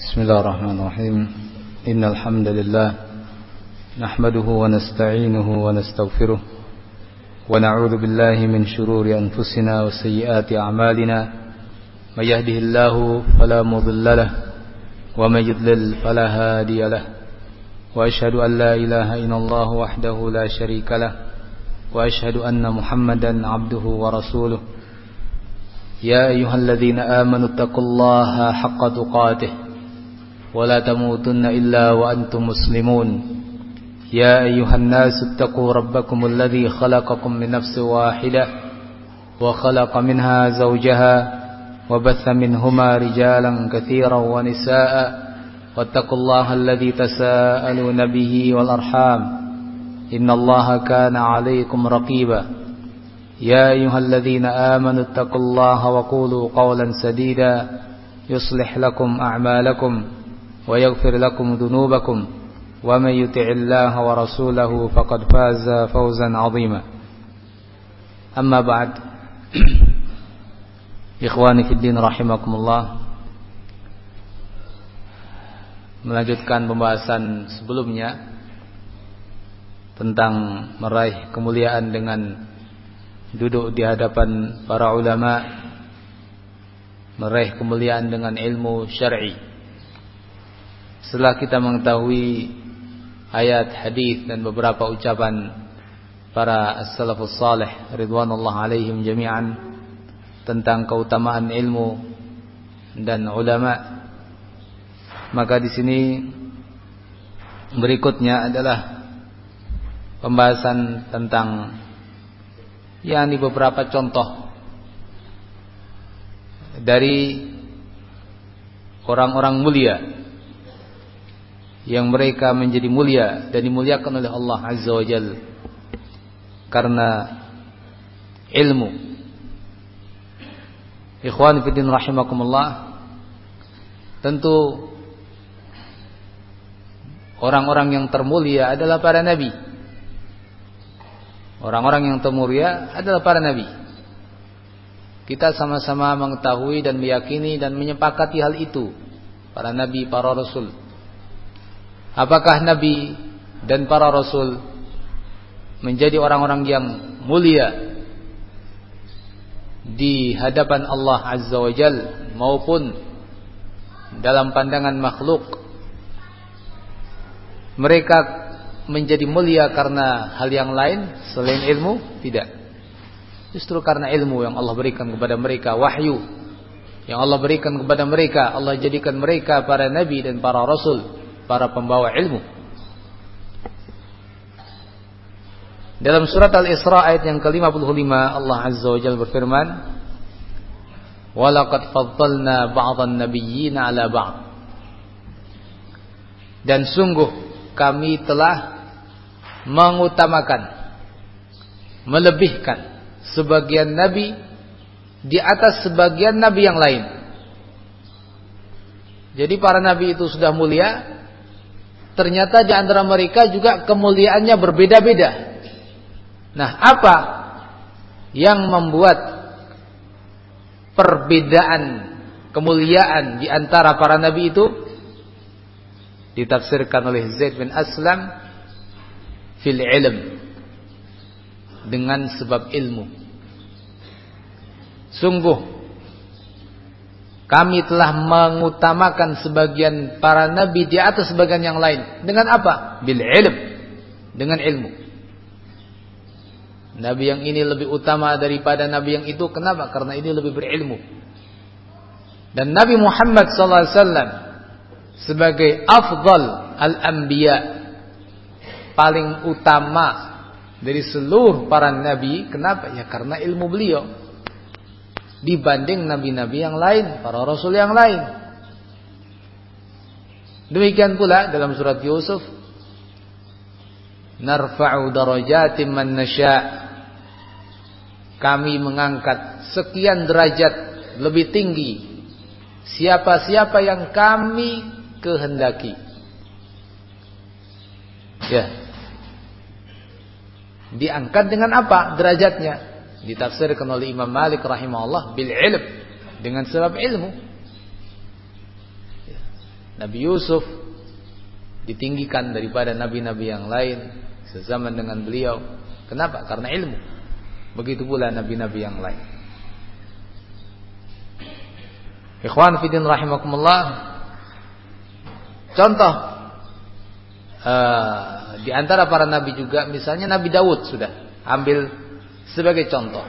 بسم الله الرحمن الرحيم إن الحمد لله نحمده ونستعينه ونستغفره ونعوذ بالله من شرور أنفسنا وسيئات أعمالنا من يهده الله فلا مضل له ومن يضلل فلا هادي له وأشهد أن لا إله إلا الله وحده لا شريك له وأشهد أن محمدا عبده ورسوله يا أيها الذين آمنوا اتقوا الله حق تقاته ولا تموتن إلا وأنتم مسلمون يا أيها الناس اتقوا ربكم الذي خلقكم من نفس واحدة وخلق منها زوجها وبث منهما رجالا كثيرا ونساء واتقوا الله الذي تساءلون به والأرحام إن الله كان عليكم رقيبا يا أيها الذين آمنوا اتقوا الله وقولوا قولا سديدا يصلح لكم أعمالكم ويغفر لكم ذنوبكم ومن يطع الله ورسوله فقد فاز فوزا عظيما أما بعد إخواني في الدين رحمكم الله. Melanjutkan pembahasan sebelumnya tentang meraih kemuliaan dengan duduk di hadapan para ulama, meraih kemuliaan dengan ilmu syar'i. Setelah kita mengetahui ayat, hadis dan beberapa ucapan para as-salafus salih ridwanullah alaihim jami'an tentang keutamaan ilmu dan ulama, maka di sini berikutnya adalah pembahasan tentang beberapa contoh dari orang-orang mulia yang mereka menjadi mulia dan dimuliakan oleh Allah Azza wa Jalla karena ilmu. Ikhwan fillah rahimakumullah, tentu orang-orang yang termulia adalah para nabi. Orang-orang yang termulia adalah para nabi. Kita sama-sama mengetahui dan meyakini dan menyepakati hal itu. Para nabi, para rasul. Apakah nabi dan para rasul menjadi orang-orang yang mulia di hadapan Allah Azza wa Jalla maupun dalam pandangan makhluk? Mereka menjadi mulia karena hal yang lain selain ilmu? Tidak. Justru karena ilmu yang Allah berikan kepada mereka, wahyu yang Allah berikan kepada mereka, Allah jadikan mereka para nabi dan para rasul, para pembawa ilmu. Dalam surat Al-Isra ayat yang ke-55 Allah Azza wa Jalla berfirman, "Walaqad faddalna ba'dhan nabiyyina 'ala ba'd." Dan sungguh kami telah mengutamakan, melebihkan sebagian nabi di atas sebagian nabi yang lain. Jadi para nabi itu sudah mulia, ternyata di antara mereka juga kemuliaannya berbeda-beda. Nah, apa yang membuat perbedaan kemuliaan di antara para nabi itu? Ditafsirkan oleh Zaid bin Aslam fil ilm, dengan sebab ilmu. Sungguh kami telah mengutamakan sebagian para nabi di atas sebagian yang lain. Dengan apa? Bil ilm, dengan ilmu. Nabi yang ini lebih utama daripada nabi yang itu. Kenapa? Karena ini lebih berilmu. Dan Nabi Muhammad SAW sebagai afdal al-anbiya, paling utama dari seluruh para nabi. Kenapa? Ya karena ilmu beliau dibanding nabi-nabi yang lain, para rasul yang lain. Demikian pula dalam surat Yusuf, narfa'u darajatin man nasya', kami mengangkat sekian derajat lebih tinggi siapa-siapa yang kami kehendaki. Ya, diangkat dengan apa derajatnya? Ditafsirkan oleh Imam Malik rahimahullah bil ilm, dengan sebab ilmu. Nabi Yusuf ditinggikan daripada nabi-nabi yang lain sezaman dengan beliau. Kenapa? Karena ilmu. Begitu pula nabi-nabi yang lain. Ikhwan fillah rahimakumullah. Contoh di antara para nabi juga, misalnya Nabi Daud, sudah ambil sebagai contoh.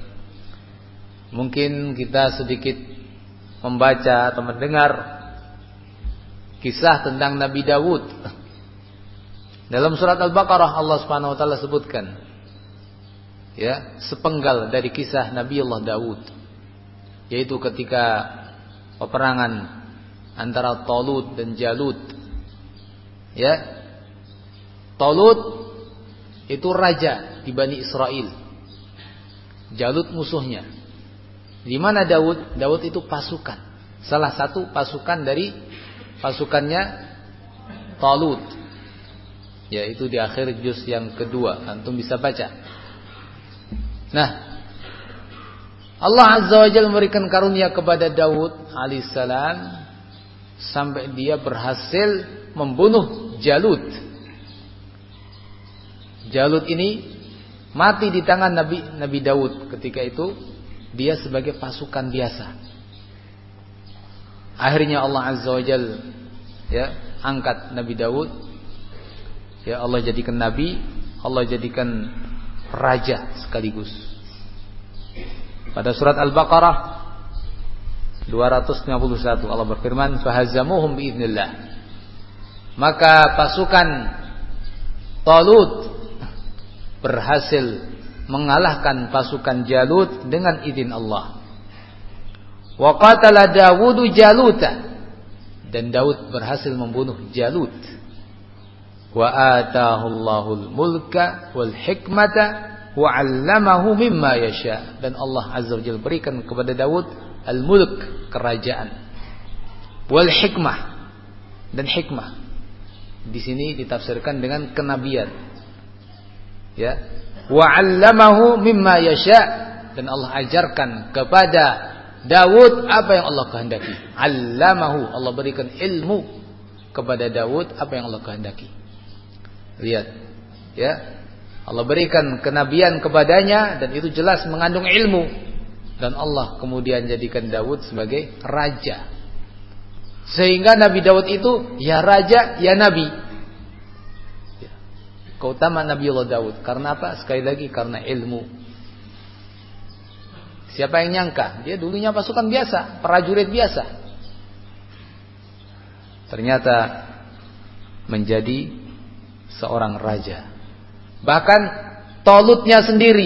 Mungkin kita sedikit membaca atau mendengar kisah tentang Nabi Daud. Dalam surat Al-Baqarah Allah Subhanahu wa taala sebutkan ya, sepenggal dari kisah Nabi Allah Daud, yaitu ketika peperangan antara Talut dan Jalut. Ya. Talut itu raja di Bani Israel. Jalut musuhnya. Di mana Daud? Daud itu pasukan. Salah satu pasukan dari pasukannya Talut. Yaitu di akhir juz yang kedua. Antum bisa baca. Nah, Allah Azza wa Jalla memberikan karunia kepada Daud alaihissalam sampai dia berhasil membunuh Jalut. Jalut ini mati di tangan Nabi Daud. Ketika itu dia sebagai pasukan biasa. Akhirnya Allah Azza wa Jalla ya angkat Nabi Daud. Ya, Allah jadikan nabi, Allah jadikan raja sekaligus. Pada surat Al-Baqarah 251 Allah berfirman, "Fahazamuhum biidznillah." Maka pasukan Talut berhasil mengalahkan pasukan Jalut dengan izin Allah. Wa qatala Dawudu Jaluta, dan Daud berhasil membunuh Jalut. Wa atahu Allahul mulka wal hikmata wa 'allamahu mimma yasha, dan Allah Azza wa Jalla berikan kepada Daud al-mulk, kerajaan, wal hikmah, dan hikmah di sini ditafsirkan dengan kenabian. Ya, wa 'allamahu mimma yasha, dan Allah ajarkan kepada Daud apa yang Allah kehendaki. 'Allamahu, Allah berikan ilmu kepada Daud apa yang Allah kehendaki. Lihat, ya, Allah berikan kenabian kepadanya dan itu jelas mengandung ilmu, dan Allah kemudian jadikan Daud sebagai raja. Sehingga Nabi Daud itu ya raja, ya nabi. Keutamaan Nabi Allah Daud karena apa? Sekali lagi karena ilmu. Siapa yang nyangka? Dia dulunya pasukan biasa, prajurit biasa. Ternyata menjadi seorang raja. Bahkan Talutnya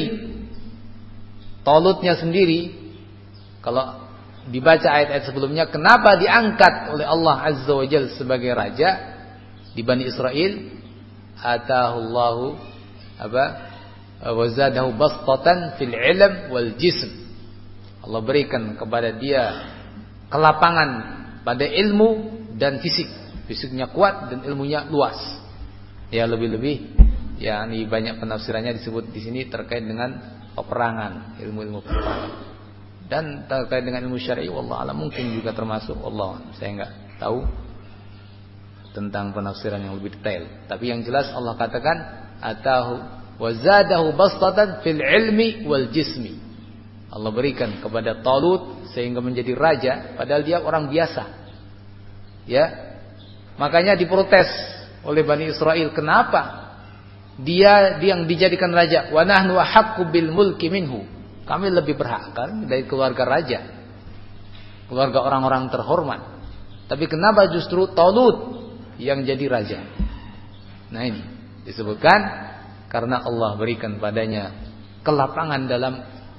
sendiri, kalau dibaca ayat-ayat sebelumnya, kenapa diangkat oleh Allah Azza wa Jalla sebagai raja di Bani Israel? Atahullahu wa zadahu bastatan fil ilm wal jism. Allah berikan kepada dia kelapangan pada ilmu dan fisik. Fisiknya kuat dan ilmunya luas. Ya, lebih-lebih yakni banyak penafsirannya disebut di sini terkait dengan peperangan, ilmu-ilmu peperangan. Dan terkait dengan ilmu syar'i, wallahu alam mungkin juga termasuk, Allah saya enggak tahu tentang penafsiran yang lebih detail. Tapi yang jelas Allah katakan atahu wa zadahu bastatan fil ilmi wal jismi. Allah berikan kepada Talut sehingga menjadi raja padahal dia orang biasa. Ya. Makanya diprotes oleh Bani Israel, kenapa dia yang dijadikan raja? Wa nahnu ahaqqu bil mulki minhu. Kami lebih berhak kan dari keluarga raja, keluarga orang-orang terhormat. Tapi kenapa justru Talut yang jadi raja? Nah, ini disebutkan karena Allah berikan padanya kelapangan dalam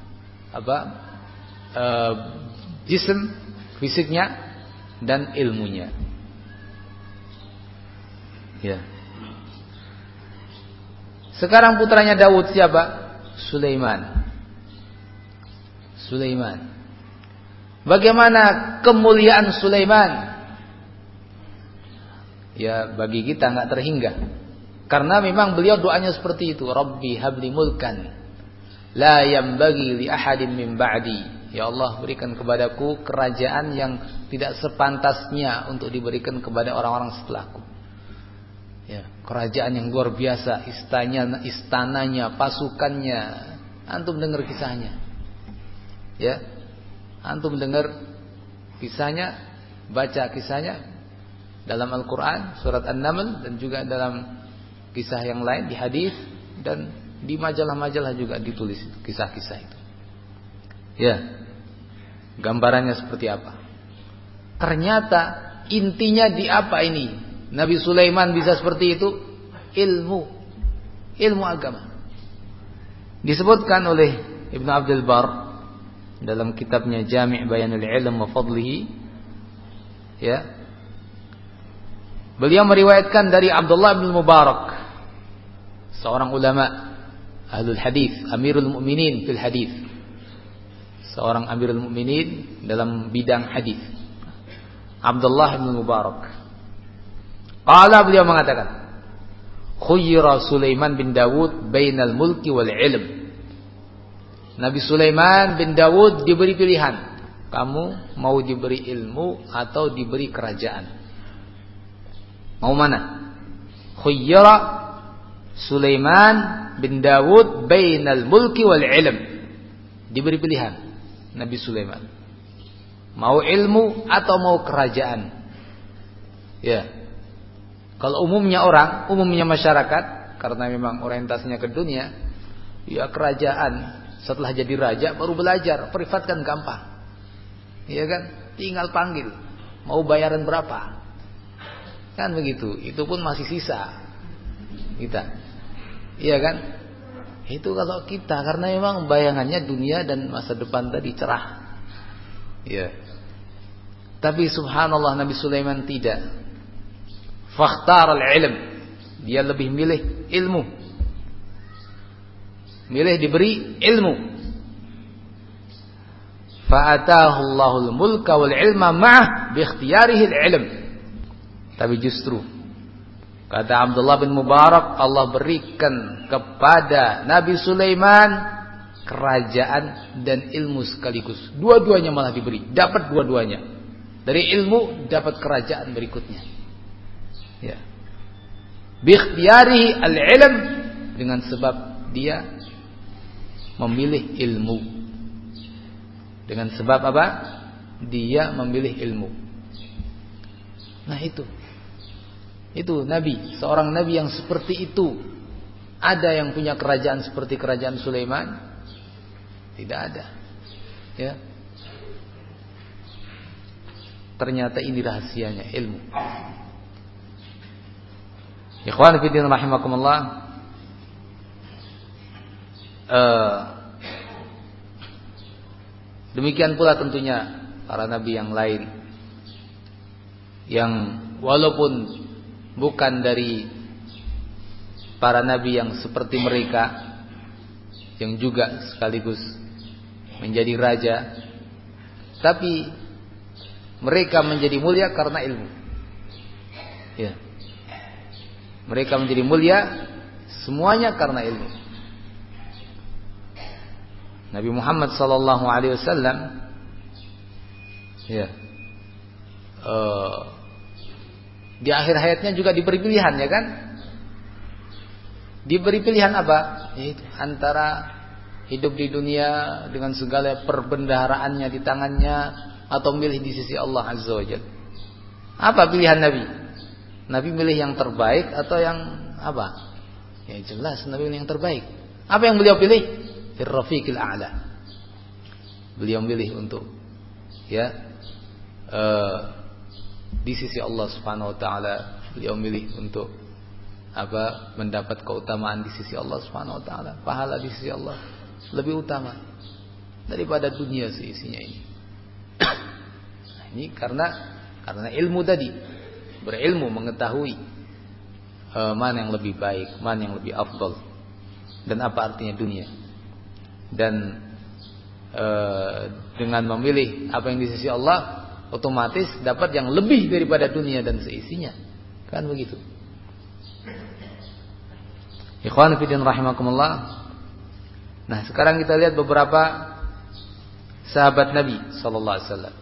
jism, fisiknya, dan ilmunya. Ya. Sekarang putranya Daud siapa? Sulaiman. Bagaimana kemuliaan Sulaiman? Ya, bagi kita enggak terhingga. Karena memang beliau doanya seperti itu, Rabbi habli mulkan la yanbaghi li ahadin min ba'di Ya Allah, berikan kepadaku kerajaan yang tidak sepantasnya untuk diberikan kepada orang-orang setelahku. Ya, kerajaan yang luar biasa, istananya, pasukannya. Antum dengar kisahnya. Ya. Antum dengar kisahnya, baca kisahnya dalam Al-Qur'an surat An-Naml dan juga dalam kisah yang lain di hadis dan di majalah-majalah juga ditulis kisah-kisah itu. Ya. Gambarannya seperti apa? Ternyata intinya di apa ini? Nabi Sulaiman bisa seperti itu? Ilmu agama. Disebutkan oleh Ibn Abdul Bar dalam kitabnya Jami' Bayanul Ilm wa Fadlihi, ya. Beliau meriwayatkan dari Abdullah bin Mubarak, seorang ulama ahlul hadis, Amirul Mukminin fil hadis. Seorang Amirul Mukminin dalam bidang hadis. Abdullah bin Mubarak. Qala, beliau mengatakan, khuyyira Sulaiman bin Dawud bainal mulki wal ilm. Nabi Sulaiman bin Dawud diberi pilihan. Kamu mau diberi ilmu atau diberi kerajaan? Mau mana? Khuyyira Sulaiman bin Dawud bainal mulki wal ilm. Diberi pilihan Nabi Sulaiman. Mau ilmu atau mau kerajaan? Ya. Kalau umumnya masyarakat, karena memang orientasinya ke dunia, ya kerajaan. Setelah jadi raja baru belajar, privat kan gampang. Iya kan? Tinggal panggil. Mau bayaran berapa? Kan begitu. Itu pun masih sisa kita. Iya kan? Itu kalau kita, karena memang bayangannya dunia dan masa depan tadi cerah. Iya. Tapi subhanallah, Nabi Sulaiman tidak. Fakhtar al-ilm. Dia lebih milih ilmu. Milih diberi ilmu. Fa'atahu Allahul mulka wal ilma ma'ah bi ikhtiyarihi al-ilm. Tapi justru kata Abdullah bin Mubarak, Allah berikan kepada Nabi Sulaiman kerajaan dan ilmu sekaligus. Dua-duanya malah diberi. Dapat dua-duanya. Dari ilmu dapat kerajaan berikutnya. Ya. Bi ikhtiyarihi al-ilm, dengan sebab dia memilih ilmu. Dengan sebab apa? Dia memilih ilmu. Nah itu Nabi, seorang Nabi yang seperti itu. Ada yang punya kerajaan seperti kerajaan Sulaiman? Tidak ada. Ya. Ternyata ini rahasianya, ilmu. Ikhwan fillah rahimakumullah. Demikian pula tentunya para nabi yang lain, yang walaupun bukan dari para nabi yang seperti mereka, yang juga sekaligus menjadi raja, tapi mereka menjadi mulia karena ilmu. Ya. Mereka menjadi mulia semuanya karena ilmu. Nabi Muhammad sallallahu alaihi wasallam, ya, di akhir hayatnya juga diberi pilihan, ya kan? Diberi pilihan apa? Yaitu antara hidup di dunia dengan segala perbendaharaannya di tangannya, atau milih di sisi Allah Azza wa Jalla. Apa pilihan Nabi? Nabi milih yang terbaik atau yang apa? Ya jelas Nabi milih yang terbaik. Apa yang beliau pilih? Ar-Rafiqil A'la. Beliau milih untuk di sisi Allah Subhanahu wa taala. Beliau milih untuk apa? Mendapat keutamaan di sisi Allah Subhanahu wa taala. Pahala di sisi Allah lebih utama daripada dunia seisinya ini. Ini karena ilmu tadi. Berilmu, mengetahui mana yang lebih baik, mana yang lebih afdal, dan apa artinya dunia. Dan dengan memilih apa yang di sisi Allah, otomatis dapat yang lebih daripada dunia dan seisinya. Kan begitu. Ikhwan fillah rahimakumullah. Nah, sekarang kita lihat beberapa sahabat Nabi sallallahu alaihi wasallam.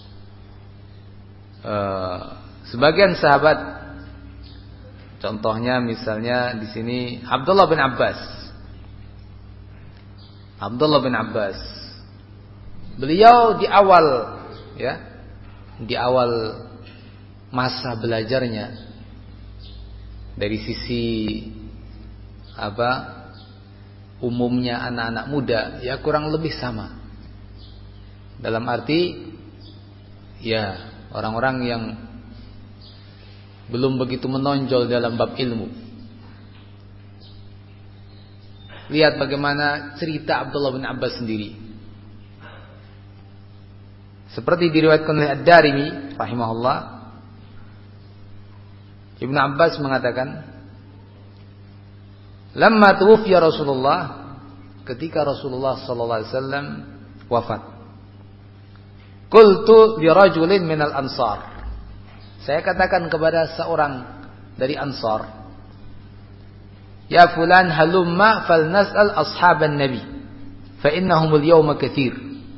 Sebagian sahabat, contohnya misalnya di sini Abdullah bin Abbas. Abdullah bin Abbas, beliau di awal masa belajarnya, dari sisi umumnya anak-anak muda ya kurang lebih sama. Dalam arti ya orang-orang yang belum begitu menonjol dalam bab ilmu. Lihat bagaimana cerita Abdullah bin Abbas sendiri. Seperti diriwayatkan oleh Ad-Darimi rahimahullah, Ibnu Abbas mengatakan, lamma tuwfiya Rasulullah, ketika Rasulullah sallallahu alaihi wasallam wafat, qultu li rajulin minal ansar, saya katakan kepada seorang dari Ansar, ya fulan halumma falnas'al ashaban nabi fa innahumul yawma katsir.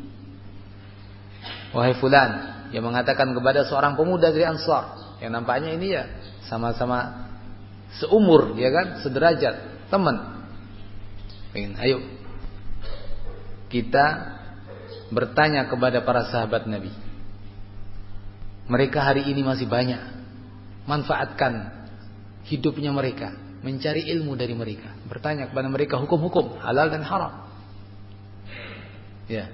Wahai fulan, yang mengatakan kepada seorang pemuda dari Ansar yang nampaknya ini ya sama-sama seumur, ya kan, sederajat, teman. Ayo kita bertanya kepada para sahabat Nabi. Mereka hari ini masih banyak. Manfaatkan hidupnya mereka, mencari ilmu dari mereka, bertanya kepada mereka hukum-hukum halal dan haram. Ya.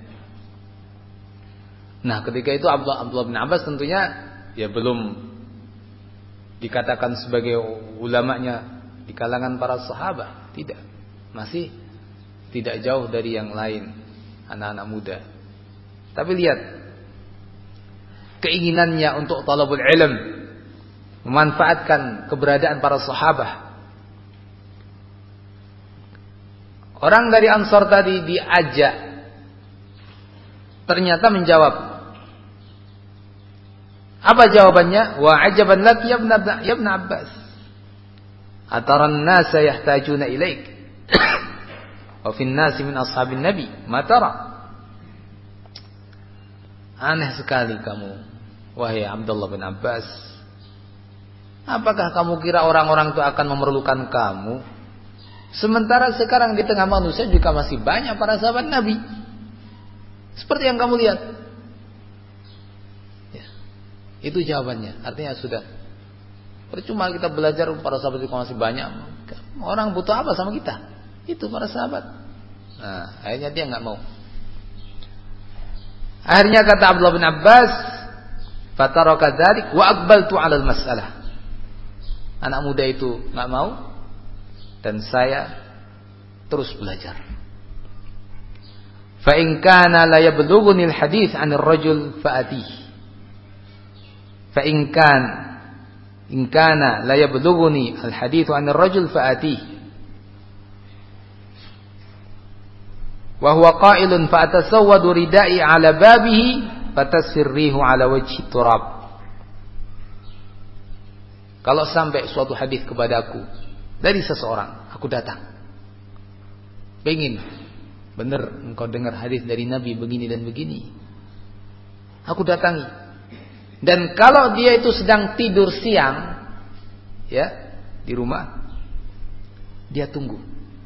Nah, ketika itu Abdullah bin Abbas tentunya ya belum dikatakan sebagai ulamanya di kalangan para sahabat, tidak. Masih tidak jauh dari yang lain, anak-anak muda. Tapi lihat keinginannya untuk talabul ilm, memanfaatkan keberadaan para sahabat. Orang dari Ansar tadi diajak, ternyata menjawab. Apa jawabannya? Wa ajaban lak ya ibn Abbas, ataran nasa yahtajuna ilaik wa fin nasi min ashabin nabi ma tara. Aneh sekali kamu, wahai Abdullah bin Abbas. Apakah kamu kira orang-orang itu akan memerlukan kamu? Sementara sekarang di tengah manusia juga masih banyak para sahabat Nabi. Seperti yang kamu lihat. Ya. Itu jawabannya. Artinya sudah percuma kita belajar, para sahabat itu masih banyak. Orang butuh apa sama kita? Itu para sahabat. Nah, akhirnya dia nggak mau. Akhirnya kata Abdullah bin Abbas, fataraka dzalik wa aqbaltu 'ala al-mas'alah. Anak muda itu nggak mau, dan saya terus belajar. Fa in kana la yablughuni al-hadits 'anil rajul fa'atih. Fa in kana la yablughuni al-hadits 'anil rajul fa'atih. Wa huwa qailun fa atasawwadu ridai 'ala babihi fatasirrihu 'ala wajhi turab. Kalau sampai suatu hadis kepadaku dari seseorang, aku datang. Pengen benar engkau dengar hadis dari Nabi begini dan begini. Aku datangi. Dan kalau dia itu sedang tidur siang, ya, di rumah, dia tunggu.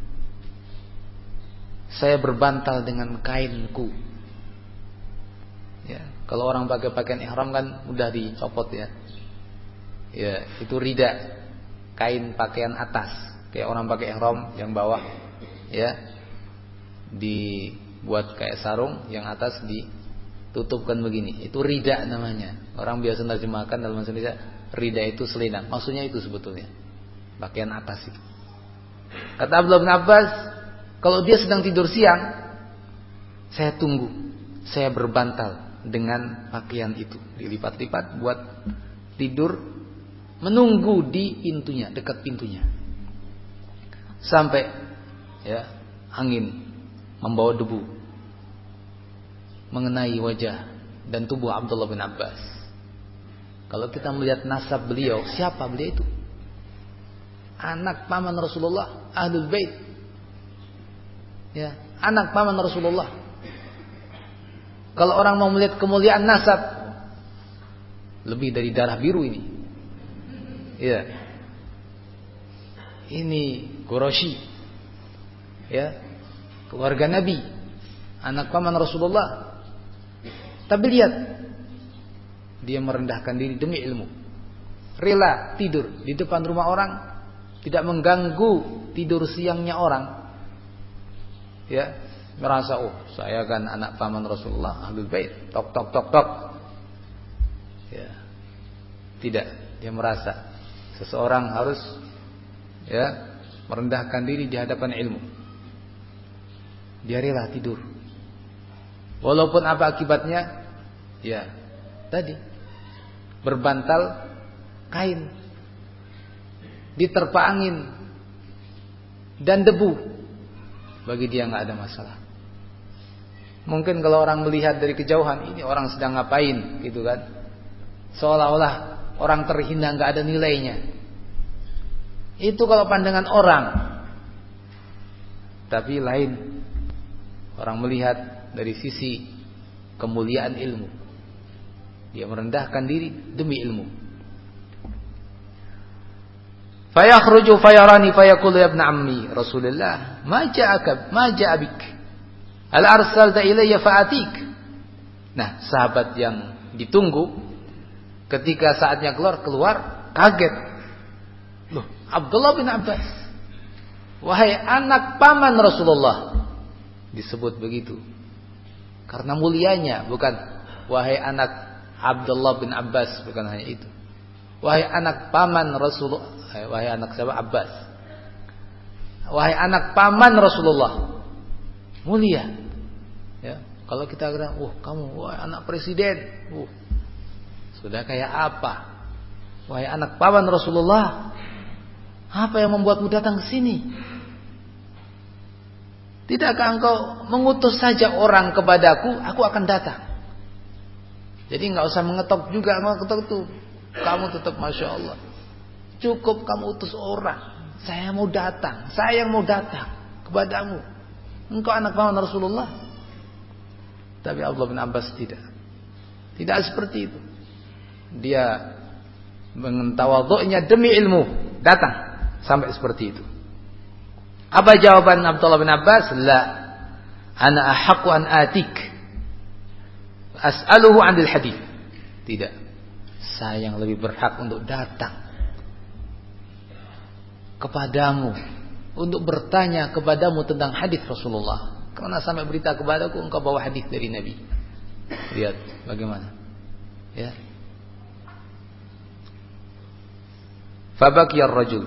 Saya berbantal dengan kainku. Ya, kalau orang pakai pakaian ihram kan mudah dicopot ya. Ya, itu rida, kain pakaian atas, kayak orang pakai ihram yang bawah ya dibuat kayak sarung, yang atas ditutupkan begini. Itu rida namanya. Orang biasa terjemahkan dalam bahasa Indonesia, rida itu selendang. Maksudnya itu sebetulnya pakaian atas itu. Kata Abdullah bin Abbas, kalau dia sedang tidur siang, saya tunggu, saya berbantal dengan pakaian itu, dilipat-lipat buat tidur, menunggu di pintunya, dekat pintunya, sampai ya angin membawa debu mengenai wajah dan tubuh Abdullah bin Abbas. Kalau kita melihat nasab beliau, siapa beliau itu? Anak paman Rasulullah, Ahlul Bait. Ya, anak paman Rasulullah. Kalau orang mau melihat kemuliaan nasab, lebih dari darah biru ini. Ya. Ini Quraisy. Ya. Keluarga Nabi, anak paman Rasulullah. Tapi lihat, dia merendahkan diri demi ilmu. Rela tidur di depan rumah orang, tidak mengganggu tidur siangnya orang. Ya, merasa saya kan anak paman Rasulullah, ahlul bait, tok tok tok tok. Ya. Tidak, dia merasa seseorang harus ya merendahkan diri di hadapan ilmu. Dia rela tidur. Walaupun apa akibatnya? Ya, tadi berbantal kain, diterpa angin dan debu, bagi dia nggak ada masalah. Mungkin kalau orang melihat dari kejauhan, ini orang sedang ngapain, gitu kan? Seolah-olah orang terhina, nggak ada nilainya. Itu kalau pandangan orang. Tapi lain, orang melihat dari sisi kemuliaan ilmu. Dia merendahkan diri demi ilmu. Fayakhruju fayarani fayaqulu ya ibn ammi Rasulullah, ma ja'a bik? Al arsalta ilayya fa'atik. Nah, sahabat yang ditunggu ketika saatnya keluar kaget. Loh, Abdullah bin Abbas, wahai anak paman Rasulullah. Disebut begitu karena mulianya, bukan wahai anak Abdullah bin Abbas, bukan hanya itu. Wahai anak paman Rasulullah, wahai anak siapa? Abbas. Wahai anak paman Rasulullah. Mulia. Ya, kalau kita bilang, kamu wahai anak presiden. Sudah kayak apa? Wahai anak paman Rasulullah. Apa yang membuatmu datang ke sini? Tidakkah engkau mengutus saja orang kepadaku, aku akan datang. Jadi enggak usah mengetok juga, mengetok itu. Kamu tetap Masya Allah. Cukup kamu utus orang. Saya yang mau datang kepadamu. Engkau anak paman Rasulullah. Tapi Abdullah bin Abbas tidak. Tidak seperti itu. Dia mentawadhu'nya demi ilmu, datang sampai seperti itu. Apa jawaban Abdullah bin Abbas? La, ana ahaqqu an atik, as'aluhu 'anil hadits. Tidak, saya yang lebih berhak untuk datang kepadamu, untuk bertanya kepadamu tentang hadis Rasulullah. Karena sampai berita kepadaku engkau bawa hadis dari Nabi. Lihat bagaimana. Ya. Fabakiya ar-rajul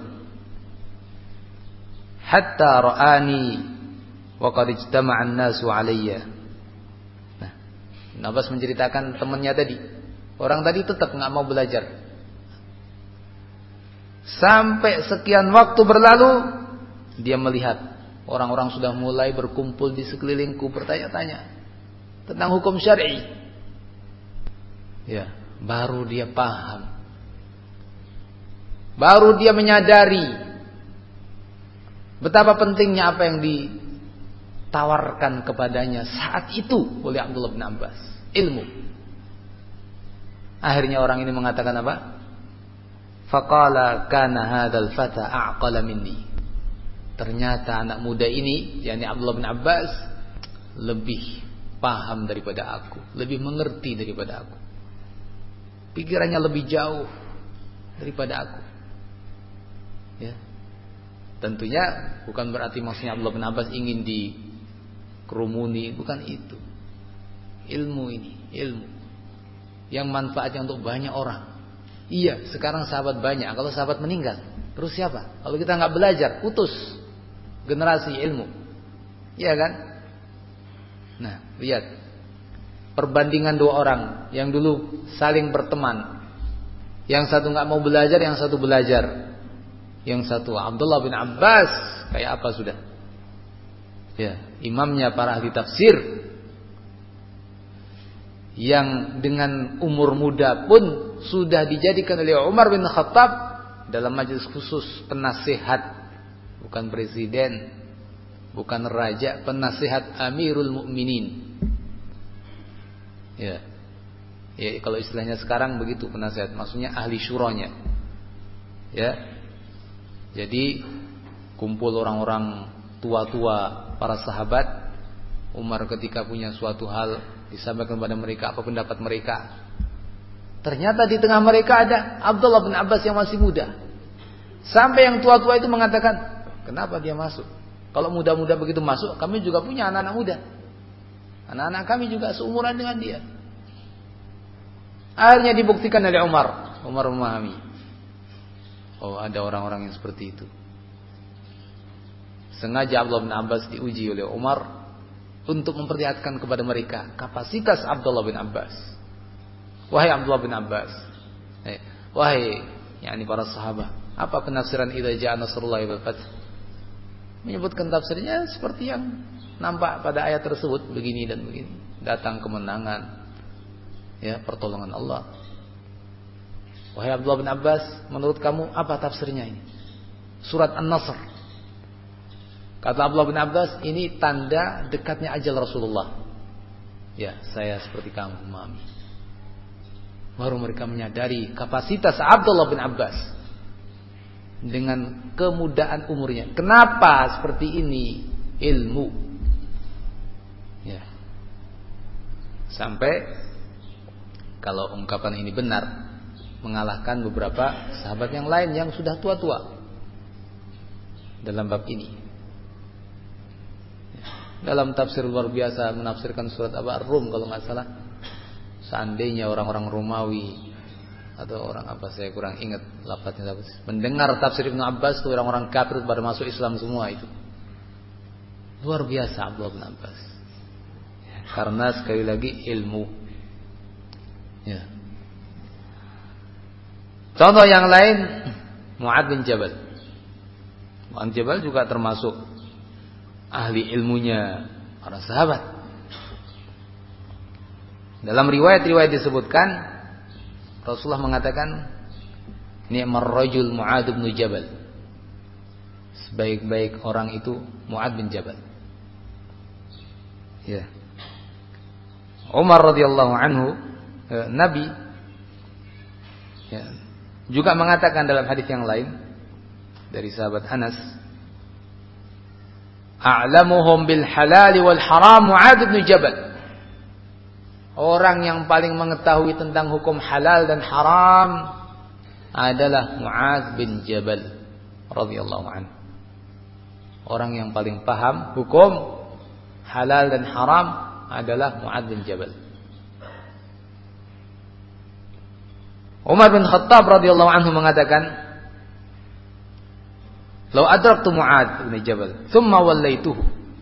hatta ra'ani wa qad ijtama'a an-nasu 'alayya. Nah, Abbas menceritakan temannya tadi. Orang tadi tetap enggak mau belajar. Sampai sekian waktu berlalu, dia melihat orang-orang sudah mulai berkumpul di sekelilingku bertanya-tanya tentang hukum syar'i. Ya, baru dia paham. Baru dia menyadari betapa pentingnya apa yang ditawarkan kepadanya saat itu oleh Abdullah bin Abbas, ilmu. Akhirnya orang ini mengatakan apa? Faqala kana hadzal fata a'qala minni. Ternyata anak muda ini, yakni Abdullah bin Abbas, lebih paham daripada aku, lebih mengerti daripada aku. Pikirannya lebih jauh daripada aku. Ya. Tentunya bukan berarti maksudnya Abdullah bin Abbas ingin dikerumuni, bukan itu. Ilmu ini, ilmu yang manfaatnya untuk banyak orang. Iya, sekarang sahabat banyak. Kalau sahabat meninggal, terus siapa? Kalau kita nggak belajar, putus generasi ilmu. Iya kan? Nah, lihat perbandingan dua orang yang dulu saling berteman. Yang satu nggak mau belajar, yang satu belajar. Yang satu Abdullah bin Abbas, kayak apa sudah? Ya, imamnya para ahli tafsir, yang dengan umur muda pun sudah dijadikan oleh Umar bin Khattab dalam majelis khusus penasihat, bukan presiden, bukan raja, penasihat Amirul Mukminin. Ya. Ya, kalau istilahnya sekarang begitu penasihat, maksudnya ahli syuranya. Ya. Jadi kumpul orang-orang tua-tua para sahabat. Umar ketika punya suatu hal disampaikan kepada mereka apa pendapat mereka. Ternyata di tengah mereka ada Abdullah bin Abbas yang masih muda. Sampai yang tua-tua itu mengatakan, kenapa dia masuk? Kalau muda-muda begitu masuk, kami juga punya anak-anak muda. Anak-anak kami juga seumuran dengan dia. Akhirnya dibuktikan oleh Umar. Umar memahami. Oh, ada orang-orang yang seperti itu. Sengaja Abdullah bin Abbas diuji oleh Umar untuk memperlihatkan kepada mereka kapasitas Abdullah bin Abbas. Wahai Abdullah bin Abbas, wahai yakni para sahabat, apa penafsiran idza jaa nasrullahi wal fath? Menyebutkan tafsirnya seperti yang nampak pada ayat tersebut, begini dan begini. Datang kemenangan, ya, pertolongan Allah. Wahai Abdullah bin Abbas, menurut kamu apa tafsirnya ini? Surat An-Nasr. Kata Abdullah bin Abbas, ini tanda dekatnya ajal Rasulullah. Ya, saya seperti kamu memahami. Baru mereka menyadari kapasitas Abdullah bin Abbas dengan kemudaan umurnya. Kenapa seperti ini? Ilmu. Ya. Sampai kalau ungkapan ini benar, mengalahkan beberapa sahabat yang lain yang sudah tua-tua dalam bab ini. Dalam tafsir luar biasa menafsirkan surat Ar-Rum kalau nggak salah. Seandainya orang-orang Romawi atau orang apa saya kurang ingat lafadznya mendengar tafsir Ibnu Abbas itu orang-orang kafir pada masuk Islam semua itu. Luar biasa Abdullah bin Abbas. Karena sekali lagi ilmu. Ya. Contoh yang lain Mu'adz bin Jabal. Mu'adz bin Jabal juga termasuk ahli ilmunya para sahabat. Dalam riwayat-riwayat disebutkan Rasulullah mengatakan ni'mar rajul Mu'adz bin Jabal. Sebaik-baik orang itu Mu'adz bin Jabal. Ya. Umar radhiyallahu anhu Nabi ya, juga mengatakan dalam hadis yang lain dari sahabat Anas, a'lamuhum bil halal wal haram Mu'adz bin Jabal. Orang yang paling mengetahui tentang hukum halal dan haram adalah Mu'adz bin Jabal radhiyallahu anhu. Orang yang paling paham hukum halal dan haram adalah Mu'adz bin Jabal. Umar bin Khattab radhiyallahu anhu mengatakan, "Lau adraktu Mu'adz bin Jabal, thumma wallaituhu,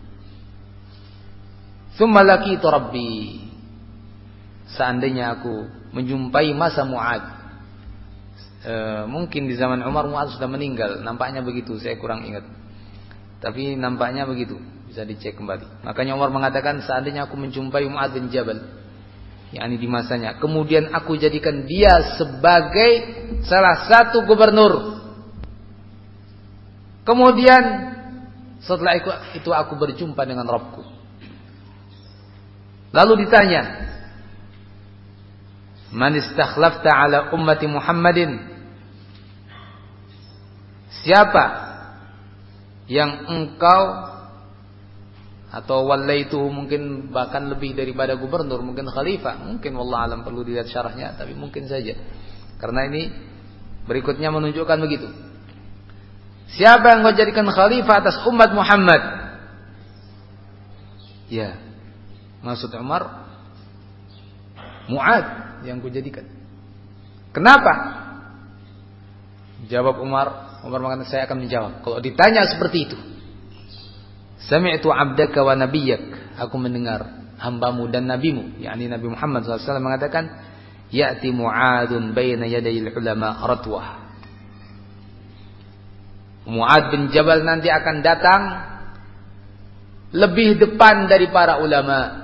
thumma laqitu Rabbi." Seandainya aku menjumpai masa Mu'adz, mungkin di zaman Umar Mu'adz sudah meninggal, nampaknya begitu, saya kurang ingat. Tapi nampaknya begitu, bisa dicek kembali. Makanya Umar mengatakan, seandainya aku menjumpai Mu'adz bin Jabal, yakni di masanya, kemudian aku jadikan dia sebagai salah satu gubernur. Kemudian setelah itu aku berjumpa dengan Rabbku. Lalu ditanya, man istakhlafta ala ummati Muhammadin? Siapa yang engkau atau wallaituhu, mungkin bahkan lebih daripada gubernur, mungkin khalifah, mungkin wallah alam, perlu dilihat syarahnya, tapi mungkin saja. Karena ini berikutnya menunjukkan begitu. Siapa yang kau jadikan khalifah atas umat Muhammad? Ya, maksud Umar Mu'adz yang kujadikan. Kenapa? Jawab Umar mengatakan, saya akan menjawab kalau ditanya seperti itu. Sami'tu 'abdaka wa nabiyyak, aku mendengar hambamu dan nabimu, yakni Nabi Muhammad SAW mengatakan, ya'ti Mu'adzun baina yadayil ulama ratwah. Mu'adz bin Jabal nanti akan datang lebih depan dari para ulama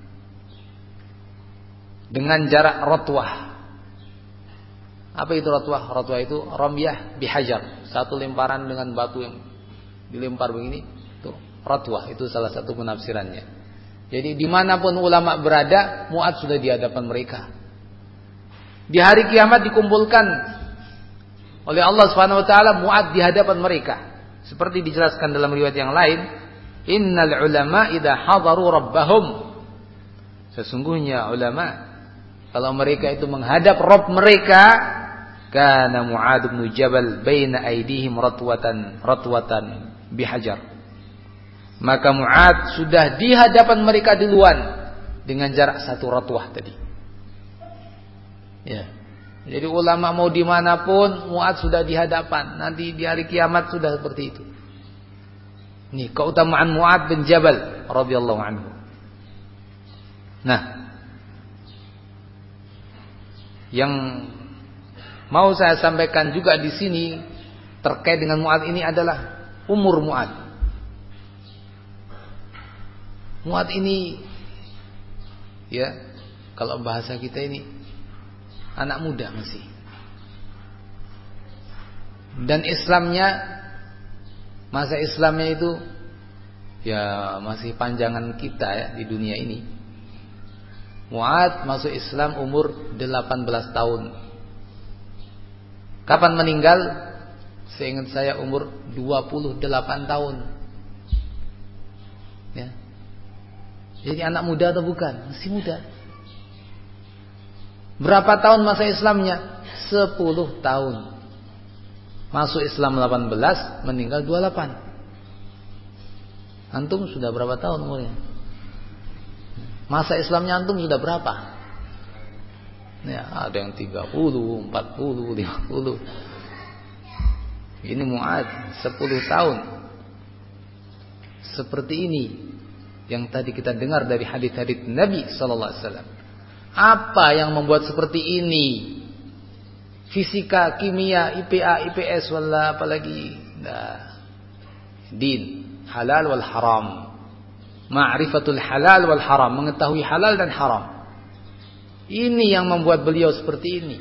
dengan jarak ratwah. Apa itu ratwah? Ratwah itu ramyah bihajar, satu lemparan dengan batu yang dilempar begini, itu ratwah, itu salah satu penafsirannya. Jadi dimanapun ulama berada, Mu'adz sudah di hadapan mereka. Di hari kiamat dikumpulkan oleh Allah Subhanahu wa taala Mu'adz di hadapan mereka. Seperti dijelaskan dalam riwayat yang lain, innal ulama idza hadaru rabbahum. Sesungguhnya ulama kalau mereka itu menghadap Rabb mereka, kana Mu'adz bin Jabal baina aydihim ratwatan bihajar. Maka Mu'adz sudah di hadapan mereka duluan dengan jarak 1 ratwah tadi. Ya. Jadi ulama mau dimanapun, Mu'adz sudah di hadapan. Nanti di hari kiamat sudah seperti itu. Ini keutamaan Mu'adz bin Jabal radhiyallahu anhu. Nah, yang mau saya sampaikan juga di sini terkait dengan Mu'adz ini adalah umur Mu'adz. Mu'adz ini, ya, kalau bahasa kita ini anak muda masih. Dan Islamnya, masa Islamnya itu ya masih panjangan kita ya di dunia ini. Mu'adz masuk Islam umur 18 tahun. Kapan meninggal? Seingat saya umur 28 tahun. Ya. Jadi anak muda atau bukan? Masih muda. Berapa tahun masa Islamnya? 10 tahun. Masuk Islam 18, meninggal 28. Antum sudah berapa tahun umurnya? Masa Islamnya antum sudah berapa? Ya, ada yang 30, 40, 50. Ini Mu'adz 10 tahun. Seperti ini yang tadi kita dengar dari hadits-hadits Nabi sallallahu alaihi wasallam. Apa yang membuat seperti ini? Fisika, kimia, IPA, IPS, wala apalagi din, halal wal haram. Ma'rifatul halal wal haram, mengetahui halal dan haram. Ini yang membuat beliau seperti ini.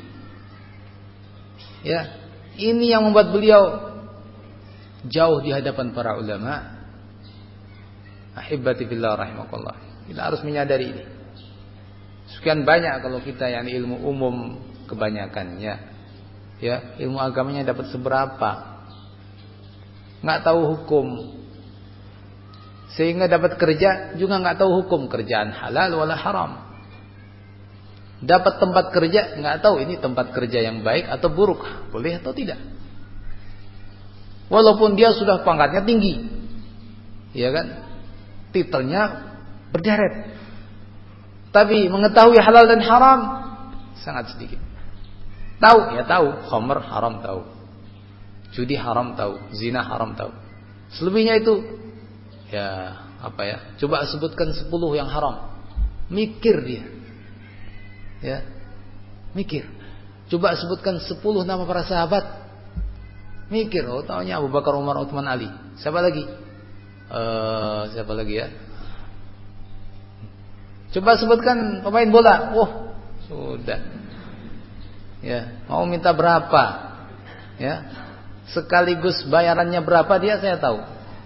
Ya, ini yang membuat beliau jauh di hadapan para ulama. Ahibbati billah rahimakumullah. Kita harus menyadari ini. Sekian banyak kalau kita yang ilmu umum kebanyakannya, ya ilmu agamanya dapat seberapa, nggak tahu hukum, sehingga dapat kerja juga nggak tahu hukum kerjaan halal wala haram. Dapat tempat kerja nggak tahu ini tempat kerja yang baik atau buruk, boleh atau tidak. Walaupun dia sudah pangkatnya tinggi, ya kan, titelnya berderet. Tapi mengetahui halal dan haram sangat sedikit. Tahu, ya tahu, khamr haram tahu. Judi haram tahu, zina haram tahu. Selebihnya itu ya apa ya? Coba sebutkan 10 yang haram. Mikir dia. Ya. Mikir. Coba sebutkan 10 nama para sahabat. Mikir, oh taunya Abu Bakar, Umar, Utsman, Ali. Siapa lagi? Siapa lagi ya? Coba sebutkan pemain bola. Oh, sudah. Ya, mau minta berapa? Ya. Sekaligus bayarannya berapa dia saya tahu.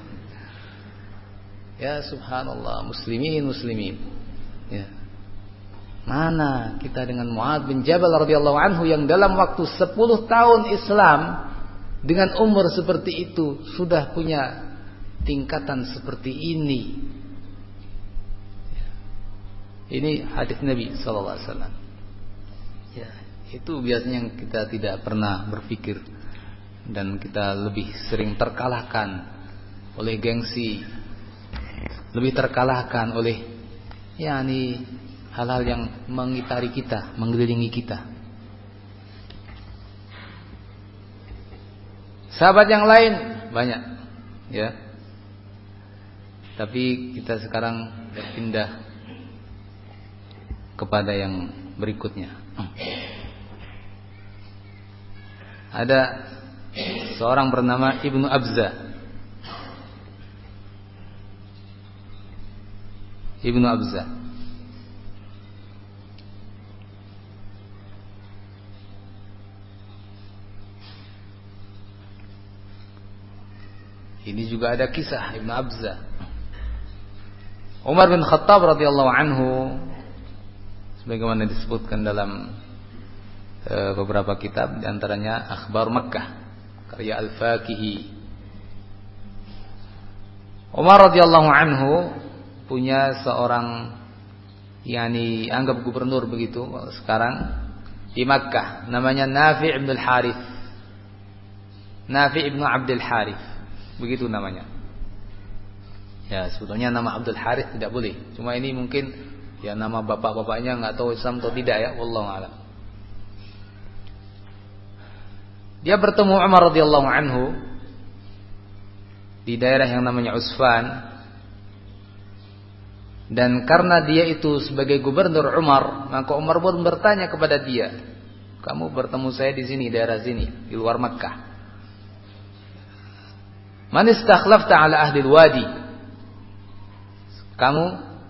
Ya, subhanallah, muslimin. Ya. Mana kita dengan Mu'adz bin Jabal radhiyallahu anhu yang dalam waktu 10 tahun Islam dengan umur seperti itu sudah punya tingkatan seperti ini. Ini hadis Nabi sallallahu alaihi wasallam. Ya, itu biasanya yang kita tidak pernah berpikir dan kita lebih sering terkalahkan oleh gengsi, lebih terkalahkan oleh yakni hal-hal yang mengitari kita, mengelilingi kita. Sahabat yang lain banyak, ya. Tapi kita sekarang pindah kepada yang berikutnya. Ada seorang bernama Ibnu Abza. Ibnu Abza. Ini juga ada kisah Ibnu Abza. Umar bin Khattab radhiyallahu anhu, sebagaimana disebutkan dalam beberapa kitab, di antaranya Akhbar Makkah karya Al-Fakihi. Umar radhiyallahu anhu punya seorang anggap gubernur begitu sekarang di Makkah, namanya Nafi' ibn al-Harith. Nafi' ibn Abdul Harith, begitu namanya. Ya, sebetulnya nama Abdul Harith tidak boleh. Cuma ini mungkin ya nama bapak-bapaknya enggak tahu Islam atau tidak ya, wallahu a'lam. Dia bertemu Umar radhiyallahu anhu di daerah yang namanya Usfan. Dan karena dia itu sebagai gubernur Umar, maka Umar pun bertanya kepada dia, "Kamu bertemu saya di sini, daerah sini, di luar Makkah. Man istakhlafta ala ahli al-wadi?" Kamu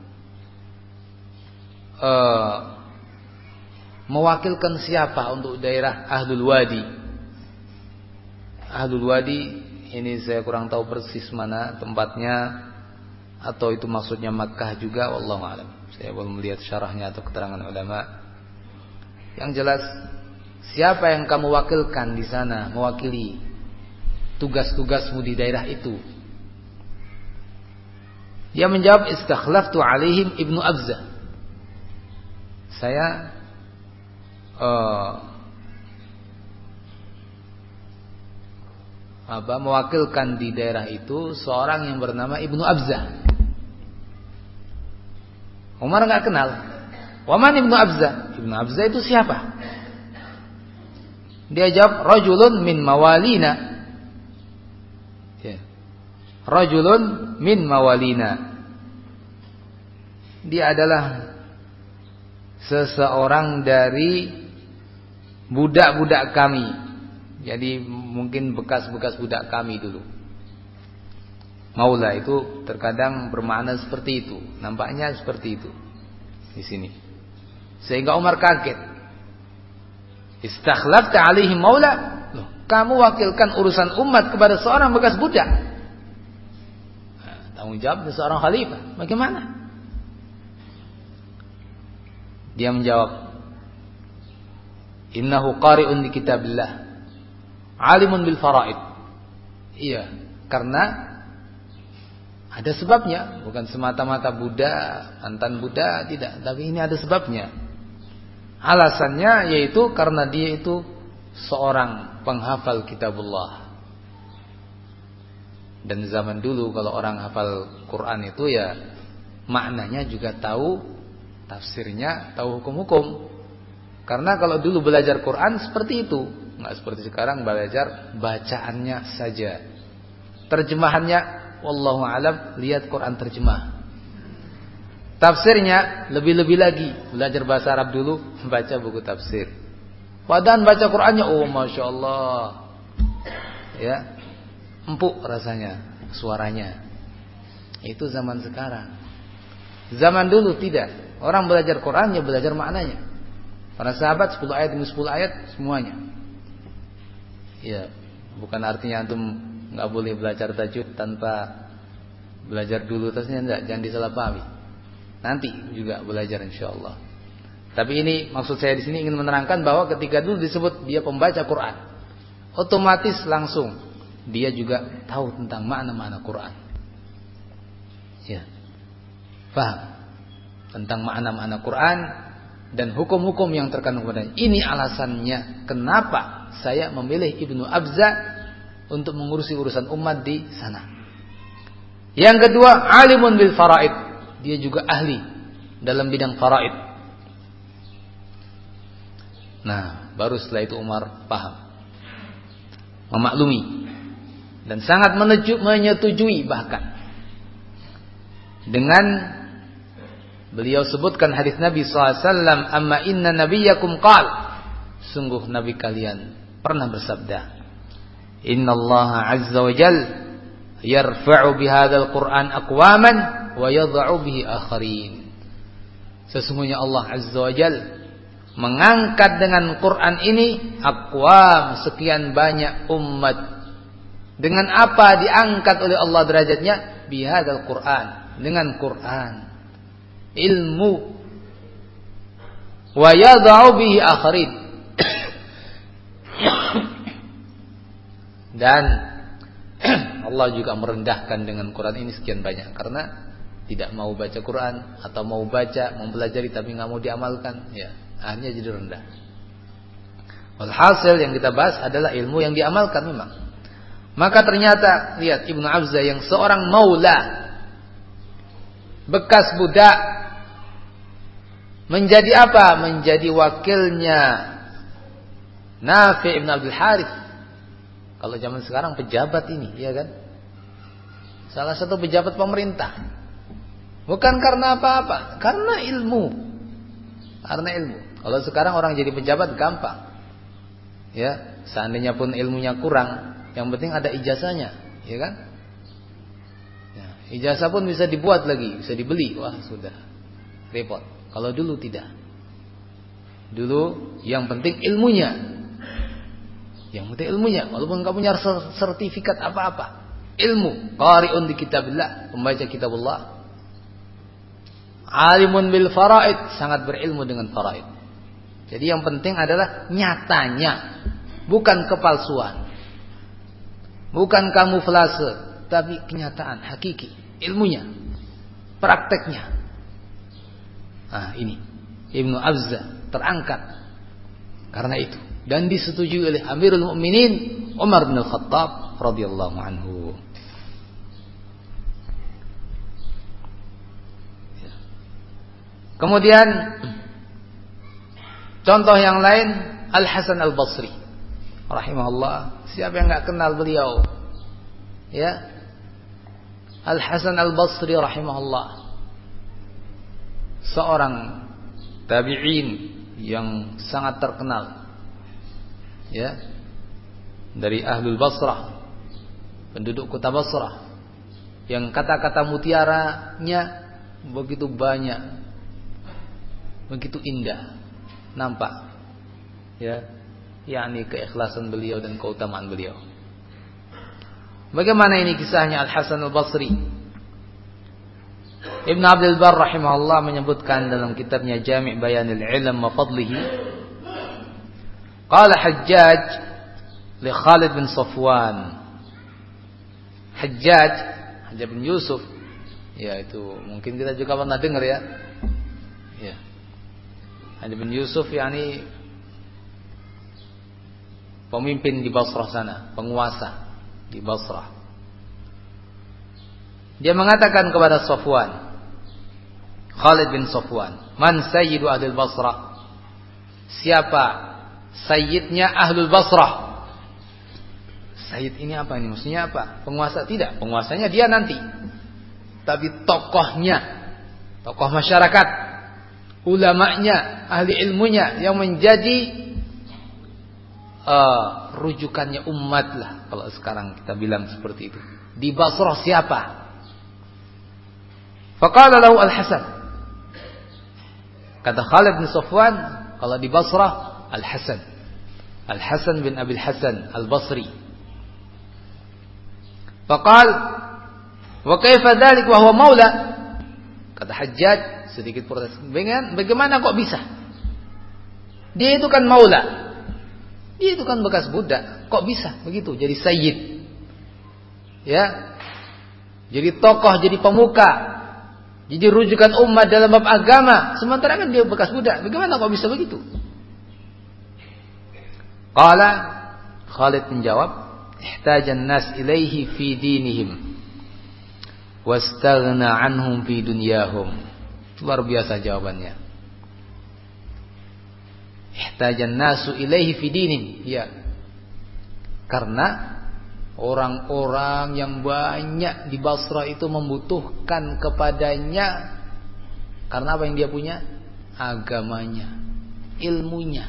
mewakilkan siapa untuk daerah Ahlul Wadi? Ahlul Wadi ini saya kurang tahu persis mana tempatnya, atau itu maksudnya Makkah juga, wallahu a'lam. Saya belum melihat syarahnya atau keterangan ulama. Yang jelas, siapa yang kamu wakilkan di sana, mewakili tugas-tugasmu di daerah itu? Dia menjawab, "Istakhlaftu alaihim Ibnu Abza." Saya mewakilkan di daerah itu seorang yang bernama Ibnu Abza. Umar enggak kenal. Wa man Ibnu Abza? Ibnu Abza itu siapa? Dia jawab, "Rajulun min mawalina." Ya. Rajulun min mawalina. Dia adalah seseorang dari budak-budak kami. Jadi mungkin bekas-bekas budak kami dulu. Maula itu terkadang bermakna seperti itu, nampaknya seperti itu di sini. Sehingga Umar kaget. Istakhlafta alaihim maula? Loh, kamu wakilkan urusan umat kepada seorang bekas budak. Nah, tanggung jawab seorang khalifah. Bagaimana? Dia menjawab, "Innahu qari'un li kitabillah, alimun bil faraid." Iya, karena ada sebabnya, bukan semata-mata budak, mantan budak, tidak, tapi ini ada sebabnya. Alasannya yaitu karena dia itu seorang penghafal kitabullah. Dan zaman dulu kalau orang hafal Quran itu ya maknanya juga tahu, tafsirnya, tahu hukum-hukum. Karena kalau dulu belajar Quran seperti itu, enggak seperti sekarang belajar bacaannya saja. Terjemahannya wallahu alam, lihat Quran terjemah. Tafsirnya lebih-lebih lagi, belajar bahasa Arab dulu, baca buku tafsir. Padahal baca Qurannya, oh masya Allah, ya, empuk rasanya, suaranya. Itu zaman sekarang. Zaman dulu tidak. Orang belajar Qurannya, belajar maknanya. Para sahabat 10 ayat demi 10 ayat semuanya. Ya, bukan artinya antum nggak boleh belajar tajwid tanpa belajar dulu tasnya, enggak, jangan disalahpahami. Nanti juga belajar insyaallah. Tapi ini maksud saya di sini ingin menerangkan bahwa ketika dulu disebut dia pembaca Quran, otomatis langsung dia juga tahu tentang makna-makna Quran. Ya. Paham tentang makna-makna Quran dan hukum-hukum yang terkandung padanya. Ini alasannya kenapa saya memilih Ibnu Abza untuk mengurusi urusan umat di sana. Yang kedua, alimun bil faraid. Dia juga ahli dalam bidang faraid. Nah, baru setelah itu Umar paham, memaklumi dan sangat menyetujui bahkan dengan beliau sebutkan hadis Nabi SAW, "Amma inna nabiyyakum qal." Sungguh Nabi kalian pernah bersabda, "Inna Allah azza wa jal yarfa'u bihadzal Qur'an aqwaman wa yadh'u bihi akharin." Sesungguhnya Allah azza wa jal mengangkat dengan Quran ini aqwam, sekian banyak umat. Dengan apa diangkat oleh Allah derajatnya? Bihadzal Quran, dengan Quran, ilmu, wa yad'u bihi akharin. Dan Allah juga merendahkan dengan Quran ini sekian banyak karena tidak mau baca Quran atau mau baca, mempelajari tapi nggak mau diamalkan, ya akhirnya jadi rendah. Walhasil yang kita bahas adalah ilmu yang diamalkan memang. Maka ternyata lihat Ibnu Abza yang seorang maula, bekas budak, menjadi apa? Menjadi wakilnya Nafi' ibn Abdul Harith. Kalau zaman sekarang pejabat ini, ya kan? Salah satu pejabat pemerintah. Bukan karena apa-apa, karena ilmu. Karena ilmu. Kalau sekarang orang jadi pejabat gampang. Ya, seandainya pun ilmunya kurang, yang penting ada ijazahnya, ya kan? Ya, ijazah pun bisa dibuat lagi, bisa dibeli. Wah, sudah repot. Kalau dulu tidak. Dulu yang penting ilmunya. Yang penting ilmunya, walaupun enggak punya sertifikat apa-apa. Ilmu, qari'un di kitabillah, pembaca kitabullah. Alimun bil faraid, sangat berilmu dengan faraid. Jadi yang penting adalah nyatanya, bukan kepalsuan. Bukan kamuflase, tapi kenyataan, hakiki, ilmunya, prakteknya. Nah, ini Ibnu Abza terangkat karena itu dan disetujui oleh Amirul Mukminin Umar bin Al-Khattab radhiyallahu anhu. Kemudian contoh yang lain Al-Hasan Al-Basri rahimahullah. Siapa yang enggak kenal beliau? Ya. Al-Hasan Al-Basri rahimahullah. Seorang tabi'in yang sangat terkenal. Ya. Dari Ahlul Basrah, penduduk kota Basrah, yang kata-kata mutiaranya begitu banyak, begitu indah nampak, ya, yakni keikhlasan beliau dan keutamaan beliau. Bagaimana ini kisahnya Al-Hasan Al-Basri? Ibn Abdul Barr rahimahullah menyebutkan dalam kitabnya Jami' Bayanil Ilm wa Fadlihi, qala Hajjaj li Khalid bin Safwan. Hajjaj bin Yusuf, ya itu mungkin kita juga pernah dengar ya. Ya. Hajjaj bin Yusuf yakni pemimpin di Basrah sana, penguasa di Basrah. Dia mengatakan kepada Safwan, Khalid bin Safwan, "Man sayyidu ahlul Basrah?" Siapa sayyidnya ahlul Basrah? Sayyid ini apa ini? Maksudnya apa? Penguasa? Tidak, penguasanya dia nanti. Tapi tokohnya, tokoh masyarakat, ulamanya, ahli ilmunya yang menjadi rujukannya umat lah, kalau sekarang kita bilang seperti itu. Di Basrah siapa? Faqala lahu Al-Hasan. Kata Khalid bin Safwan, kalau di Basrah Al-Hasan. Al-Hasan bin Abil Hasan Al-Basri. Faqal wa kaifa dzalik wa huwa maula? Kata Hajjaj sedikit protes. Bagaimana kok bisa? Dia itu kan maula. Dia itu kan bekas budak. Kok bisa begitu jadi sayyid? Ya. Jadi tokoh, jadi pemuka, jadi rujukan umat dalam bab agama. Sementara kan dia bekas budak. Bagaimana kok bisa begitu? Qala Khalid menjawab, ihtajan nas ilaihi fi dinihim wastaghna anhum fi dunyahum. Luar biasa jawabannya. Ihtajan nasu ilaihi fi dinihim, ya. Karena orang-orang yang banyak di Basrah itu membutuhkan kepadanya karena apa yang dia punya? Agamanya, ilmunya.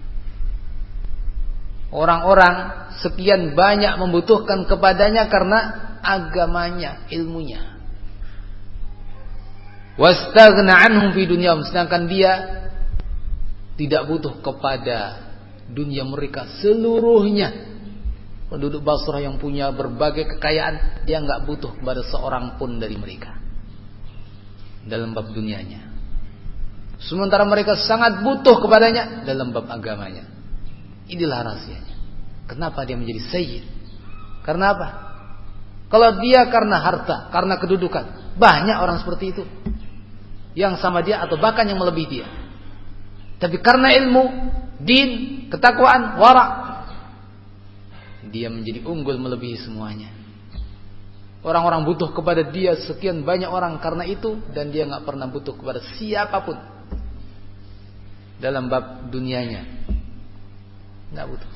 Orang-orang sekian banyak membutuhkan kepadanya karena agamanya, ilmunya. Wastaghna anhum fi dunyahum, sedangkan dia tidak butuh kepada dunia mereka seluruhnya. Penduduk Basrah yang punya berbagai kekayaan, dia enggak butuh kepada seorang pun dari mereka. dalam bab dunianya. Sementara mereka sangat butuh kepadanya dalam bab agamanya. Inilah rahasianya. Kenapa dia menjadi sayyid? Karena apa? Kalau dia karena harta, karena kedudukan, banyak orang seperti itu yang sama dia atau bahkan yang melebihi dia. Tapi karena ilmu, din, ketakwaan, wara', dia menjadi unggul melebihi semuanya. Orang-orang butuh kepada dia, sekian banyak orang karena itu, dan dia gak pernah butuh kepada siapapun dalam bab dunianya. Gak butuh.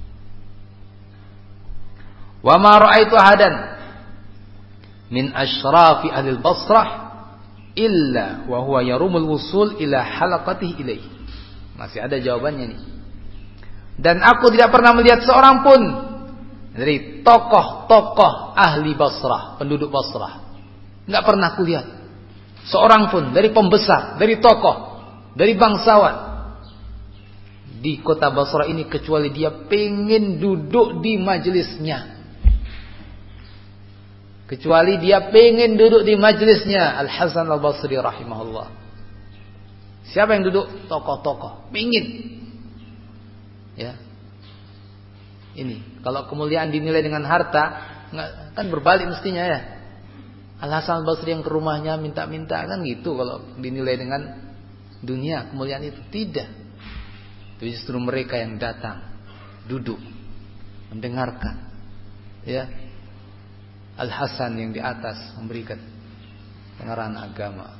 Wa ma ra'aitu ahadan min asyrafi ahli Basrah illa wa huwa yarumul wusul ila halaqatihi ilaih. Masih ada jawabannya nih. Dan aku tidak pernah melihat seorang pun dari tokoh-tokoh ahli Basrah, penduduk Basrah. Enggak pernah aku lihat seorang pun dari pembesar, dari tokoh, dari bangsawan di kota Basrah ini kecuali dia pengen duduk di majelisnya. Kecuali dia pengen duduk di majelisnya Al-Hasan Al-Basri rahimahullah. Siapa yang duduk? Tokoh-tokoh. Pengen. Ya. Ini, kalau kemuliaan dinilai dengan harta, kan berbalik mestinya ya. Al-Hasan Al-Basri yang ke rumahnya minta-minta, kan gitu kalau dinilai dengan dunia, kemuliaan itu. Tidak. Itu justru mereka yang datang, duduk, mendengarkan. Ya. Al-Hasan yang di atas memberikan pengarahan agama.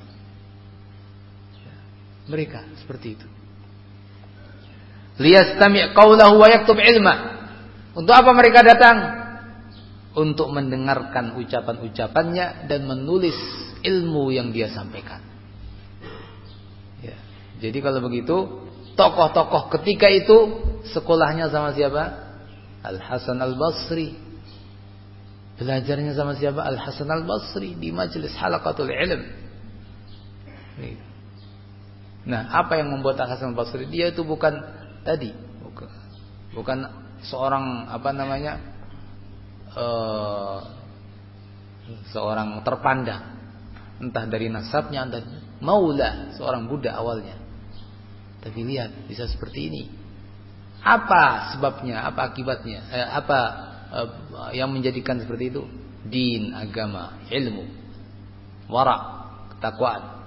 Mereka seperti itu. Liyastami' qawlahu wa yaktub ilma. Untuk apa mereka datang? Untuk mendengarkan ucapan-ucapannya dan menulis ilmu yang dia sampaikan. Ya. Jadi kalau begitu, tokoh-tokoh ketika itu sekolahnya sama siapa? Al-Hasan Al-Basri. Belajarnya sama siapa? Al-Hasan Al-Basri di majelis halaqatul ilm. Nah, apa yang membuat Al-Hasan Al-Basri? Dia itu bukan tadi, bukan seorang seorang terpandang, entah dari nasabnya, entah maula, seorang budak awalnya. Tapi lihat, bisa seperti ini. Apa sebabnya? Apa akibatnya? Yang menjadikan seperti itu? Din, agama, ilmu, wara', ketakwaan.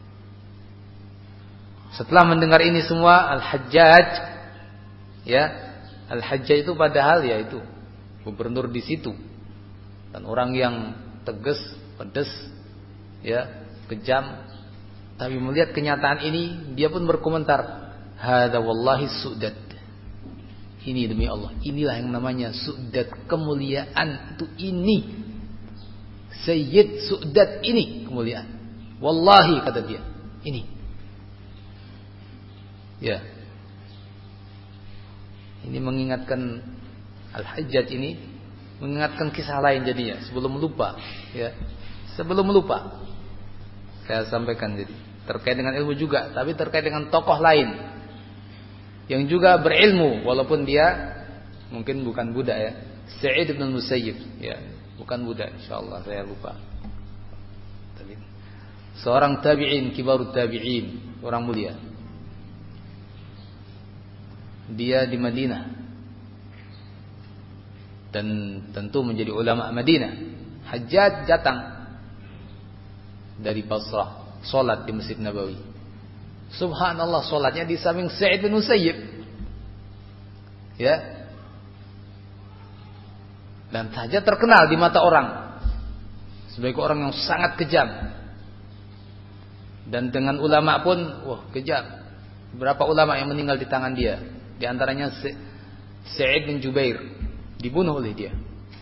Setelah mendengar ini semua, Al-Hajjaj, ya, Al-Hajjaj itu padahal ya itu gubernur di situ dan orang yang tegas, pedas, ya, kejam. Tapi melihat kenyataan ini, dia pun berkomentar, "Hadza wallahi su'dad." Ini demi Allah, inilah yang namanya su'dad, kemuliaan itu ini. Sayyid su'dad ini kemuliaan. Wallahi kata dia, ini. Ya. Ini mengingatkan Al-Hajjaj ini mengingatkan kisah lain jadinya sebelum lupa, ya. Sebelum lupa. Saya sampaikan jadi terkait dengan ilmu juga, tapi terkait dengan tokoh lain yang juga berilmu walaupun dia mungkin bukan budak ya. Sa'id bin Musayyib, ya, bukan budak, insyaallah saya lupa. Tapi seorang tabi'in, kibarut tabi'in, orang mulia. Dia di Madinah dan tentu menjadi ulama Madinah. Hajjaj datang dari Basrah, salat di Masjid Nabawi. Subhanallah, salatnya di samping Sa'id bin Musayyib. Ya. Dan Hajjaj terkenal di mata orang sebagai orang yang sangat kejam. Dan dengan ulama pun, wah, kejam. Berapa ulama yang meninggal di tangan dia? Di antaranya Sa'id bin Jubair dibunuh oleh dia.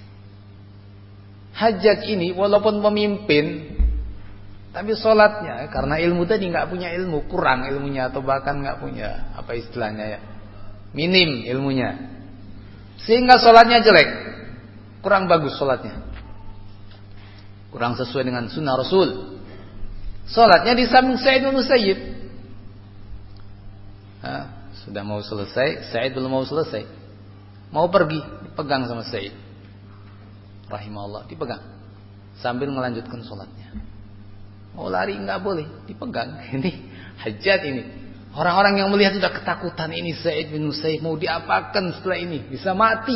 Hajjaj ini walaupun pemimpin, tapi sholatnya karena ilmu tadi nggak punya ilmu, kurang ilmunya atau bahkan nggak punya apa istilahnya ya, minim ilmunya, sehingga sholatnya jelek, kurang bagus sholatnya, kurang sesuai dengan sunnah Rasul. Sholatnya di samping Sa'id bin Musayyib. Sudah mau selesai, Sa'id belum mau selesai, mau pergi, dipegang sama Sa'id rahimahullah, dipegang sambil melanjutkan sholatnya. Oh lari nggak boleh, dipegang. Ini Hajjaj ini. Orang-orang yang melihat sudah ketakutan, ini Sa'id bin Musayyib mau diapakan setelah ini? Bisa mati.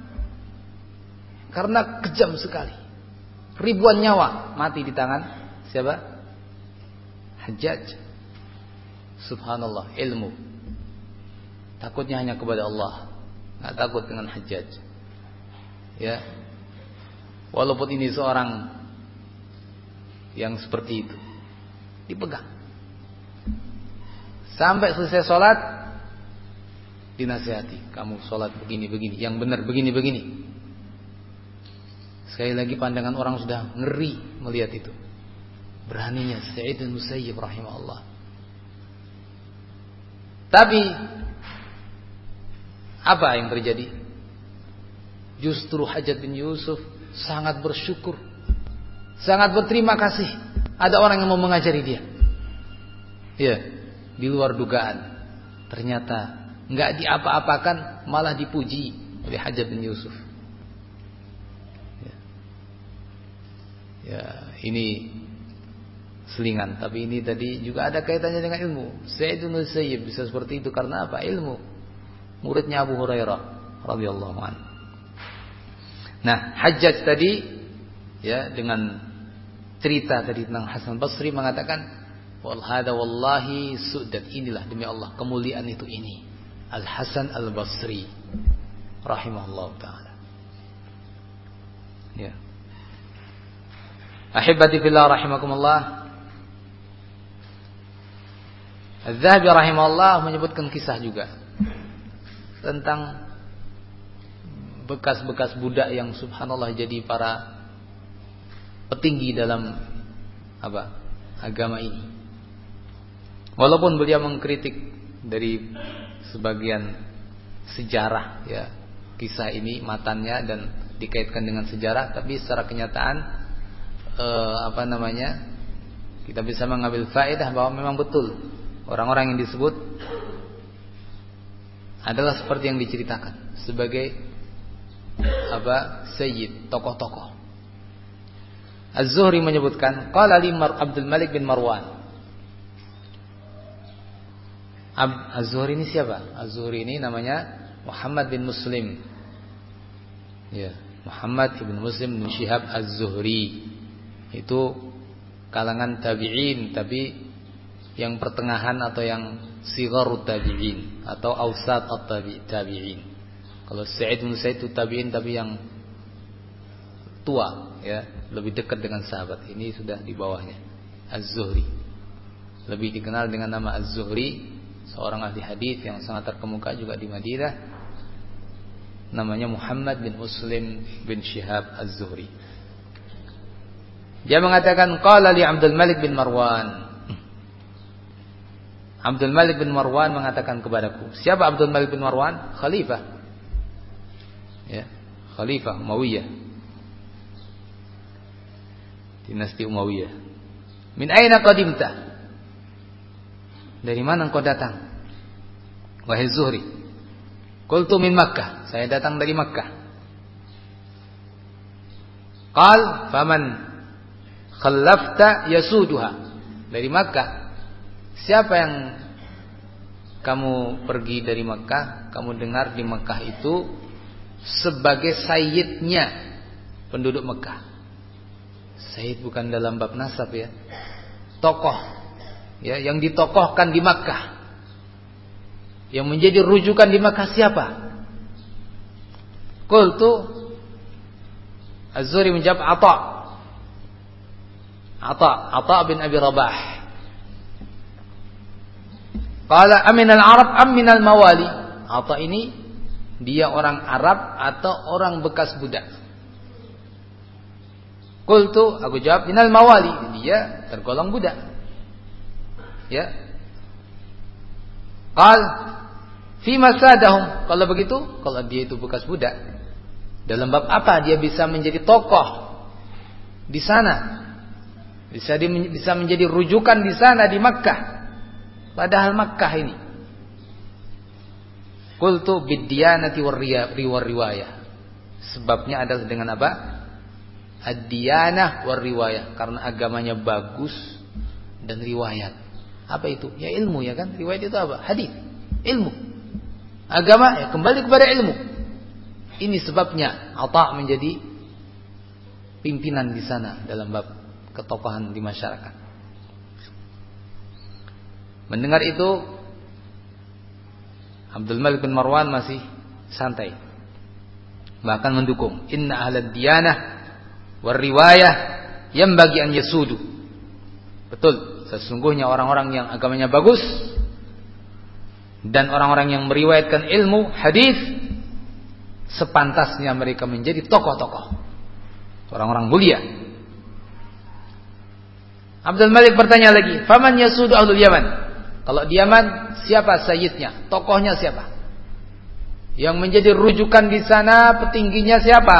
Karena kejam sekali. Ribuan nyawa mati di tangan siapa? Hajjaj. Subhanallah, ilmu. Takutnya hanya kepada Allah, nggak takut dengan Hajjaj. Ya. Walaupun ini seorang yang seperti itu, dipegang. Sampai selesai sholat, dinasihati. Kamu sholat begini-begini, yang benar begini-begini. Sekali lagi pandangan orang sudah ngeri melihat itu. Beraninya Sa'id bin Musayyib rahimahullah. Tapi apa yang terjadi? Justru Hajjaj bin Yusuf sangat bersyukur, sangat berterima kasih ada orang yang mau mengajari dia. Ya, di luar dugaan. Ternyata enggak diapa-apakan, malah dipuji oleh Hajjaj bin Yusuf. Ya, ini selingan, tapi ini tadi juga ada kaitannya dengan ilmu. Sa'id bin Musayyib bisa seperti itu karena apa? Ilmu. Muridnya Abu Hurairah radhiyallahu anhu. Nah, Hajjaj tadi ya dengan cerita tadi tentang Hasan Basri mengatakan, "Wal hada wallahi su'dat." Inilah demi Allah kemuliaan itu ini. Al Hasan Al Basri rahimahullah taala. Ya. Ahibati fillah rahimakumullah. Az-Zahabi rahimahullah menyebutkan kisah juga tentang bekas-bekas budak yang subhanallah jadi para petinggi dalam agama ini. Walaupun beliau mengkritik dari sebagian sejarah ya kisah ini matannya dan dikaitkan dengan sejarah, tapi secara kenyataan kita bisa mengambil faedah bahwa memang betul orang-orang yang disebut adalah seperti yang diceritakan sebagai sayyid, tokoh-tokoh. Az-Zuhri menyebutkan qala li Abdul Malik bin Marwan. Az-Zuhri ini siapa? Az-Zuhri ini namanya Muhammad bin Muslim. Ya, Muhammad bin Muslim bin Syihab Az-Zuhri. Itu kalangan tabi'in, tapi yang pertengahan atau yang sigharut tabi'in atau awsat at-tabi'in. Kalau Sa'id bin Musayyib itu tabi'in tapi yang tua ya, lebih dekat dengan sahabat. Ini sudah di bawahnya. Az-Zuhri. Lebih dikenal dengan nama Az-Zuhri, seorang ahli hadis yang sangat terkemuka juga di Madinah. Namanya Muhammad bin Muslim bin Syihab Az-Zuhri. Dia mengatakan qala li Abdul Malik bin Marwan. Abdul Malik bin Marwan mengatakan kepadaku. Siapa Abdul Malik bin Marwan? Khalifah. Ya, Khalifah Umayyah. Dinasti Umayyah. Min aina qadimta? Dari mana engkau datang? Wahai Zuhri. Qultu min Makkah. Saya datang dari Makkah. Qal faman khallafta yasuduha. Dari Makkah. Siapa yang kamu pergi dari Makkah, kamu dengar di Makkah itu sebagai sayyidnya penduduk Makkah. Sayyid bukan dalam bab nasab ya. Tokoh ya, yang ditokohkan di Makkah. Yang menjadi rujukan di Makkah siapa? Qultu Az-Zuhri menjawab Ata bin Abi Rabah. Qala aminal Arab am minal mawali? Ata ini dia orang Arab atau orang bekas budak? Qultu, aku jawab minal mawali, dia tergolong budak. Ya. Qal fi masadahum, kalau begitu, kalau dia itu bekas budak, dalam bab apa dia bisa menjadi tokoh di sana? Bisa menjadi rujukan di sana di Makkah. Padahal Makkah ini qultu bid-diyanati war-riwayah. Sebabnya adalah dengan apa? Ad-diyanah war-riwayah, karena agamanya bagus dan riwayat. Apa itu? Ya ilmu, ya kan? Riwayat itu apa? Hadis. Ilmu. Agama ya kembali kepada ilmu. Ini sebabnya Atha menjadi pimpinan di sana dalam bab ketokohan di masyarakat. Mendengar itu, Abdul Malik bin Marwan masih santai, bahkan mendukung. Inna ahlad diyanah war riwayah yanbaghi an yasudu. Betul, sesungguhnya orang-orang yang agamanya bagus dan orang-orang yang meriwayatkan ilmu hadis sepantasnya mereka menjadi tokoh-tokoh, orang-orang mulia. Abdul Malik bertanya lagi, faman yasudu ahlul Yaman? Kalau di Yaman siapa sayyidnya? Tokohnya siapa? Yang menjadi rujukan di sana, petingginya siapa?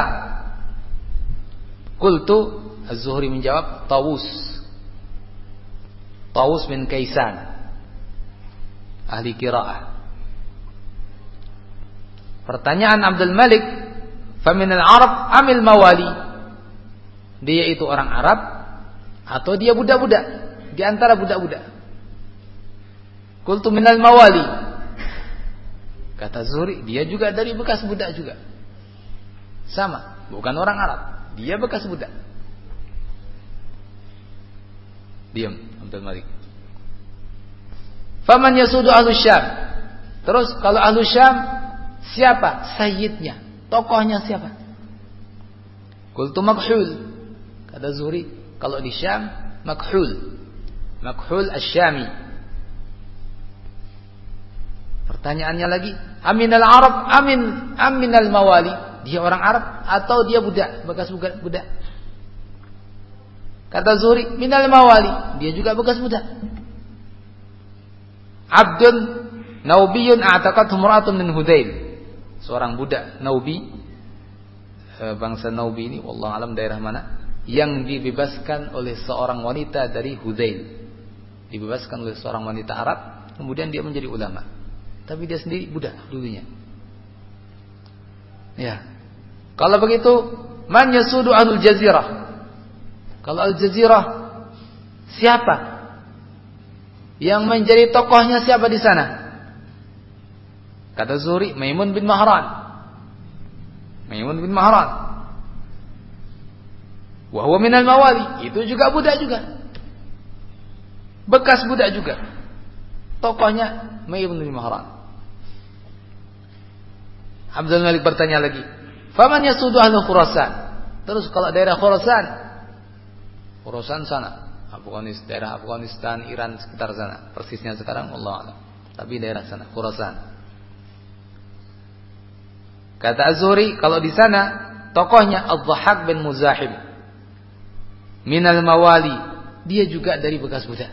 Qultu, Az-Zuhri menjawab, Tawus bin Kaisan, ahli qiraah. Pertanyaan Abdul Malik, faminal Arab amil mawali? Dia itu orang Arab atau dia budak-budak? Di antara budak-budak. Qultu minal mawali. Kata Zuhri, dia juga dari bekas budak juga. Sama, bukan orang Arab, dia bekas budak. Diam Abdul Malik. Faman yasudu ahlus Syam? Terus kalau ahlus Syam siapa sayyidnya? Tokohnya siapa? Qultu Makhul. Kata Zuhri, kalau di Syam Makhul Asy-Syami. Pertanyaannya lagi, aminal Arab aminal mawali? Dia orang Arab atau dia budak, bekas budak? Kata Zuhri, minal mawali, dia juga bekas budak. Abdun naubiyun a'taqathu imra'atun min Hudayl. Seorang budak Naubi, bangsa Naubi ini wallahu alam daerah mana, yang dibebaskan oleh seorang wanita dari Hudayl. Dibebaskan oleh seorang wanita Arab, kemudian dia menjadi ulama. Tapi dia sendiri budak dulunya. Ya. Kalau begitu, man yasudu ahlul jazirah? Kalau al-jazirah siapa? Yang menjadi tokohnya siapa di sana? Kata Zuhri, Maimun bin Mahran. Wa huwa minal mawali. Itu juga budak juga. Bekas budak juga. Tokohnya Maimun bin Mahran. Abdul Malik bertanya lagi, faman yasudu ahlu Khurasan? Terus kalau daerah Khurasan sana, daerah Afghanistan, Iran sekitar sana, persisnya sekarang Allah a'lam. Tapi daerah sana, Khurasan. Kata Az-Zuhri, kalau di sana tokohnya Ad-Dhahhak bin Muzahim minal mawali, dia juga dari bekas budak.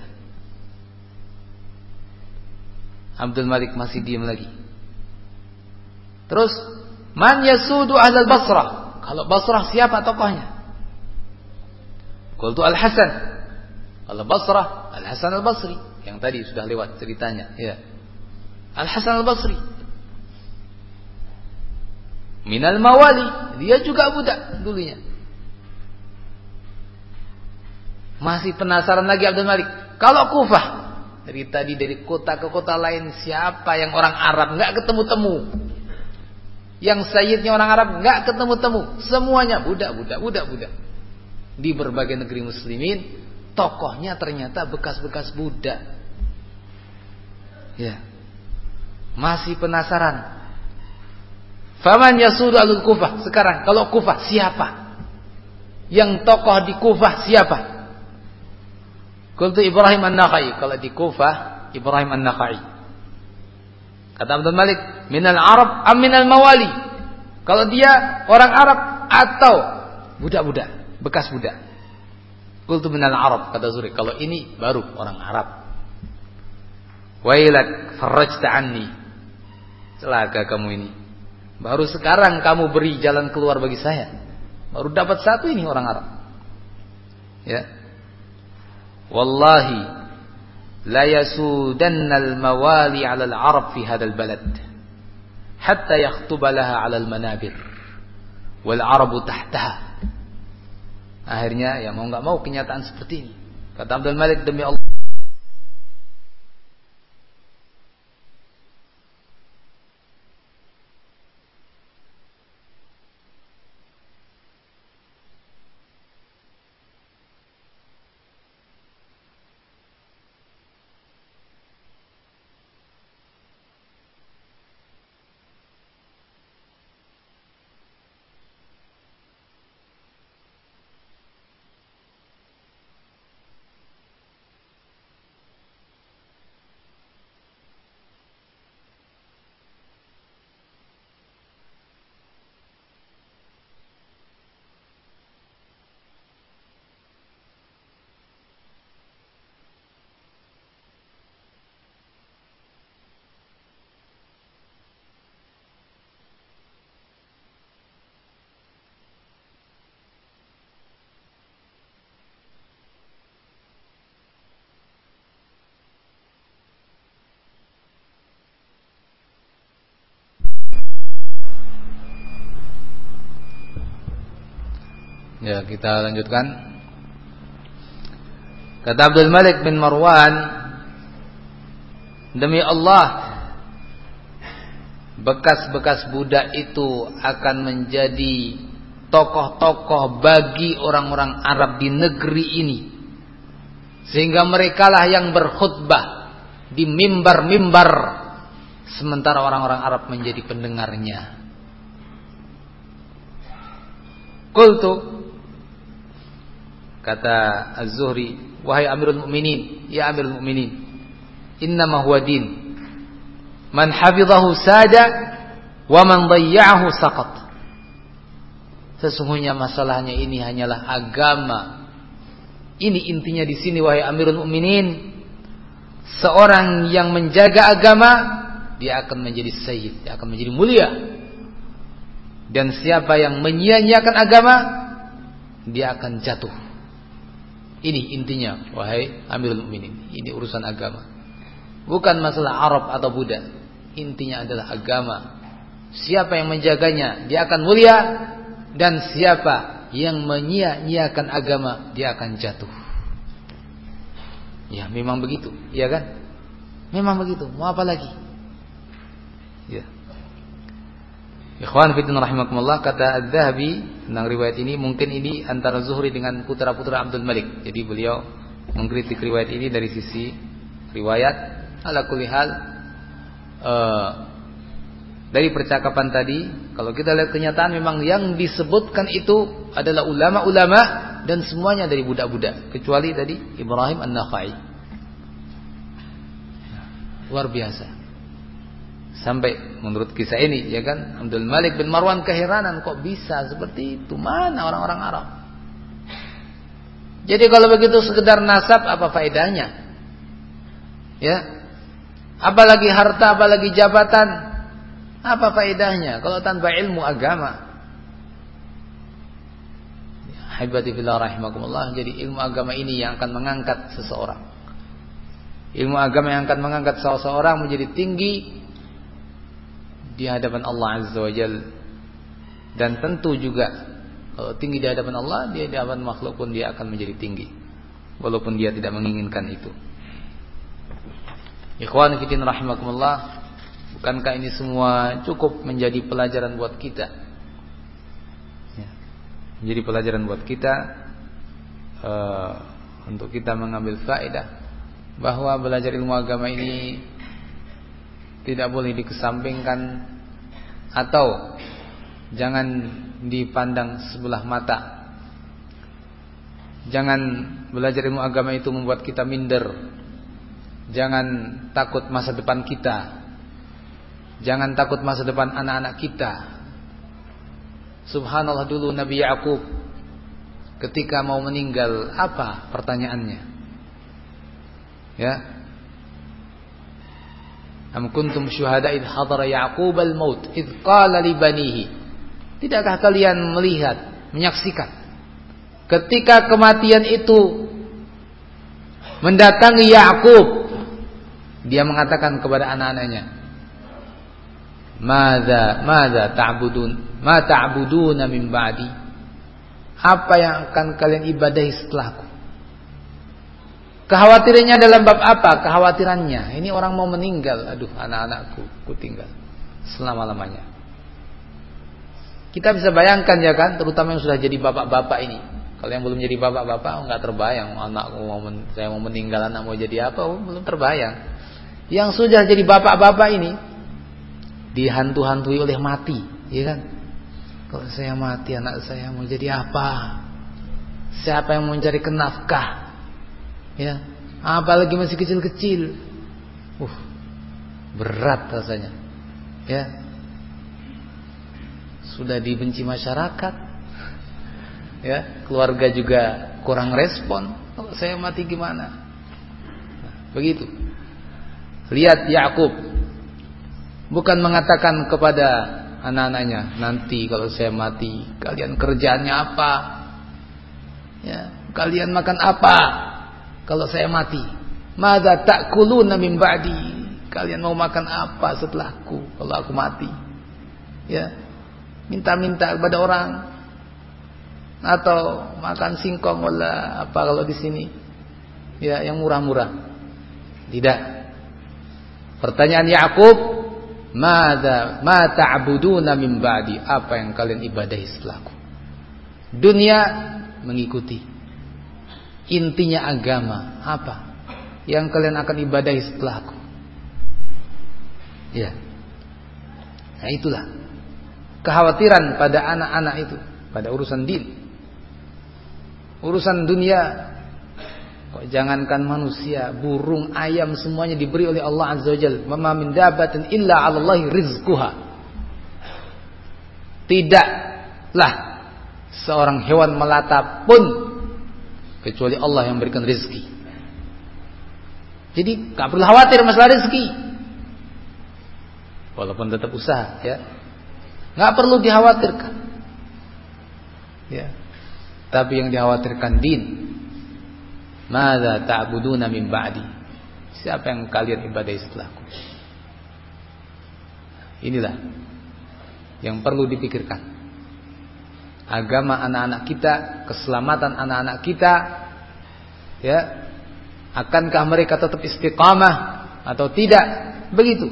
Abdul Malik masih diam lagi. Terus, man yasudu ahlal Basrah? Kalau Basrah siapa tokohnya? Qultu Al-Hasan. Kalau Basrah, Al-Hasan Al-Basri, yang tadi sudah lewat ceritanya, ya. Al-Hasan Al-Basri. Minal mawali, dia juga budak dulunya. Masih penasaran lagi Abdul Malik. Kalau Kufah, dari tadi dari kota ke kota lain, siapa yang orang Arab enggak ketemu-temu? Yang sayyidnya orang Arab enggak ketemu-temu, semuanya budak. Di berbagai negeri muslimin, tokohnya ternyata bekas-bekas budak. Ya. Masih penasaran. Faman yasudu alul Kufah? Sekarang kalau Kufah siapa? Yang tokoh di Kufah siapa? Qultu Ibrahim An-Nakhai. Kalau di Kufah Ibrahim An-Nakhai. Kata Abdul Malik, minal Arab am minal mawali? Kalau dia orang Arab atau budak-budak, bekas budak. Qultu minal Arab, kata Zuhri. Kalau ini baru orang Arab. Wailak farajta anni. Celaka kamu ini. Baru sekarang kamu beri jalan keluar bagi saya. Baru dapat satu ini orang Arab. Ya. Wallahi la yasudannal mawali 'ala al-'arab fi hadzal balad hatta yakhtuba laha 'ala al-manabir wal 'arabu tahtaha. Akhirnya ya mau enggak mau kenyataan seperti ini. Kata Abdul Malik, demi Allah Ya, kita lanjutkan. Kata Abdul Malik bin Marwan, demi Allah, bekas-bekas budak itu akan menjadi tokoh-tokoh bagi orang-orang Arab di negeri ini, sehingga merekalah yang berkhutbah di mimbar-mimbar, sementara orang-orang Arab menjadi pendengarnya. Qultu, kata Az-Zuhri, wahai Amirul Mukminin, ya Amirul Mukminin, innama huwa din, man hafizahu sada wa man dhayya'ahu saqat. Sesungguhnya masalahnya ini hanyalah agama. Ini intinya di sini, wahai Amirul Mukminin. Seorang yang menjaga agama, dia akan menjadi sayyid, dia akan menjadi mulia. Dan siapa yang menyia-nyiakan agama, dia akan jatuh. Ini intinya, wahai Amirul Mukminin. Ini urusan agama, bukan masalah Arab atau Buddha. Intinya adalah agama. Siapa yang menjaganya, dia akan mulia. Dan siapa yang menyia-nyiakan agama, dia akan jatuh. Ya, memang begitu, ya kan? Memang begitu. Mau apa lagi? Ya. Ikhwan fillah rahimakumullah, kata Az-Zahabi tentang riwayat ini, mungkin ini antara Zuhri dengan putra-putra Abdul Malik. Jadi beliau mengkritik riwayat ini dari sisi riwayat. Ala kulli hal, dari percakapan tadi, kalau kita lihat kenyataan, memang yang disebutkan itu adalah ulama-ulama dan semuanya dari budak-budak, kecuali tadi Ibrahim An-Nakhai. Luar biasa. Sampai menurut kisah ini, ya kan, Abdul Malik bin Marwan keheranan, kok bisa seperti itu? Mana orang-orang Arab? Jadi kalau begitu sekedar nasab, apa faedahnya? Ya, apalagi harta, apalagi jabatan, apa faedahnya kalau tanpa ilmu agama? Habibati fillah rahimakumullah. Jadi ilmu agama ini yang akan mengangkat seseorang. Ilmu agama yang akan mengangkat seseorang menjadi tinggi di hadapan Allah Azza wa Jalla. Dan tentu juga kalau tinggi di hadapan Allah, dia di hadapan makhluk pun dia akan menjadi tinggi, walaupun dia tidak menginginkan itu. Ikhwan fillah rahimakumullah, bukankah ini semua cukup menjadi pelajaran buat kita? Ya, menjadi pelajaran buat kita, untuk kita mengambil faedah bahwa belajar ilmu agama ini tidak boleh dikesampingkan atau jangan dipandang sebelah mata. Jangan belajar ilmu agama itu membuat kita minder. Jangan takut masa depan kita. Jangan takut masa depan anak-anak kita. Subhanallah, dulu Nabi Ya'qub ketika mau meninggal, apa pertanyaannya? Ya. Am kuntum syuhada idh hadara Ya'qub al-maut idh qala li banihi. Tidakkah kalian melihat, menyaksikan ketika kematian itu mendatangi Ya'qub, dia mengatakan kepada anak-anaknya, Madza ta'budun? Ma ta'buduna min ba'di? Apa yang akan kalian ibadahi setelahku? Kekhawatirannya dalam bab apa? Kekhawatirannya, ini orang mau meninggal. Aduh, anak-anakku, ku tinggal selama-lamanya. Kita bisa bayangkan, ya kan, terutama yang sudah jadi bapak-bapak ini. Kalau yang belum jadi bapak-bapak, enggak terbayang. Anakku saya mau meninggal, anak mau jadi apa? Belum terbayang. Yang sudah jadi bapak-bapak ini dihantu-hantui oleh mati, ya kan? Kalau saya mati, anak saya mau jadi apa? Siapa yang mau mencari nafkah? Ya, apalagi masih kecil-kecil. Berat rasanya. Ya. Sudah dibenci masyarakat. Ya, keluarga juga kurang respon. Kalau saya mati gimana? Nah, begitu. Lihat Ya'qub, bukan mengatakan kepada anak-anaknya, nanti kalau saya mati kalian kerjaannya apa? Ya, kalian makan apa kalau saya mati? Madza ta'kuluna min ba'di? Kalian mau makan apa setelahku kalau aku mati? Ya, minta-minta kepada orang. atau makan singkong wala apa kalau di sini ya yang murah-murah. Tidak. Pertanyaan Yakub, ma ta'buduna min ba'di? Apa yang kalian ibadahi setelahku? Dunia mengikuti. Intinya agama apa yang kalian akan ibadahi setelahku? Ya. Nah itulah kekhawatiran pada anak-anak itu pada urusan din. Urusan dunia, kok jangankan manusia, burung, ayam semuanya diberi oleh Allah Azza wa Jalla. Ma min dabbatin illa 'ala Allahi rizquha. Tidaklah seorang hewan melata pun kecuali Allah yang berikan rezeki. Jadi enggak perlu khawatir masalah rezeki. Walaupun tetap usaha, ya. Enggak perlu dikhawatirkan. Ya. Tapi yang dikhawatirkan din. Madza ta'buduna min ba'di? Siapa yang kalian ibadahi setelahku? Inilah yang perlu dipikirkan. Agama anak-anak kita, keselamatan anak-anak kita, ya. Akankah mereka tetap istiqamah atau tidak? Begitu.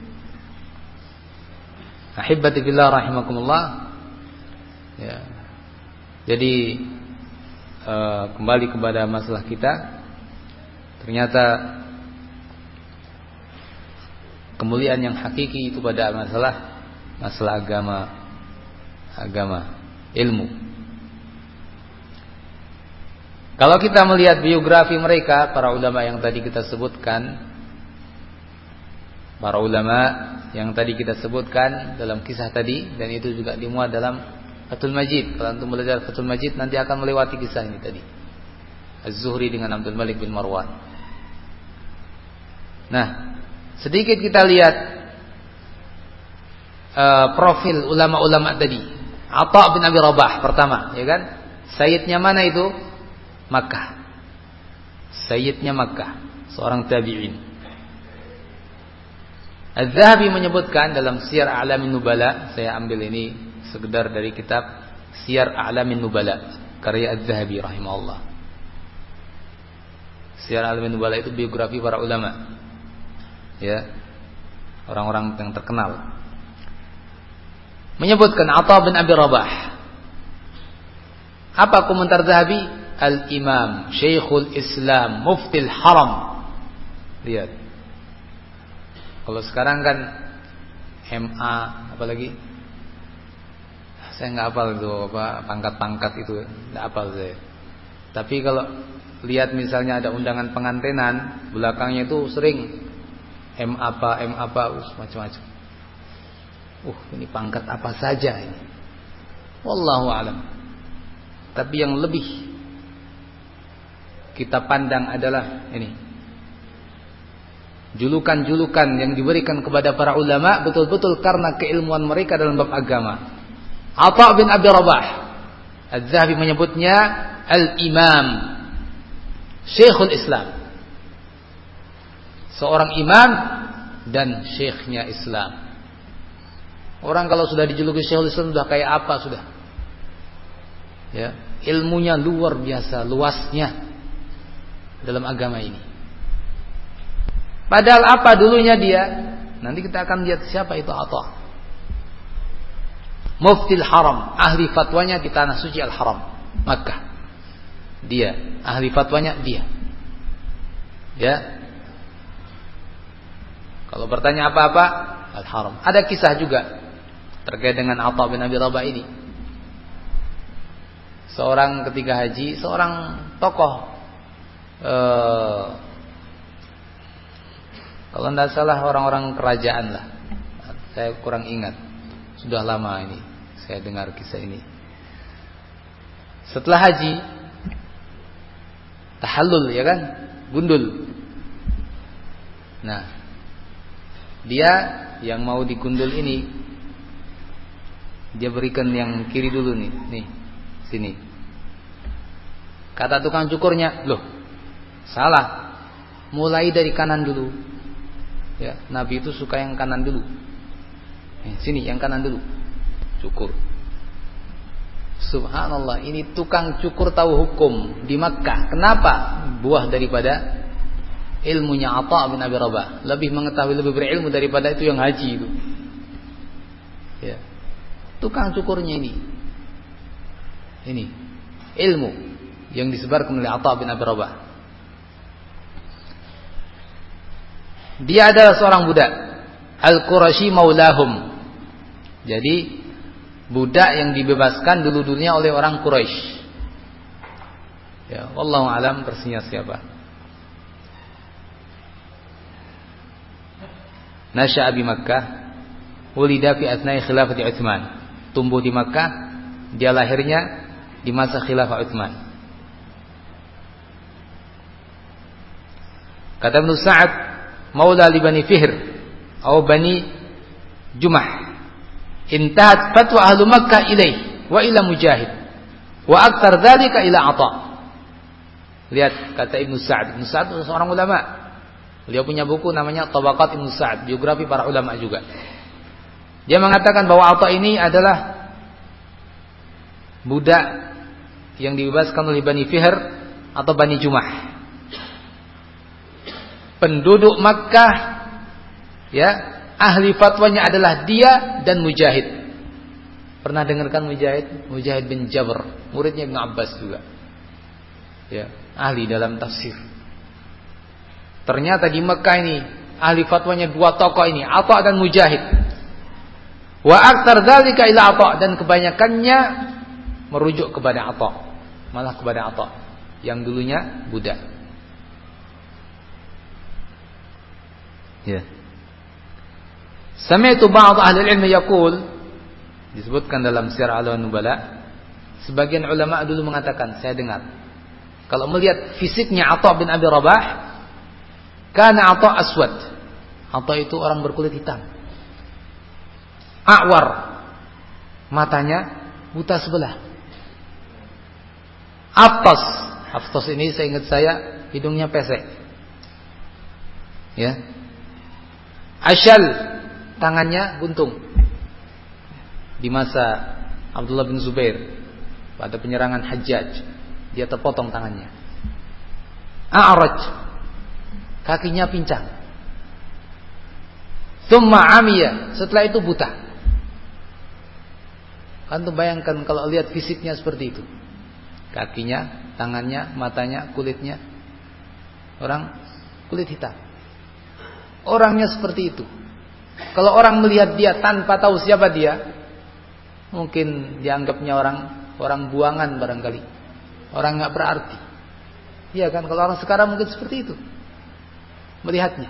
Ahibbati billah rahimakumullah. Ya. Jadi kembali kepada masalah kita, ternyata kemuliaan yang hakiki itu pada masalah agama, ilmu. Kalau kita melihat biografi mereka, para ulama yang tadi kita sebutkan, dalam kisah tadi, dan itu juga dimuat dalam Fathul Majid. Kalau antum belajar Fathul Majid nanti akan melewati kisah ini tadi. Az-Zuhri dengan Abdul Malik bin Marwan. Nah, sedikit kita lihat profil ulama-ulama tadi. Atha bin Abi Rabah pertama, ya kan? Sayyidnya mana itu? Makkah. Sayyidnya Makkah, seorang tabi'in. Az-Zahabi menyebutkan dalam Siyar A'lamin Nubala, saya ambil ini sekedar dari kitab Siyar A'lamin Nubala karya Az-Zahabi rahimahullah. Siyar A'lamin Nubala itu biografi para ulama, ya, orang-orang yang terkenal. Menyebutkan Atha bin Abi Rabah. Apa komentar Zahabi? Al-Imam, Syekhul Islam, Muftil Haram. Lihat. Kalau sekarang kan MA apalagi? Saya nggak hafal itu apa pangkat-pangkat itu, nggak hafal saya. Tapi kalau lihat misalnya ada undangan pengantenan, belakangnya itu sering M apa, macam-macam. Ini pangkat apa saja ini. Wallahu a'lam. Tapi yang lebih kita pandang adalah ini. Julukan-julukan yang diberikan kepada para ulama betul-betul karena keilmuan mereka dalam bab agama. Atha bin Abi Rabah, Az-Zahabi menyebutnya Al-Imam, Syekhul Islam, seorang imam dan syekhnya Islam. Orang kalau sudah dijuluki Syekhul Islam sudah kayak apa sudah? Ya, ilmunya luar biasa luasnya dalam agama ini. Padahal apa dulunya dia? Nanti kita akan lihat siapa itu Atha. Muftil Haram, ahli fatwanya di tanah suci Al-Haram, Makkah. Dia, ahli fatwanya dia. Ya. Kalau bertanya apa-apa, Al-Haram. Ada kisah juga terkait dengan Atha bin Abi Rabah ini. Seorang ketika haji, seorang tokoh kalau tidak salah orang-orang kerajaan lah. Saya kurang ingat. Sudah lama ini saya dengar kisah ini. Setelah haji, tahallul, ya kan, gundul. Nah, dia yang mau digundul ini, dia berikan yang kiri dulu nih, sini. Kata tukang cukurnya, loh, salah. Mulai dari kanan dulu. Ya, Nabi itu suka yang kanan dulu. Sini yang kanan dulu. Cukur. Subhanallah, ini tukang cukur tahu hukum di Makkah. Kenapa? Buah daripada ilmunya Atha bin Abi Rabah. Lebih mengetahui, lebih berilmu daripada itu yang haji itu. Ya. Tukang cukurnya ini ilmu yang disebarkan oleh Atha bin Abi Rabah. Dia adalah seorang budak Al-Qurashi maulahum. Jadi budak yang dibebaskan dulu-dulunya oleh orang Quraisy. Ya, wallahu alam persisnya siapa. Nasya'a bi Makkah, wulida fi athnai khilafati Utsman. Tumbuh di Makkah, dia lahirnya di masa khilafah Utsman. Kata Ibnu Sa'ad, maula li Bani Fihr atau Bani Jumah. Intahat fatwa ahlu Makkah ilaih wa ila Mujahid wa aktsar dzalika ila Atha. Lihat kata Ibnu Sa'ad. Ibnu Sa'ad seorang ulama. Beliau punya buku namanya Tabaqat Ibnu Sa'ad, biografi para ulama juga. Dia mengatakan bahwa Atha ini adalah budak yang dibebaskan oleh Bani Fihr atau Bani Jumah. Penduduk Makkah, ya, ahli fatwanya adalah dia dan Mujahid. Pernah dengarkan Mujahid? Mujahid bin Jabr, muridnya Ibnu Abbas juga. Ya, ahli dalam tafsir. Ternyata di Mekah ini ahli fatwanya dua tokoh ini, Atha dan Mujahid. Wa aktsar dzalika ila Atha, dan kebanyakannya merujuk kepada Atha. Malah kepada Atha yang dulunya budak. Ya. Sami'tu ba'd ahli al-ilm yaqul, disebutkan dalam Sirah Alamun Nubala, sebagian ulama dulu mengatakan, saya dengar, kalau melihat fisiknya Atha bin Abi Rabah, kana Atha aswad. Atha itu orang berkulit hitam. A'war, matanya buta sebelah. Aftas ini saya ingat hidungnya pesek. Ya. Asyal, tangannya buntung. Di masa Abdullah bin Zubair pada penyerangan Hajjaj, dia terpotong tangannya. A'raj, kakinya pincang. Tsumma amiya, setelah itu buta. Antum bayangkan kalau lihat fisiknya seperti itu. Kakinya, tangannya, matanya, kulitnya orang kulit hitam. Orangnya seperti itu. Kalau orang melihat dia tanpa tahu siapa dia, mungkin dianggapnya orang buangan barangkali, orang nggak berarti. Iya kan? Kalau orang sekarang mungkin seperti itu melihatnya.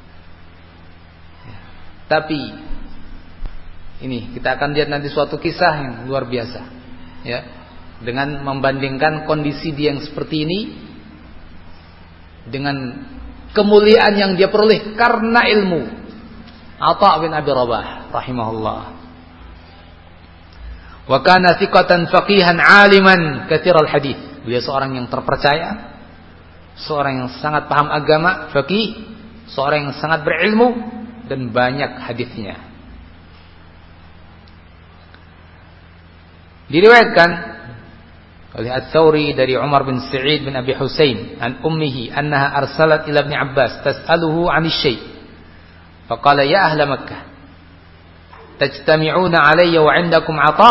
Ya. Tapi ini kita akan lihat nanti suatu kisah yang luar biasa, ya, dengan membandingkan kondisi dia yang seperti ini dengan kemuliaan yang dia peroleh karena ilmu. Atha bin Abi Rabah rahimahullah. Wa kana thiqatan faqihan aliman katsiral hadits. Beliau seorang yang terpercaya, seorang yang sangat paham agama, faqih, seorang yang sangat berilmu dan banyak hadisnya. Diriwayatkan oleh Ats-Tsauri dari Umar bin Sa'id bin Abi Husain an ummihi annaha arsalat ila Ibn Abbas tas'aluhu 'anil syai'. Faqala ya ahla Makkah tajtami'una 'alayya wa 'indakum 'Atha.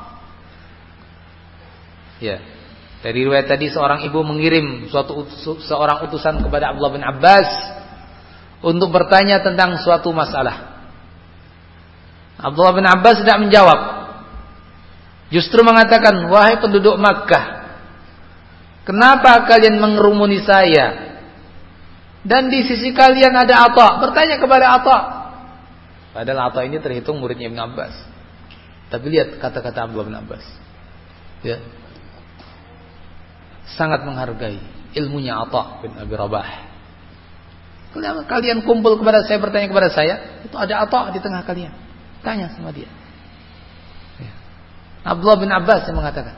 Ya. Dari riwayat tadi seorang ibu mengirim seorang utusan kepada Abdullah bin Abbas untuk bertanya tentang suatu masalah. Abdullah bin Abbas tidak menjawab. Justru mengatakan, wahai penduduk Makkah, kenapa kalian mengerumuni saya? Dan di sisi kalian ada Atha, bertanya kepada Atha. Padahal Atha ini terhitung muridnya Ibn Abbas. Tapi lihat kata-kata Abdullah bin Abbas. Ya. Sangat menghargai ilmunya Atha bin Abi Rabah. Kalian kumpul kepada saya, bertanya kepada saya, itu ada Atha di tengah kalian. Tanya sama dia. Abdullah bin Abbas yang mengatakan,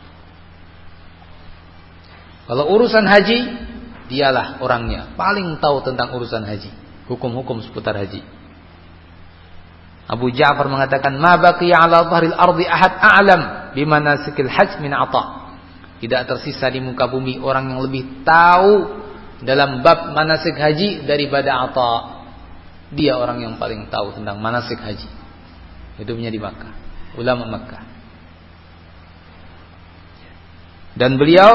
kalau urusan haji, dialah orangnya paling tahu tentang urusan haji, hukum-hukum seputar haji. Abu Ja'far mengatakan, ma baqiya 'ala dhahril ardi ahad a'lam bimanasikil hajj min Atha. Tidak tersisa di muka bumi orang yang lebih tahu dalam bab manasik haji daripada Atha. Dia orang yang paling tahu tentang manasik haji. Hidupnya di Makkah, ulama Makkah. Dan beliau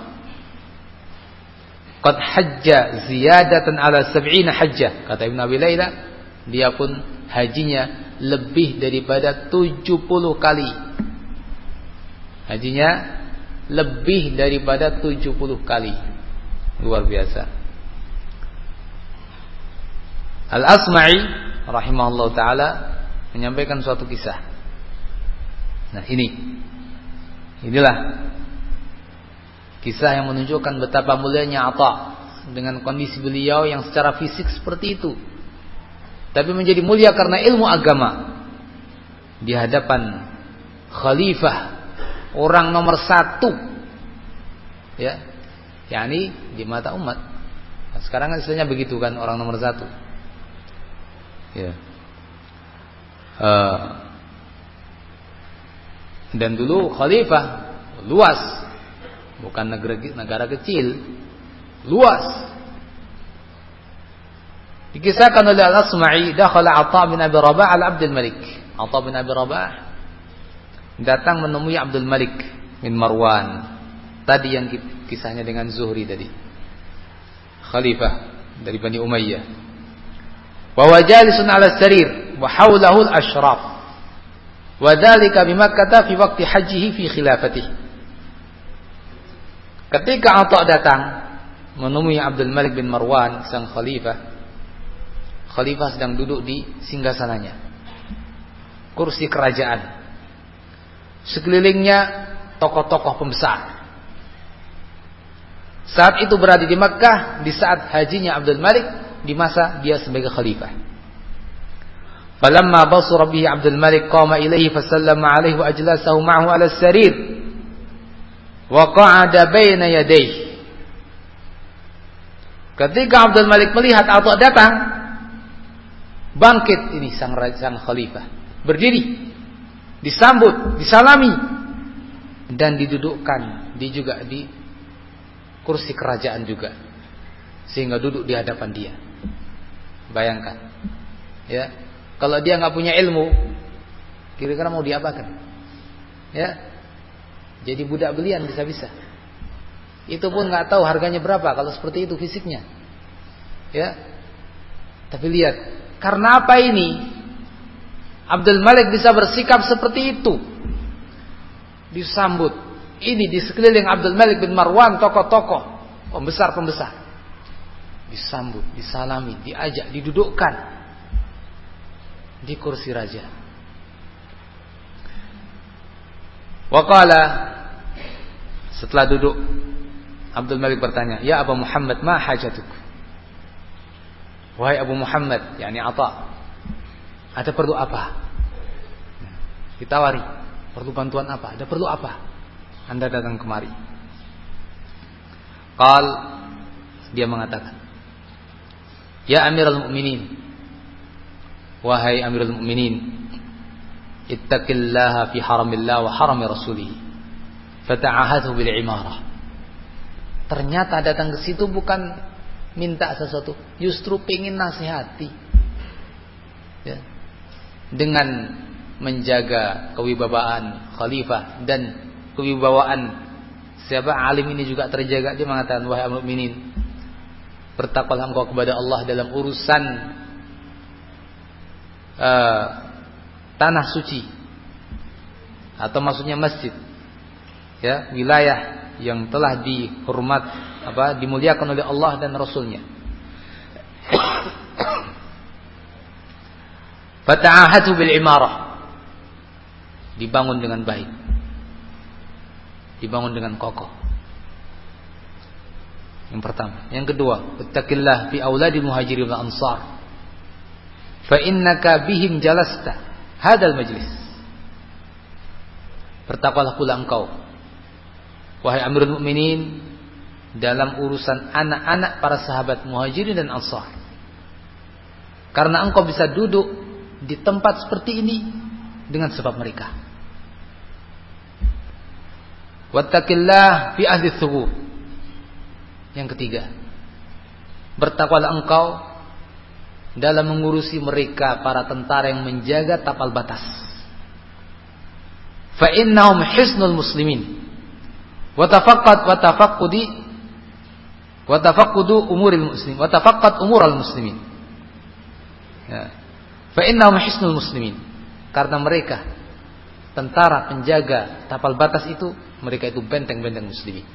qad hajja ziyadatan ala 70 hajjah. Kata Ibn Abi Layla, dia pun hajinya lebih daripada 70 kali. Hajinya lebih daripada 70 kali. Luar biasa. Al-Asma'i rahimahullah ta'ala menyampaikan suatu kisah. Nah, inilah kisah yang menunjukkan betapa mulianya Atha dengan kondisi beliau yang secara fisik seperti itu, tapi menjadi mulia karena ilmu agama di hadapan khalifah, orang nomor 1, ya, yakni di mata umat. Nah, sekarang kan istilahnya begitu kan, orang nomor 1. Ya. Dan dulu khalifah luas, bukan negara kecil, luas. Dikisahkan oleh Al-Asma'i, dakhala Atha bin Abi Rabah al-Abdul Malik. Atha bin Abi Rabah datang menemui Abdul Malik bin Marwan. Tadi yang kisahnya dengan Zuhri tadi. Khalifah dari Bani Umayyah. Wa wajalisun 'ala sarir wa hawlahu al-ashraf. Wa dzalika bi Makkah fi waqti hajjihi fi khilafatihi. Ketika Atha datang menemui Abdul Malik bin Marwan sang khalifah sedang duduk di singgasananya, kursi kerajaan. Sekelilingnya tokoh-tokoh pembesar. Saat itu berada di Makkah di saat hajinya Abdul Malik di masa dia sebagai khalifah. Falamma basura bihi Abdul Malik qama ilaihi fasallama alaihi wa ajlasahu ma'ahu 'ala as-sarir wa qa'ada baina yadayhi. Ketika Abdul Malik melihat Atha datang, bangkit ini sang khalifah, berdiri, disambut, disalami, dan didudukkan juga di kursi kerajaan juga, sehingga duduk di hadapan dia. Bayangkan, ya, kalau dia nggak punya ilmu, kira-kira mau diapakan? Ya, jadi budak belian bisa-bisa. Itu pun nggak tahu harganya berapa kalau seperti itu fisiknya, ya. Tapi lihat, karena apa ini Abdul Malik bisa bersikap seperti itu, disambut ini di sekeliling Abdul Malik bin Marwan, tokoh-tokoh pembesar-pembesar, disambut, disalami, diajak, didudukkan di kursi raja. Waqala, setelah duduk Abdul Malik bertanya, "Ya Abu Muhammad, ma hajatuk?" Wahai Abu Muhammad, yakni Atha, ada perlu apa? Ditawari, perlu bantuan apa? Ada perlu apa? Anda datang kemari. Qal, dia mengatakan, "Ya Amirul Mukminin, wahai Amirul Mukminin, ittaqillaha fi haramillah wa harami rasulih, fata'ahadhu bil imarah." Ternyata datang ke situ bukan minta sesuatu, justru pengen nasihati, ya, dengan menjaga kewibawaan khalifah dan kewibawaan siapa alim ini juga terjaga. Dia mengatakan, "Wahai Amirul Mukminin, bertakwalah engkau kepada Allah dalam urusan tanah suci, atau maksudnya masjid, ya, wilayah yang telah dimuliakan oleh Allah dan Rasulnya. Fata'ahatu bil imarah, dibangun dengan baik, dibangun dengan kokoh. Yang pertama. Yang kedua, ittaqillah fi auladil muhajirin wal ansar, fa innaka bihim jalasta hadal majlis. Bertakwalah pula engkau, wahai Amirul Mukminin, dalam urusan anak-anak para sahabat muhajirin dan ansar, karena engkau bisa duduk di tempat seperti ini dengan sebab mereka. Wattaqillah fi ahli thughur. Yang ketiga, bertakwalah engkau dalam mengurusi mereka para tentara yang menjaga tapal batas. Fa innahum hisnul muslimin. Wa tafaqqudu umuril muslimin. Wa tafaqqad umural muslimin. Ya. Fa innahum hisnul muslimin. Karena mereka tentara penjaga tapal batas itu, mereka itu benteng-benteng muslimin.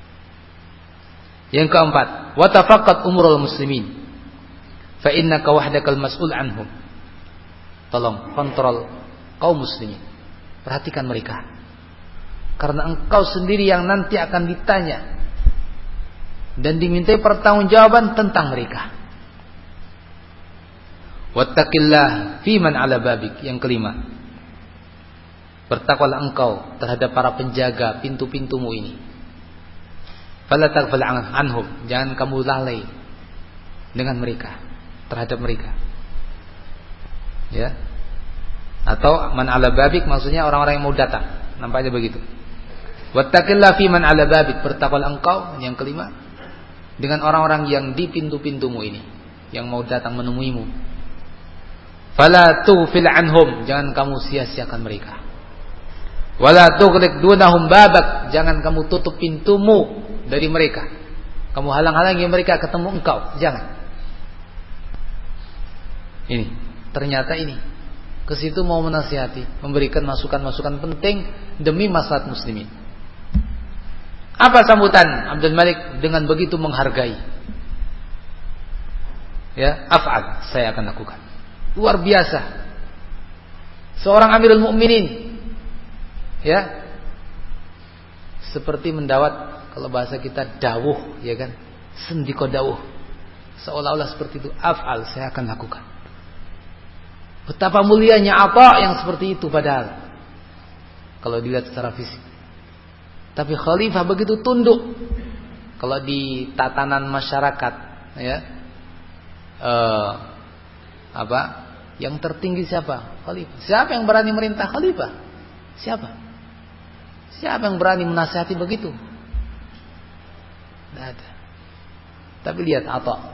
Yang keempat, wa tafaqqad umural muslimin. Fa innaka wahdakal mas'ul anhum. Tolong kontrol kaum muslimin. Perhatikan mereka. Karena engkau sendiri yang nanti akan ditanya dan dimintai pertanggungjawaban tentang mereka. Wattaqillah fi man 'ala babik. Yang kelima, bertakwalah engkau terhadap para penjaga pintu-pintumu ini. Fala taghfal anhum. Jangan kamu lalai dengan mereka, terhadap mereka. Ya. Atau man 'ala babik maksudnya orang-orang yang mau datang. Nampaknya begitu. Wattaqillah fi man 'ala babik. Bertakwalah engkau, yang kelima, dengan orang-orang yang di pintu-pintumu ini, yang mau datang menemuimu. Fala tughfil anhum. Jangan kamu sia-siakan mereka. Wala tughliq dunahum babak. Jangan kamu tutup pintumu dari mereka. Kamu halang-halangi mereka ketemu engkau. Jangan. Ini, ternyata ini ke situ mau menasihati, memberikan masukan-masukan penting demi maslahat muslimin. Apa sambutan Abdul Malik dengan begitu menghargai? Ya, af'al, saya akan lakukan. Luar biasa. Seorang Amirul Mukminin, ya, seperti mendawat, kalau bahasa kita dawuh, ya kan, sendiko dawuh, seolah-olah seperti itu. Af'al, saya akan lakukan. Betapa mulianya apa yang seperti itu padahal kalau dilihat secara fisik. Tapi khalifah begitu tunduk. Kalau di tatanan masyarakat, ya, yang tertinggi siapa? Khalifah. Siapa yang berani merintah? Khalifah. Siapa? Siapa yang berani menasihati begitu? Tidak ada. Tapi lihat Atha,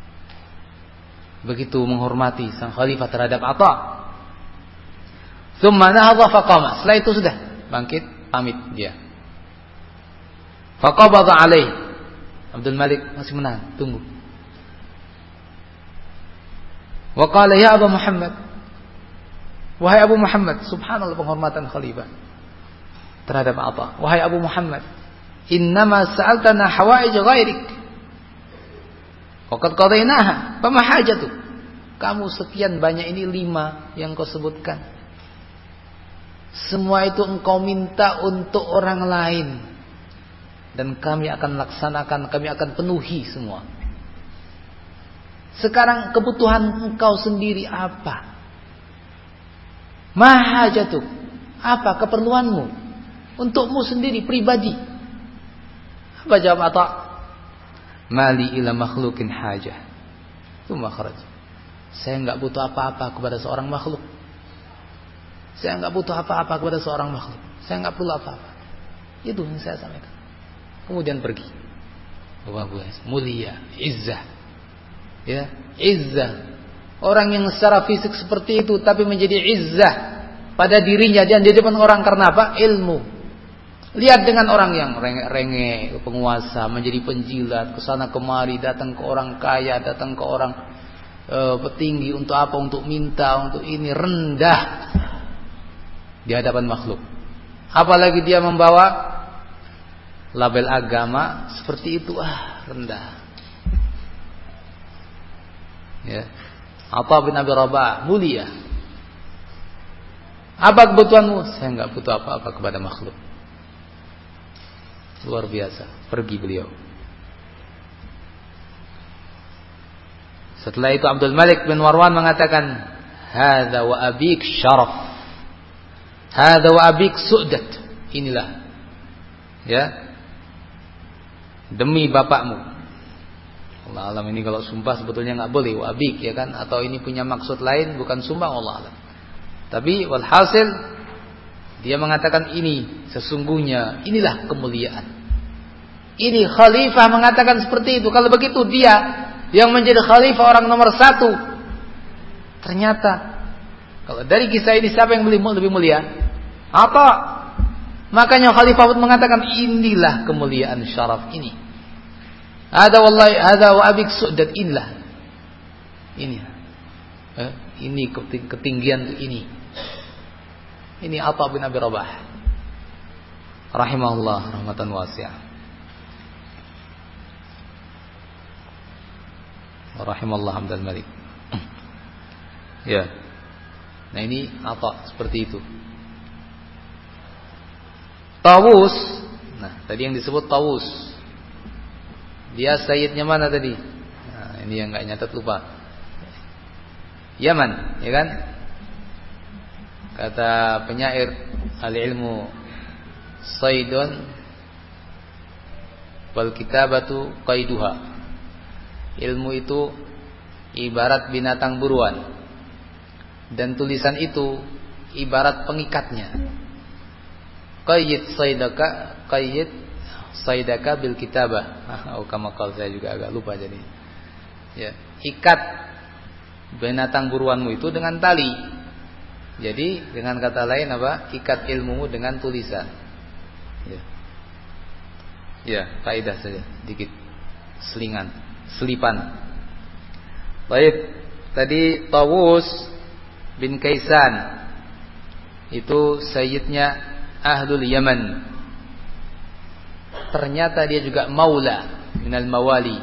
begitu menghormati sang khalifah terhadap Atha. Tsumma nahadha faqama. Setelah itu sudah bangkit, pamit dia. Faqabadha alaih. Abdul Malik masih menahan, tunggu. Wa qala ya Abu Muhammad. Wahai Abu Muhammad, subhanallah penghormatan khalifah terhadap Atha. Wahai Abu Muhammad, innama sa'altana hawaij ghairik. Waqad qadainaha, fama hajatu. Kamu sekian banyak ini 5 yang kau sebutkan. Semua itu engkau minta untuk orang lain. Dan kami akan laksanakan, kami akan penuhi semua. Sekarang kebutuhan engkau sendiri apa? Ma hajatu. Apa keperluanmu? Untukmu sendiri pribadi. Apa jawab Atha? Mali ila makhlukin hajah. Itu makhraj. Saya enggak butuh apa-apa kepada seorang makhluk. Saya enggak butuh apa-apa kepada seorang makhluk. Saya enggak perlu apa-apa. Itu yang saya sampaikan. Kemudian pergi. Wah, mulia, izzah. Ya, izzah. Orang yang secara fisik seperti itu tapi menjadi izzah pada dirinya dan di depan orang karena apa? Ilmu. Lihat dengan orang yang rengek, penguasa, menjadi penjilat, kesana kemari, datang ke orang kaya, datang ke orang petinggi untuk apa? Untuk minta, untuk ini, rendah di hadapan makhluk. Apalagi dia membawa label agama seperti itu, rendah. Ya. Atha bin Abi Rabah mulia. Apa kebutuhanmu? Saya enggak butuh apa-apa kepada makhluk. Luar biasa. Pergi beliau. Setelah itu Abdul Malik bin Marwan mengatakan, "Hadza wa abik syaraf. Hadza wa abik su'dat." Inilah, ya, demi bapakmu. Allah alam, ini kalau sumpah sebetulnya enggak boleh, wa abik, ya kan, atau ini punya maksud lain bukan sumpah, Allah alam. Tapi walhasil Dia mengatakan ini sesungguhnya inilah kemuliaan. Ini khalifah mengatakan seperti itu. Kalau begitu dia yang menjadi khalifah orang nomor 1. Ternyata kalau dari kisah ini siapa yang lebih mulia? Apa? Makanya Khalifah pun mengatakan inilah kemuliaan syaraf ini. Ada wallahi ada wa abik su'dat inilah. Ini ketinggian tuh ini. Ini Atha bin Abi Rabah. Rahimahullah rahmatan wasi'ah. Rahimallahu Abdul Malik. Ya. Nah ini Atha seperti itu. Tawus. Nah, tadi yang disebut Tawus. Dia sayyidnya mana tadi? Nah, ini yang enggak nyatat lupa. Yaman, ya kan? Kata penyair ahli ilmu, saydun wal kitabatu qaiduha. Ilmu itu ibarat binatang buruan dan tulisan itu ibarat pengikatnya. Qayyid saydaka bil kitabah. Kama qala, saya juga agak lupa jadi. Ya, ikat binatang buruanmu itu dengan tali. Jadi dengan kata lain apa? Ikat ilmumu dengan tulisan. Ya. Ya, kaidah saja dikit. Selipan. Baik, tadi Tawus bin Kaisan itu sayyidnya Ahlul Yaman. Ternyata dia juga maula minal mawali.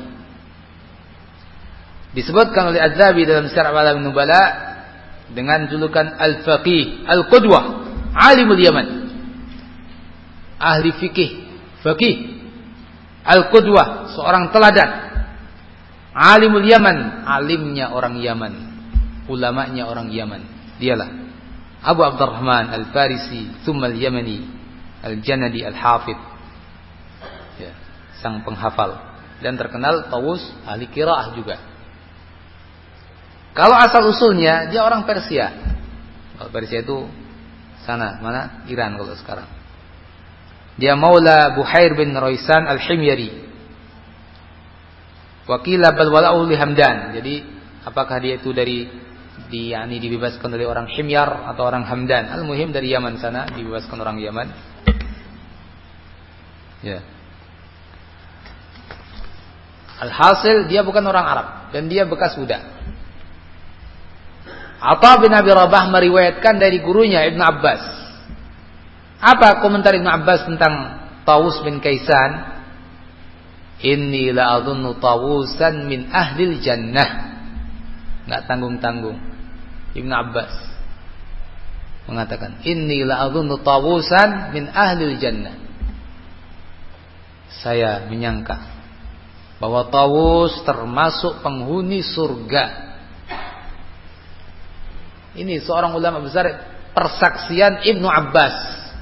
Disebutkan oleh Az-Zahabi dalam Syiar A'lam Nubala dengan julukan Al-Faqih, Al-Qudwah, Alimul Yaman. Ahli fikih, faqih. Al-Qudwah, seorang teladan. Alimul Yaman, alimnya orang Yaman, ulamanya orang Yaman. Dialah Abu Abdurrahman Al-Farisi, thumma Al-Yamani, Al-Janadi Al-Hafidh. Ya, sang penghafal dan terkenal Tawus ahli qiraah juga. Kalau asal usulnya dia orang Persia. Kalau Persia itu sana, mana? Iran kalau sekarang. Dia maula Buhair bin Raisan Al-Himyari. Wakila bal wala'u li Hamdan. Jadi apakah dia itu dibebaskan oleh orang Himyar atau orang Hamdan? Al-muhim dari Yaman sana, dibebaskan orang Yaman. Ya. Alhasil dia bukan orang Arab dan dia bekas budak. Atha bin Abi Rabah meriwayatkan dari gurunya Ibnu Abbas. Apa komentar Ibnu Abbas tentang Tawus bin Kaisan? Inni la adhunnu Tawusan min ahlil jannah. Enggak tanggung-tanggung. Ibnu Abbas mengatakan, inni la adhunnu Tawusan min ahlil jannah. Saya menyangka bahwa Tawus termasuk penghuni surga. Ini seorang ulama besar, persaksian Ibnu Abbas.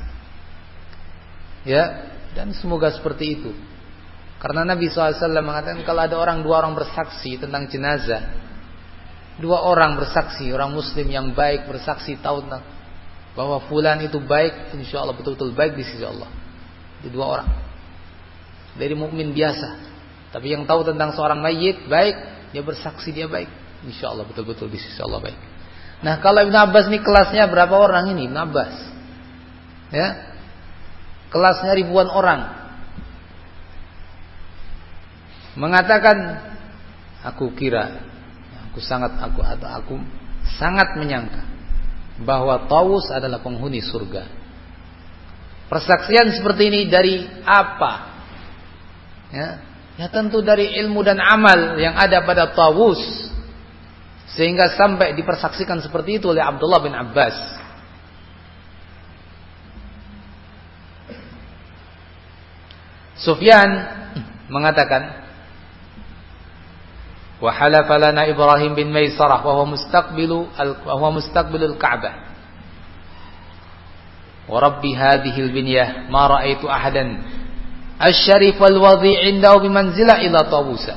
Ya, dan semoga seperti itu. Karena Nabi SAW mengatakan kalau ada dua orang bersaksi tentang jenazah, dua orang bersaksi, orang Muslim yang baik bersaksi tahu tentang bahwa fulan itu baik, insya Allah betul-betul baik di sisi Allah. Itu dua orang dari mukmin biasa, tapi yang tahu tentang seorang mayit baik, dia bersaksi dia baik, insya Allah betul-betul di sisi Allah baik. Nah, kalau Ibnu Abbas ini kelasnya berapa orang ini Ibnu Abbas? Ya, kelasnya ribuan orang. Mengatakan, aku sangat menyangka bahwa Tawus adalah penghuni surga. Persaksian seperti ini dari apa? Ya tentu dari ilmu dan amal yang ada pada Tawus, sehingga sampai dipersaksikan seperti itu oleh Abdullah bin Abbas. Sufyan mengatakan, wa halafa lana Ibrahim bin Maisarah wa huwa mustaqbilul Ka'bah. Wa rabbi hadhihi al-binyah ma ra'aitu ahadan asy-syarif wal-wadhi' indahu bimanzilah ila Tawusa.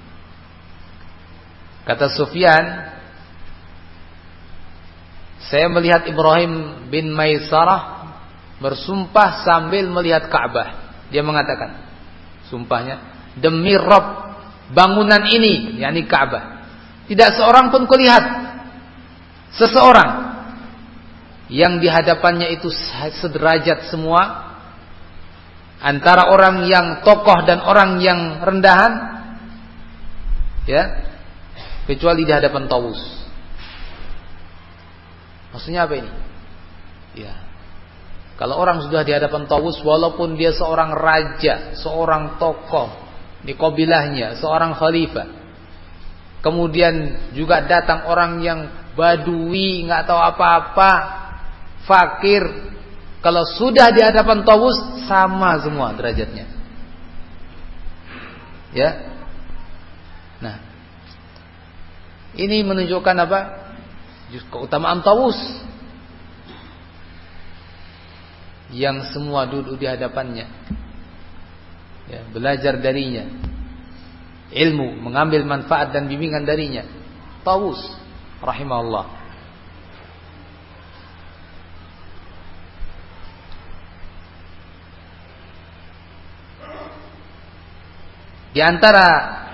Kata Sufyan, saya melihat Ibrahim bin Maisarah bersumpah sambil melihat Ka'bah. Dia mengatakan, sumpahnya, demi Rabb bangunan ini, yakni Ka'bah, tidak seorang pun kulihat seseorang yang di hadapannya itu sederajat semua antara orang yang tokoh dan orang yang rendahan, ya, kecuali di hadapan Tawus. Maksudnya apa ini? Ya, kalau orang sudah di hadapan Tawus, walaupun dia seorang raja, seorang tokoh di kabilahnya, seorang khalifah, kemudian juga datang orang yang badui, nggak tahu apa-apa, fakir, kalau sudah di hadapan Tawus sama semua derajatnya. Ya. Nah, ini menunjukkan apa? Keutamaan Tawus yang semua duduk di hadapannya, ya, belajar darinya ilmu, mengambil manfaat dan bimbingan darinya. Tawus rahimahullah. Di antara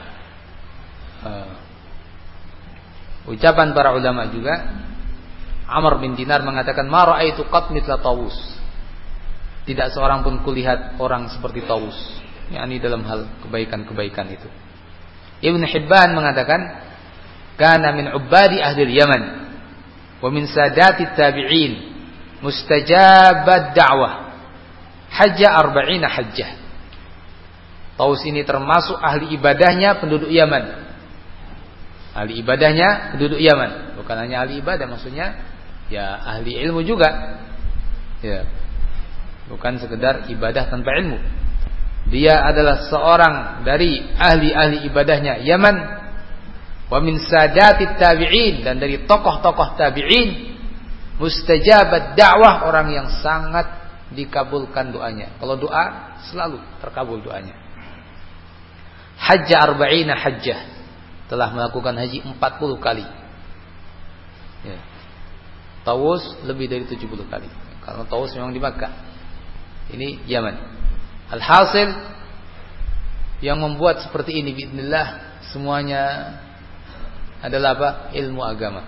ucapan para ulama juga, Amr bin Dinar mengatakan, ma ra'aitu qat mithla Tawus. Tidak seorang pun kulihat orang seperti Tawus, yakni dalam hal kebaikan-kebaikan itu. Ibn Hibban mengatakan, kana min ubadi ahli Yaman wa min sadati tabi'in mustajabad da'wah hajja 40 hajjah. Tawus ini termasuk ahli ibadahnya penduduk Yaman. Ahli ibadahnya penduduk Yaman, bukan hanya ahli ibadah, maksudnya ya ahli ilmu juga. Ya. Bukan sekedar ibadah tanpa ilmu. Dia adalah seorang dari ahli-ahli ibadahnya Yaman, wa min sadatit tabi'in, dan dari tokoh-tokoh tabi'in, mustajabat dakwah, orang yang sangat dikabulkan doanya. Kalau doa selalu terkabul doanya. Hajja 40 hajjah, telah melakukan haji 40 kali. Ya. Tawus lebih dari 70 kali. Karena Tawus memang di Makkah. Ini Yaman. Alhasil yang membuat seperti ini biidznillah semuanya adalah apa? Ilmu agama.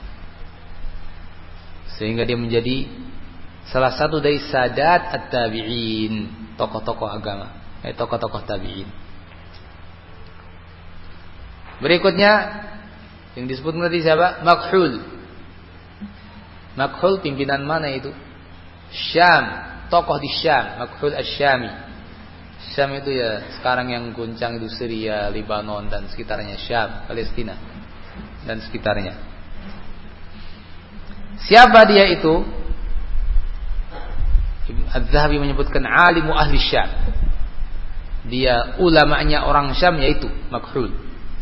Sehingga dia menjadi salah satu dari sadat at-tabi'in, tokoh-tokoh agama, tokoh-tokoh tabi'in. Berikutnya yang disebut tadi siapa? Makhul. Makhul pimpinan mana itu? Syam. Tokoh di Syam, Makhul Asy-Syami. Syam itu ya sekarang yang guncang itu Syria, Lebanon dan sekitarnya, Syam, Palestina dan sekitarnya. Siapa dia itu? Az-Zahabi menyebutkan alimu ahli Syam. Dia ulamanya orang Syam, yaitu Makhul.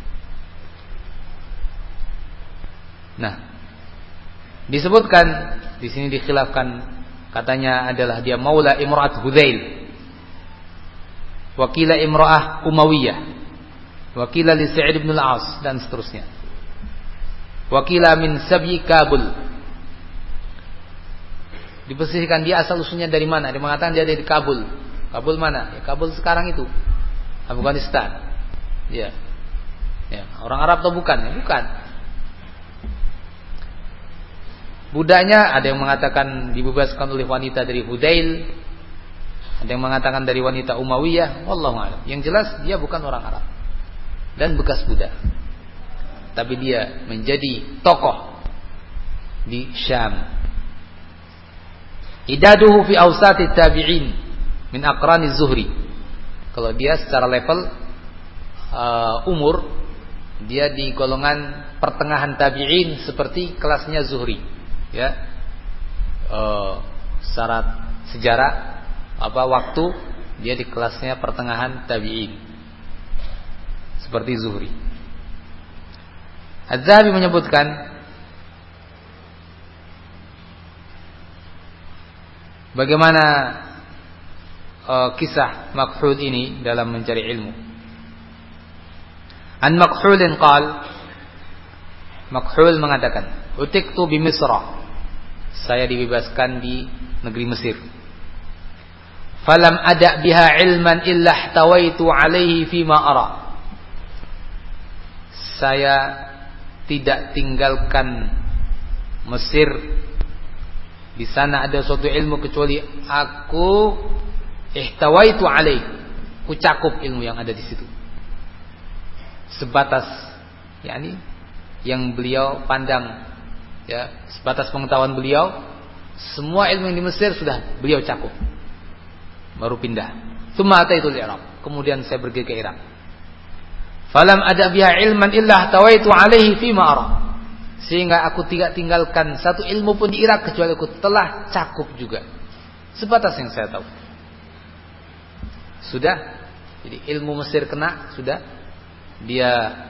Nah, disebutkan di sini dikhilafkan, katanya adalah dia maula imra'at Hudzail, wakila imra'ah Umayyah, wakila li Sa'id bin al-As, dan seterusnya. Wakila min Sabyi Kabul. Dipersihkan dia asal usulnya dari mana? Dia mengatakan dia dari Kabul. Kabul mana? Ya, Kabul sekarang itu Afghanistan. Ya. Ya, orang Arab atau bukan? Ya, bukan. Budaknya ada yang mengatakan dibebaskan oleh wanita dari Hudzail, ada yang mengatakan dari wanita Umayyah, wallahu a'lam. Yang jelas dia bukan orang Arab dan bekas budak. Tapi dia menjadi tokoh di Syam. Idaduhu fi awsati tabi'in min aqrani Zuhri. Kalau dia secara level umur, dia di golongan pertengahan tabi'in seperti kelasnya Zuhri. Ya, syarat sejarah waktu dia di kelasnya pertengahan tabi'in seperti Zuhri. Az-Zahabi menyebutkan bagaimana kisah Makhul ini dalam mencari ilmu. An Makhulin qal, Makhul mengatakan, utiktu bi Misra, saya dibebaskan di negeri Mesir. falam ada biha ilman illa ihtawaitu alaihi fima ara. Saya tidak tinggalkan Mesir, di sana ada suatu ilmu kecuali aku ihtawaitu alaihi, ku cakup ilmu yang ada di situ. Sebatas yakni yang beliau pandang, ya, sebatas pengetahuan beliau, semua ilmu yang di Mesir sudah beliau cakup. Baru pindah. Tsumma ataitul Iraq. Kemudian saya pergi ke Irak. Falam ada biha ilman illa tawaitu alaihi fima ara. Sehingga aku tidak tinggalkan satu ilmu pun di Irak kecuali aku telah cakup juga. Sebatas yang saya tahu. Sudah. Jadi ilmu Mesir kena, sudah. Dia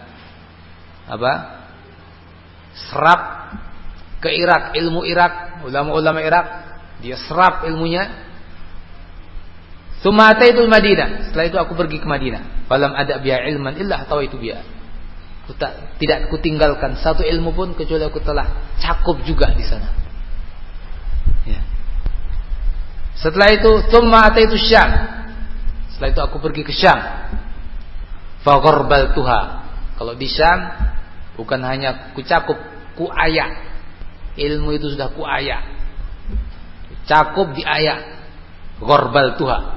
serap ke Irak, ilmu Irak, ulama-ulama Irak, dia serap ilmunya. Tsumma ataitul Madinah. Setelah itu aku pergi ke Madinah. Falam ada biha ilman illa tawaitu biha. Tidak aku tinggalkan satu ilmu pun kecuali aku telah cakup juga di sana. Ya. Setelah itu tsumma ataitu Syam. Setelah itu aku pergi ke Syam. Fa gharbaltuha. Kalau di Syam bukan hanya ku cakup, ku ayak. Ilmu itu sudah ku ayak. Cakup di ayak. Gharbaltuha.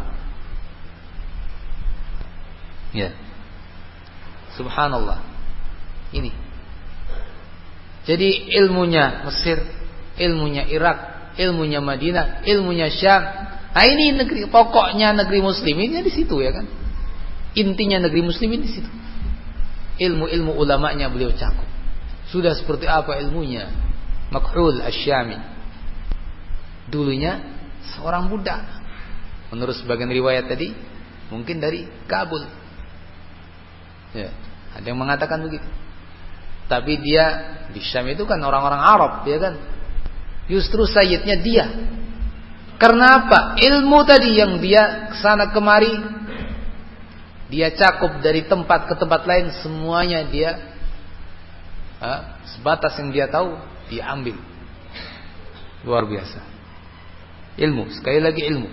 Ya. Subhanallah. Ini. Jadi ilmunya Mesir, ilmunya Irak, ilmunya Madinah, ilmunya Syam. Nah, ini negeri, pokoknya negeri muslimin di situ, ya kan? Intinya negeri muslimin di situ. Ilmu-ilmu ulamanya beliau cakup. Sudah seperti apa ilmunya? Makhul Asy-Syami. Dulunya seorang budak. Menurut sebagian riwayat tadi, mungkin dari Kabul. Ya, ada yang mengatakan begitu. Tapi dia di Syam itu kan orang-orang Arab, ya kan? Justru sayyidnya dia. Karena apa? Ilmu tadi yang dia kesana kemari, dia cakup dari tempat ke tempat lain, semuanya dia sebatas yang dia tahu dia ambil. Luar biasa. Ilmu, sekali lagi ilmu.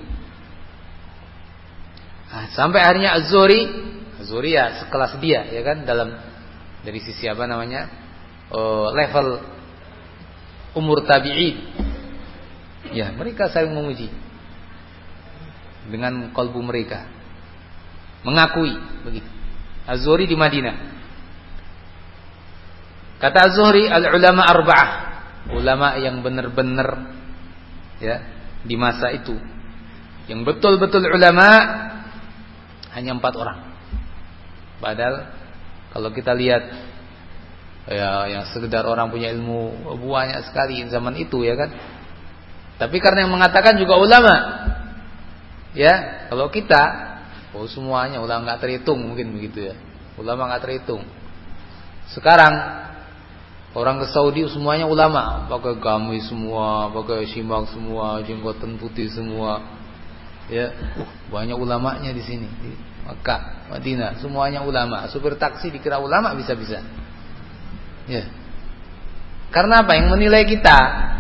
Sampai akhirnya Az-Zuhri ya sekelas dia, ya kan, dalam dari sisi level umur tabi'in. Ya, mereka saling memuji dengan kalbu mereka, mengakui begitu. Az-Zuhri di Madinah. Kata Az-Zuhri, al-ulama arba'ah, ulama yang benar-benar, ya, di masa itu, yang betul-betul ulama hanya 4 orang. Padahal kalau kita lihat, ya, yang sekedar orang punya ilmu banyak sekali zaman itu, ya kan. Tapi karena yang mengatakan juga ulama, ya, kalau kita, semuanya ulama nggak terhitung, mungkin begitu, ya. Ulama nggak terhitung. Sekarang orang ke Saudi semuanya ulama, pakai gamis semua, pakai simak semua, jenggotan putih semua, ya. Banyak ulamanya di sini. Mekah, Madinah, semuanya ulama. Supir taksi dikira ulama bisa-bisa. Ya. Karena apa? Yang menilai kita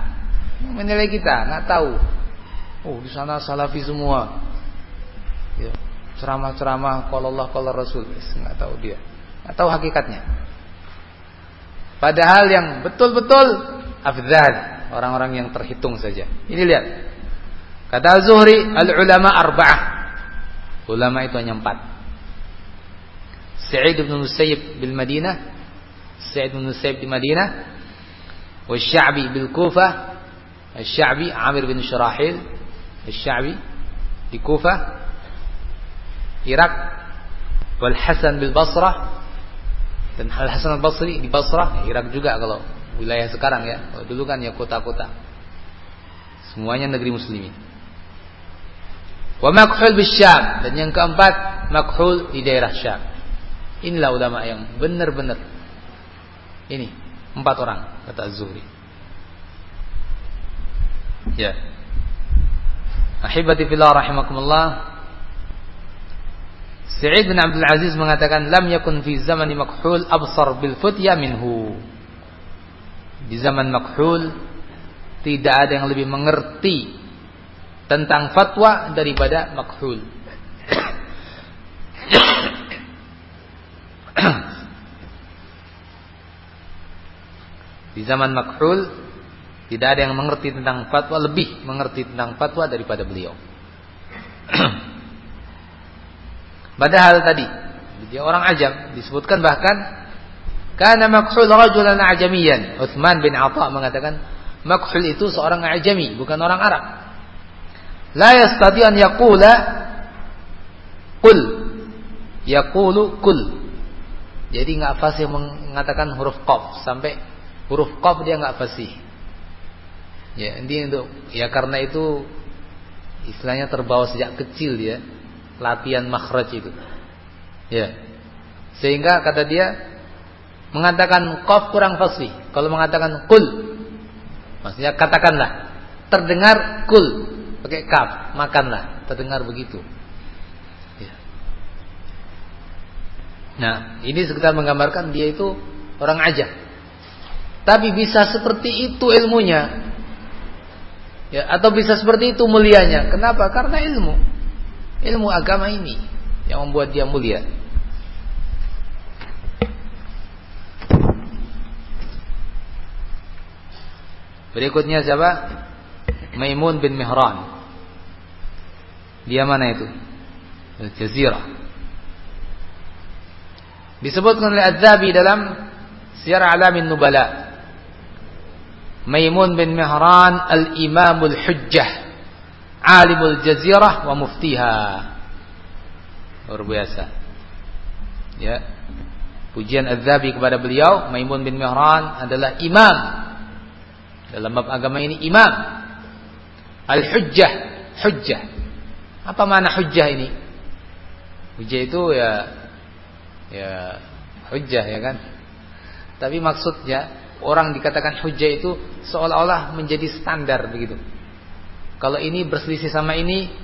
nggak tahu. Di sana salafi semua. Ya. Ceramah-ceramah qala Allah qala Rasul, nggak tahu dia. Nggak tahu hakikatnya. Padahal yang betul-betul afdhal, orang-orang yang terhitung saja. Ini lihat. Kata Az-Zuhri, al-ulama arba'ah. Ulama itu hanya 4. Sa'id bin Musayyib bil Madinah, Sa'id bin Musayyib di Madinah, wa Sya'bi bil Kufah, Sya'bi Amir bin Syarahil, Sya'bi di Kufah, Irak, wal Hasan bil Basrah, dan Al Hasan al Basri di Basrah, Irak juga kalau wilayah sekarang, ya. Kalau dulu kan ya kota-kota. Semuanya negeri muslimin. Wa Makhul bis Syam, dan yang keempat Makhul di daerah Syam. Inilah ulama yang benar-benar. Ini 4 orang kata Az-Zuhri. Ya. Ahibati fillah rahimakumullah. Sa'id bin Abdul Aziz mengatakan lam yakun fi zamani Makhul absar bil futya minhu. Di zaman Makhul tidak ada yang lebih mengerti tentang fatwa daripada Makhul. Di zaman Makhul tidak ada yang mengerti tentang fatwa, lebih mengerti tentang fatwa daripada beliau. Padahal tadi dia orang ajam, disebutkan bahkan kana Makhul rajulan ajamiyan. Utsman bin Atha mengatakan Makhul itu seorang ajami, bukan orang Arab. La yastati an yaqula qul, yaqulu qul. Jadi enggak fasih mengatakan huruf qaf, sampai huruf qaf dia enggak fasih. Ya, dia untuk karena itu istilahnya terbawa sejak kecil dia latihan makhraj itu. Ya. Sehingga kata dia mengatakan qaf kurang fasih. Kalau mengatakan qul maksudnya katakanlah, terdengar qul pakai kaf, makanlah, terdengar begitu. Ya. Nah, ini sekedar menggambarkan dia itu orang ajam. Tapi bisa seperti itu ilmunya. Ya, atau bisa seperti itu mulianya. Kenapa? Karena ilmu agama ini yang membuat dia mulia. Berikutnya siapa? Maimun bin Mihran. Dia mana itu? Al-Jazirah. Disebutkan oleh Az-Zahabi dalam Siyar A'lamin Nubala. Maimun bin Mihran al-Imamul Hujjah, Alimul Jazirah wa Muftiha. Luar biasa. Ya. Pujian Az-Zahabi kepada beliau, Maimun bin Mihran adalah imam. Dalam bab agama ini imam. Al-Hujjah, hujjah. Apa makna hujjah ini? Hujjah itu ya hujjah ya kan. Tapi maksudnya orang dikatakan hujjah itu seolah-olah menjadi standar begitu. Kalau ini berselisih sama ini,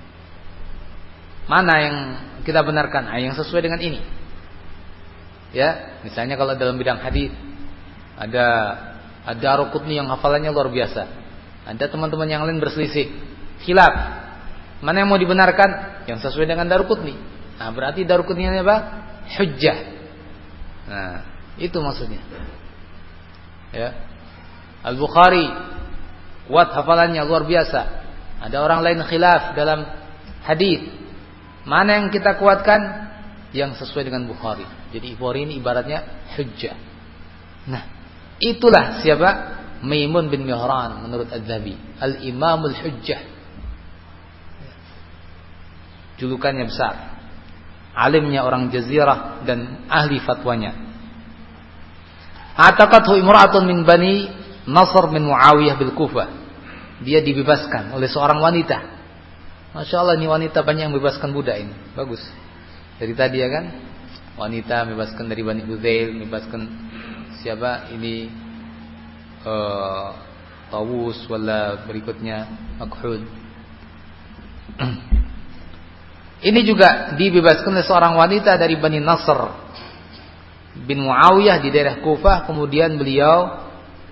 mana yang kita benarkan? Yang sesuai dengan ini. Ya, misalnya kalau dalam bidang hadis ada Ad-Darqutni yang hafalannya luar biasa. Ada teman-teman yang lain berselisih, khilaf. Mana yang mau dibenarkan? Yang sesuai dengan Darqutni. Nah, berarti Darqutni apa? Hujjah. Nah, itu maksudnya. Ya. Al-Bukhari kuat hafalannya luar biasa. Ada orang lain khilaf dalam hadis. Mana yang kita kuatkan? Yang sesuai dengan Bukhari. Jadi Bukhari ini ibaratnya hujjah. Nah, itulah siapa? Maimun bin Mihran menurut Az-Zahabi, Al-Imamul Hujjah. Julukannya besar. Alimnya orang Jazirah dan ahli fatwanya. Ataqathu imra'atun min Bani Nasr bin Muawiyah bil Kufah. Dia dibebaskan oleh seorang wanita. Masya Allah, ini wanita banyak yang bebaskan budak ini. Bagus. Dari tadi ya kan, wanita bebaskan dari Bani Huzail, bebaskan siapa ini Tawus, wala berikutnya Makhul. Ini juga dibebaskan oleh seorang wanita dari Bani Nasr bin Muawiyah di daerah Kufah. Kemudian beliau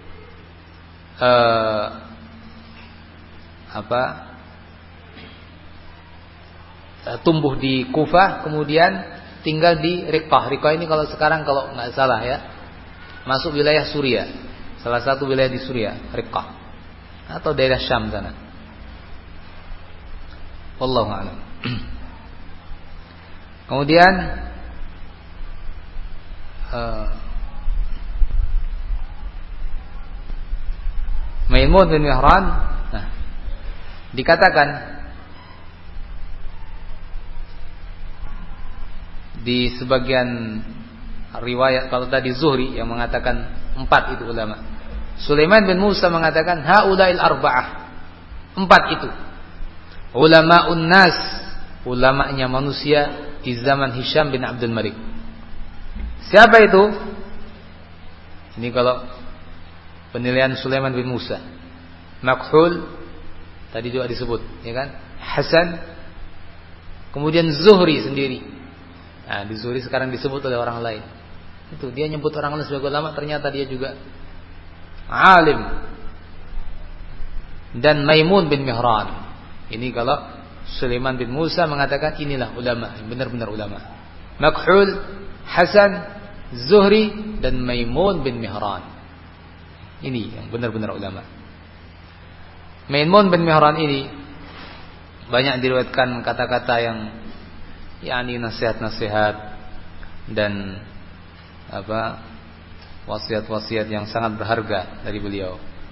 tumbuh di Kufah, kemudian tinggal di Riqqah. Riqqah ini kalau sekarang kalau nggak salah ya, masuk wilayah Suriah, salah satu wilayah di Suriah, Riqqah atau daerah Syam sana. Wallahu a'lam. Kemudian Maimun bin Mihran, nah, dikatakan di sebagian riwayat, kalau tadi Zuhri yang mengatakan 4 itu ulama, Sulaiman bin Musa mengatakan haulail arba'ah, 4 itu ulama'un nas, ulama'nya manusia di zaman Hisham bin Abdul Malik. Siapa itu? Ini kalau penilaian Sulaiman bin Musa. Makhul tadi juga disebut, ya kan? Hasan. Kemudian Zuhri sendiri. Nah, di Zuhri sekarang disebut oleh orang lain. Itu dia nyebut orang lain sebagai ulama, ternyata dia juga alim. Dan Maimun bin Mihran. Ini kalau Sulaiman bin Musa mengatakan inilah ulama, benar-benar ulama. Makhul, Hasan, Zuhri dan Maimun bin Mihran. Ini yang benar-benar ulama. Maimun bin Mihran ini banyak diriwayatkan kata-kata yang yakni nasihat-nasihat dan wasiat-wasiat yang sangat berharga dari beliau.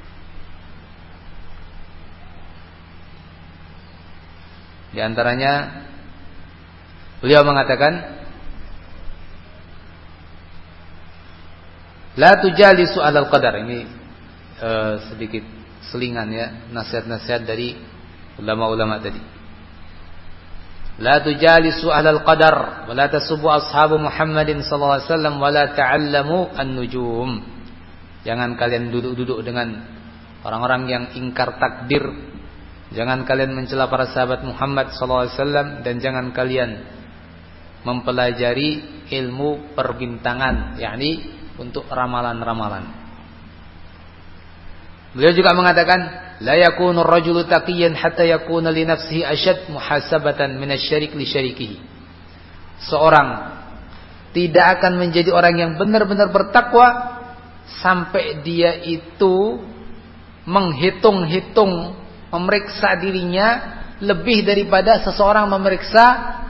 Di antaranya beliau mengatakan, la tujalisu alal qadar. Ini sedikit selingan ya, nasihat-nasihat dari ulama-ulama tadi. La tujalisu alal qadar wa la tasubbu ashabu Muhammadin sallallahu alaihi wasallam wa la ta'allamu an-nujum. Jangan kalian duduk-duduk dengan orang-orang yang ingkar takdir. Jangan kalian mencela para sahabat Muhammad sallallahu alaihi wasallam dan jangan kalian mempelajari ilmu perbintangan, yakni untuk ramalan-ramalan. Beliau juga mengatakan, la yakunu ar-rajulu taqiyan hatta yakuna li nafsihi ashad muhasabatan min asy-syarik li syarikihi. Seorang tidak akan menjadi orang yang benar-benar bertakwa sampai dia itu menghitung-hitung, memeriksa dirinya lebih daripada seseorang memeriksa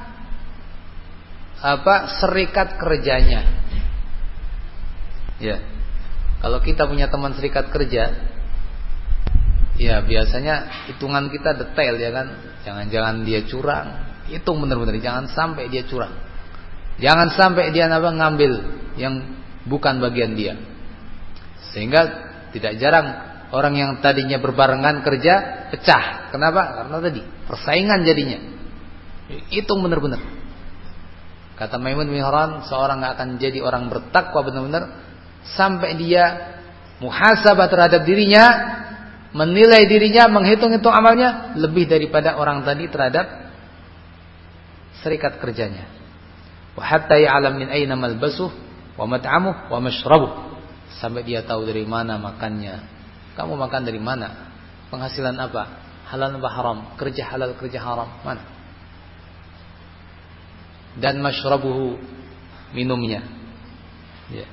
serikat kerjanya. Ya. Kalau kita punya teman serikat kerja, ya biasanya hitungan kita detail ya kan. Jangan-jangan dia curang. Hitung benar-benar, jangan sampai dia curang. Jangan sampai dia ngambil yang bukan bagian dia. Sehingga tidak jarang orang yang tadinya berbarengan kerja pecah. Kenapa? Karena tadi persaingan jadinya. Hitung benar-benar. Kata Maimun bin Mihran, seorang enggak akan jadi orang bertakwa benar-benar sampai dia muhasabah terhadap dirinya, menilai dirinya, menghitung-hitung amalnya lebih daripada orang tadi terhadap serikat kerjanya. Wa hatta ya'lam min aina malbasuh wa mat'amuh wa mashrabuh. Sampai dia tahu dari mana makannya. Kamu makan dari mana? Penghasilan apa? Halal apa haram? Kerja halal, kerja haram, mana? Dan mashrabuhu, minumnya. Ya.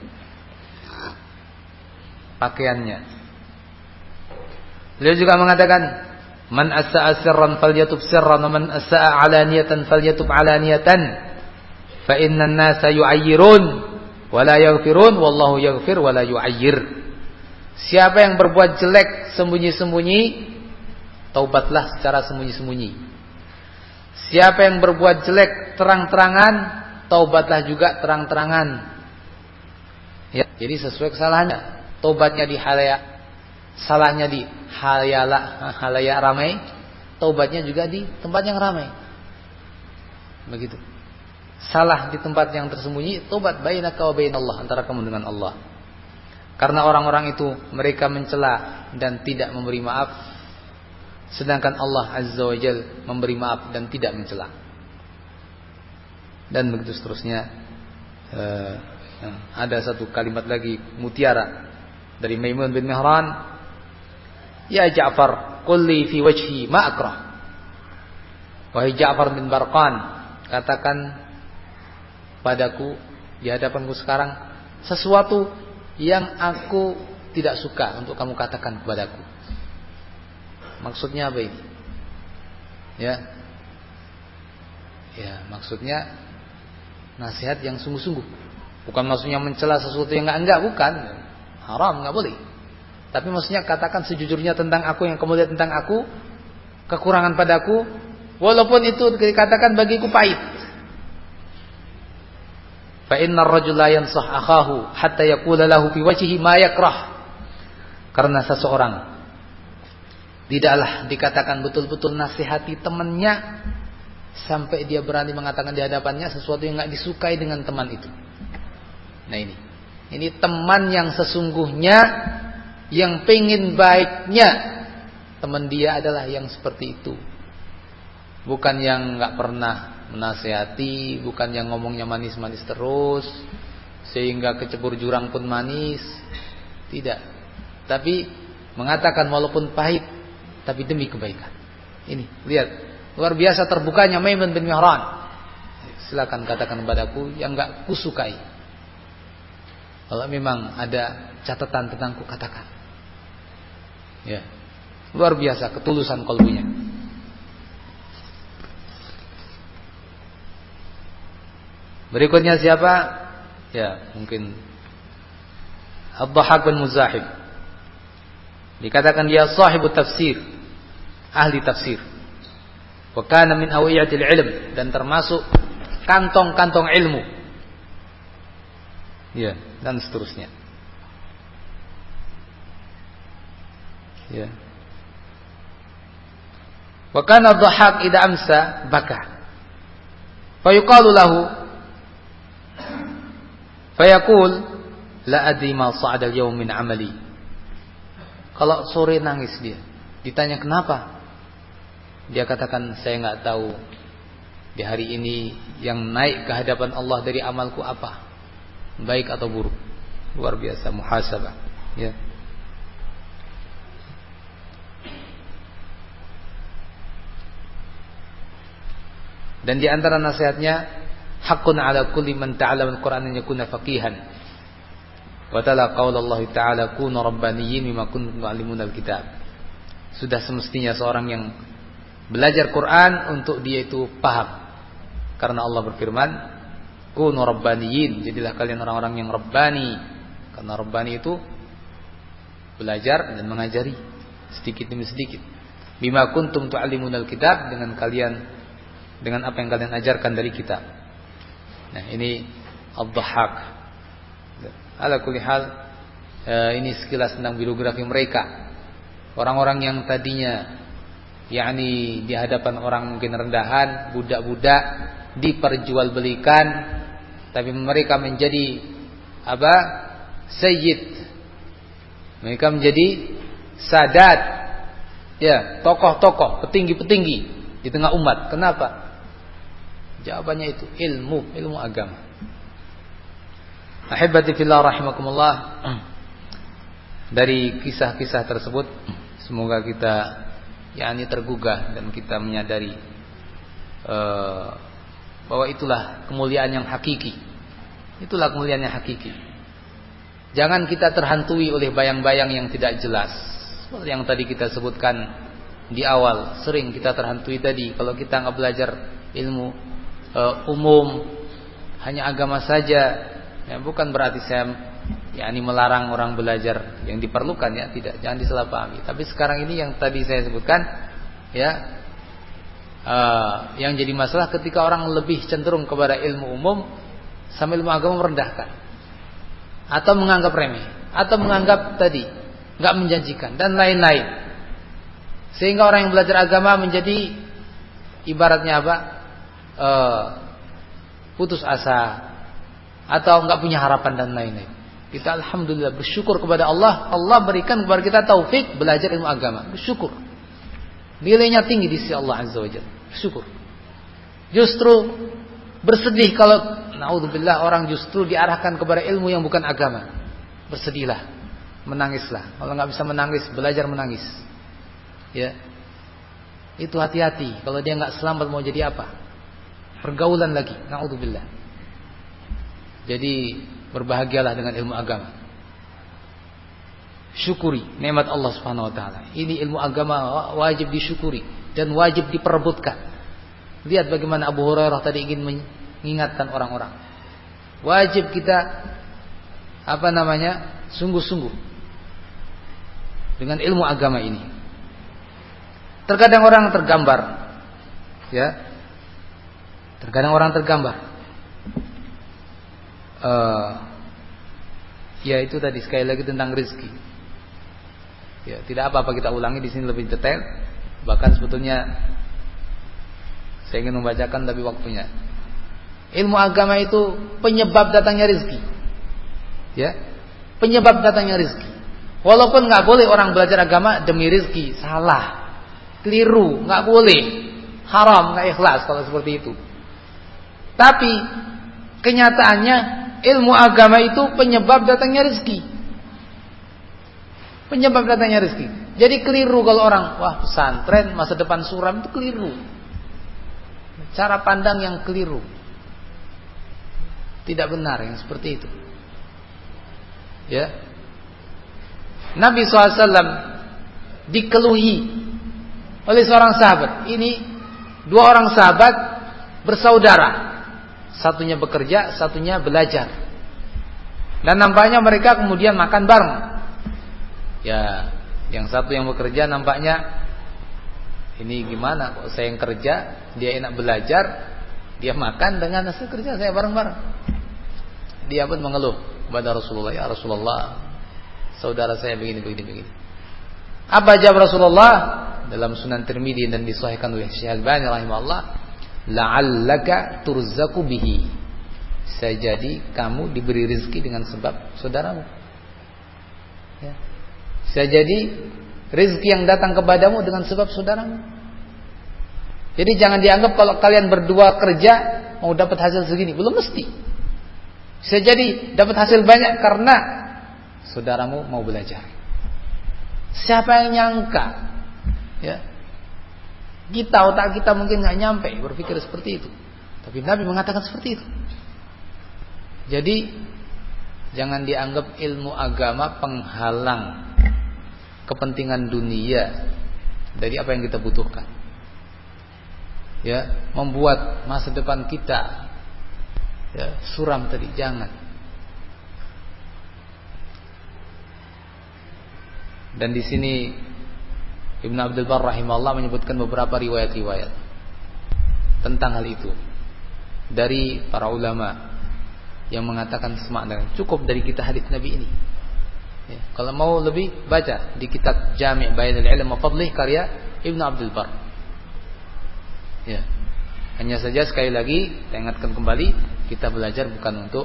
Pakaiannya. Beliau juga mengatakan, man asa'a sirran falyatub sirran wa man asa'a alaniyatan falyatub alaniyatan fa innan nasa yu'ayyirun wa la yaghfirun wallahu yaghfir wa la yu'ayyir. Siapa yang berbuat jelek sembunyi-sembunyi, taubatlah secara sembunyi-sembunyi. Siapa yang berbuat jelek terang-terangan, taubatlah juga terang-terangan. Ya, jadi sesuai kesalahannya. Taubatnya di halayak, salahnya di halayak ramai, taubatnya juga di tempat yang ramai. Begitu. Salah di tempat yang tersembunyi, taubat bainaka wa bainallah, antara kamu dengan Allah. Karena orang-orang itu mereka mencela dan tidak memberi maaf, sedangkan Allah Azza wa Jalla memberi maaf dan tidak mencela. Dan begitu seterusnya. Ada satu kalimat lagi mutiara dari Maimun bin Mihran, ya Ja'far, qul li fi wajhi ma akrah. Wahai Ja'far bin Barqan, katakan padaku di hadapanku sekarang sesuatu yang aku tidak suka untuk kamu katakan kepadaku. Maksudnya apa ini? Ya, maksudnya nasihat yang sungguh-sungguh. Bukan maksudnya mencela sesuatu yang enggak, bukan. Haram, enggak boleh. Tapi maksudnya katakan sejujurnya tentang aku, yang kamu lihat tentang aku, kekurangan padaku, walaupun itu dikatakan bagiku pahit. Fa innar rajula yansah akhahu hatta yaqula lahu fi wajhihi ma yakrah. Karena seseorang tidaklah dikatakan betul-betul nasihati temannya sampai dia berani mengatakan di hadapannya sesuatu yang enggak disukai dengan teman itu. Nah ini teman yang sesungguhnya, yang pengin baiknya teman dia adalah yang seperti itu. Bukan yang enggak pernah menasihati, bukan yang ngomongnya manis-manis terus sehingga kecebur jurang pun manis. Tidak. Tapi mengatakan walaupun pahit tapi demi kebaikan. Ini, lihat. Luar biasa terbukanya Maimun bin Mihran. Silakan katakan kepadaku yang enggak kusukai. Kalau memang ada catatan tentangku, katakan. Ya. Luar biasa ketulusan kalbunya. Berikutnya siapa? Ya, mungkin Ad-Dhahhak bin Muzahib. Dikatakan dia sahibut tafsir, ahli tafsir. Wa kana min awiyatil ilm, dan termasuk kantong-kantong ilmu. Ya, dan seterusnya. Ya. Wa kana Ad-Dhahhak idza amsa baka. Fa yuqalu lahu fayaqul la adri ma sa'ada al-yawm min amali. Kalau sore nangis dia, ditanya kenapa? Dia katakan saya enggak tahu di hari ini yang naik ke hadapan Allah dari amalku apa, baik atau buruk. Luar biasa muhasabah, ya. Dan di antara nasihatnya, haqqun 'ala kulli man ta'allama al-Qur'an an yakuna faqihan. Wa tala qaul Allah Ta'ala kunu rabbaniyyin bima kuntum tu'allimuna al-kitab. Sudah semestinya seorang yang belajar Quran untuk dia itu paham. Karena Allah berfirman, kunu rabbaniyyin, jadilah kalian orang-orang yang rabbani. Karena rabbani itu belajar dan mengajari sedikit demi sedikit. Bima kuntum tu'allimuna al-kitab, dengan apa yang kalian ajarkan dari kitab. Nah, ini Ad-Dhahhak. Ala kulli hal, ini sekilas tentang biografi mereka. Orang-orang yang tadinya yakni di hadapan orang mungkin rendahan, budak-budak, diperjualbelikan, tapi mereka menjadi apa? Sayyid. Mereka menjadi sadat. Ya, tokoh-tokoh, petinggi-petinggi di tengah umat. Kenapa? Jawabannya itu ilmu agama. Ahibati fillah rahimakumullah. Dari kisah-kisah tersebut semoga kita yakni tergugah dan kita menyadari bahwa itulah kemuliaan yang hakiki. Itulah kemuliaan yang hakiki. Jangan kita terhantui oleh bayang-bayang yang tidak jelas. Seperti yang tadi kita sebutkan di awal, sering kita terhantui tadi kalau kita enggak belajar ilmu umum, hanya agama saja. Ya, bukan berarti saya yakni melarang orang belajar yang diperlukan, ya, tidak, jangan disalahpahami. Tapi sekarang ini yang tadi saya sebutkan, ya, yang jadi masalah ketika orang lebih cenderung kepada ilmu umum sampai ilmu agama merendahkan, atau menganggap remeh, atau menganggap tadi nggak menjanjikan dan lain-lain, sehingga orang yang belajar agama menjadi ibaratnya apa? Putus asa atau enggak punya harapan dan lain-lain. Kita alhamdulillah bersyukur kepada Allah. Allah berikan kepada kita taufik belajar ilmu agama. Bersyukur. Nilainya tinggi di sisi Allah Azza wa Jalla. Bersyukur. Justru bersedih kalau naudzubillah orang justru diarahkan kepada ilmu yang bukan agama. Bersedihlah, menangislah. Kalau enggak bisa menangis, belajar menangis. Ya. Itu hati-hati. Kalau dia enggak selamat mau jadi apa? Pergaulan lagi. Naudzubillah. Jadi berbahagialah dengan ilmu agama. Syukuri nikmat Allah Subhanahu wa taala. Ini ilmu agama wajib disyukuri dan wajib diperebutkan. Lihat bagaimana Abu Hurairah tadi ingin mengingatkan orang-orang. Wajib kita sungguh-sungguh dengan ilmu agama ini. Terkadang orang tergambar, ya. Terkadang orang tergambar. Ya itu tadi sekali lagi tentang rezeki. Ya, tidak apa-apa kita ulangi di sini lebih detail. Bahkan sebetulnya saya ingin membacakan tapi waktunya. Ilmu agama itu penyebab datangnya rezeki. Ya, penyebab datangnya rezeki. Walaupun nggak boleh orang belajar agama demi rezeki, salah, keliru, nggak boleh, haram, nggak ikhlas kalau seperti itu. Tapi kenyataannya ilmu agama itu penyebab datangnya rezeki. Penyebab datangnya rezeki. Jadi keliru kalau orang, wah pesantren masa depan suram, itu keliru. Cara pandang yang keliru. Tidak benar yang seperti itu. Ya. Nabi SAW dikeluhi oleh seorang sahabat. Ini dua orang sahabat bersaudara. Satunya bekerja, satunya belajar. Dan nampaknya mereka kemudian makan bareng. Ya, yang satu yang bekerja nampaknya ini gimana kok saya yang kerja, dia enak belajar, dia makan dengan hasil kerja saya bareng-bareng. Dia pun mengeluh kepada Rasulullah, ya Rasulullah, saudara saya begini. Apa jawab Rasulullah? Dalam Sunan Tirmidzi dan disahihkan oleh Syekh Al-Albani rahimahullah, la'allaka turzaku bihi. Bisa jadi kamu diberi rezeki dengan sebab saudaramu. Ya. Bisa jadi rezeki yang datang kepadamu dengan sebab saudaramu. Jadi jangan dianggap kalau kalian berdua kerja mau dapat hasil segini, belum mesti. Bisa jadi dapat hasil banyak karena saudaramu mau belajar. Siapa yang nyangka? Ya. Otak kita mungkin nggak nyampe berpikir seperti itu. Tapi Nabi mengatakan seperti itu. Jadi jangan dianggap ilmu agama penghalang kepentingan dunia dari apa yang kita butuhkan. Ya, membuat masa depan kita ya, suram tadi, jangan. Dan di sini Ibnu Abdul Barr rahimahullah menyebutkan beberapa riwayat-riwayat tentang hal itu dari para ulama yang mengatakan semakna. Cukup dari kita hadis Nabi ini. Ya, kalau mau lebih baca di kitab Jami' Bayanul Ilm wa Fadlih karya Ibnu Abdul Barr. Ya. Hanya saja sekali lagi saya ingatkan kembali, kita belajar bukan untuk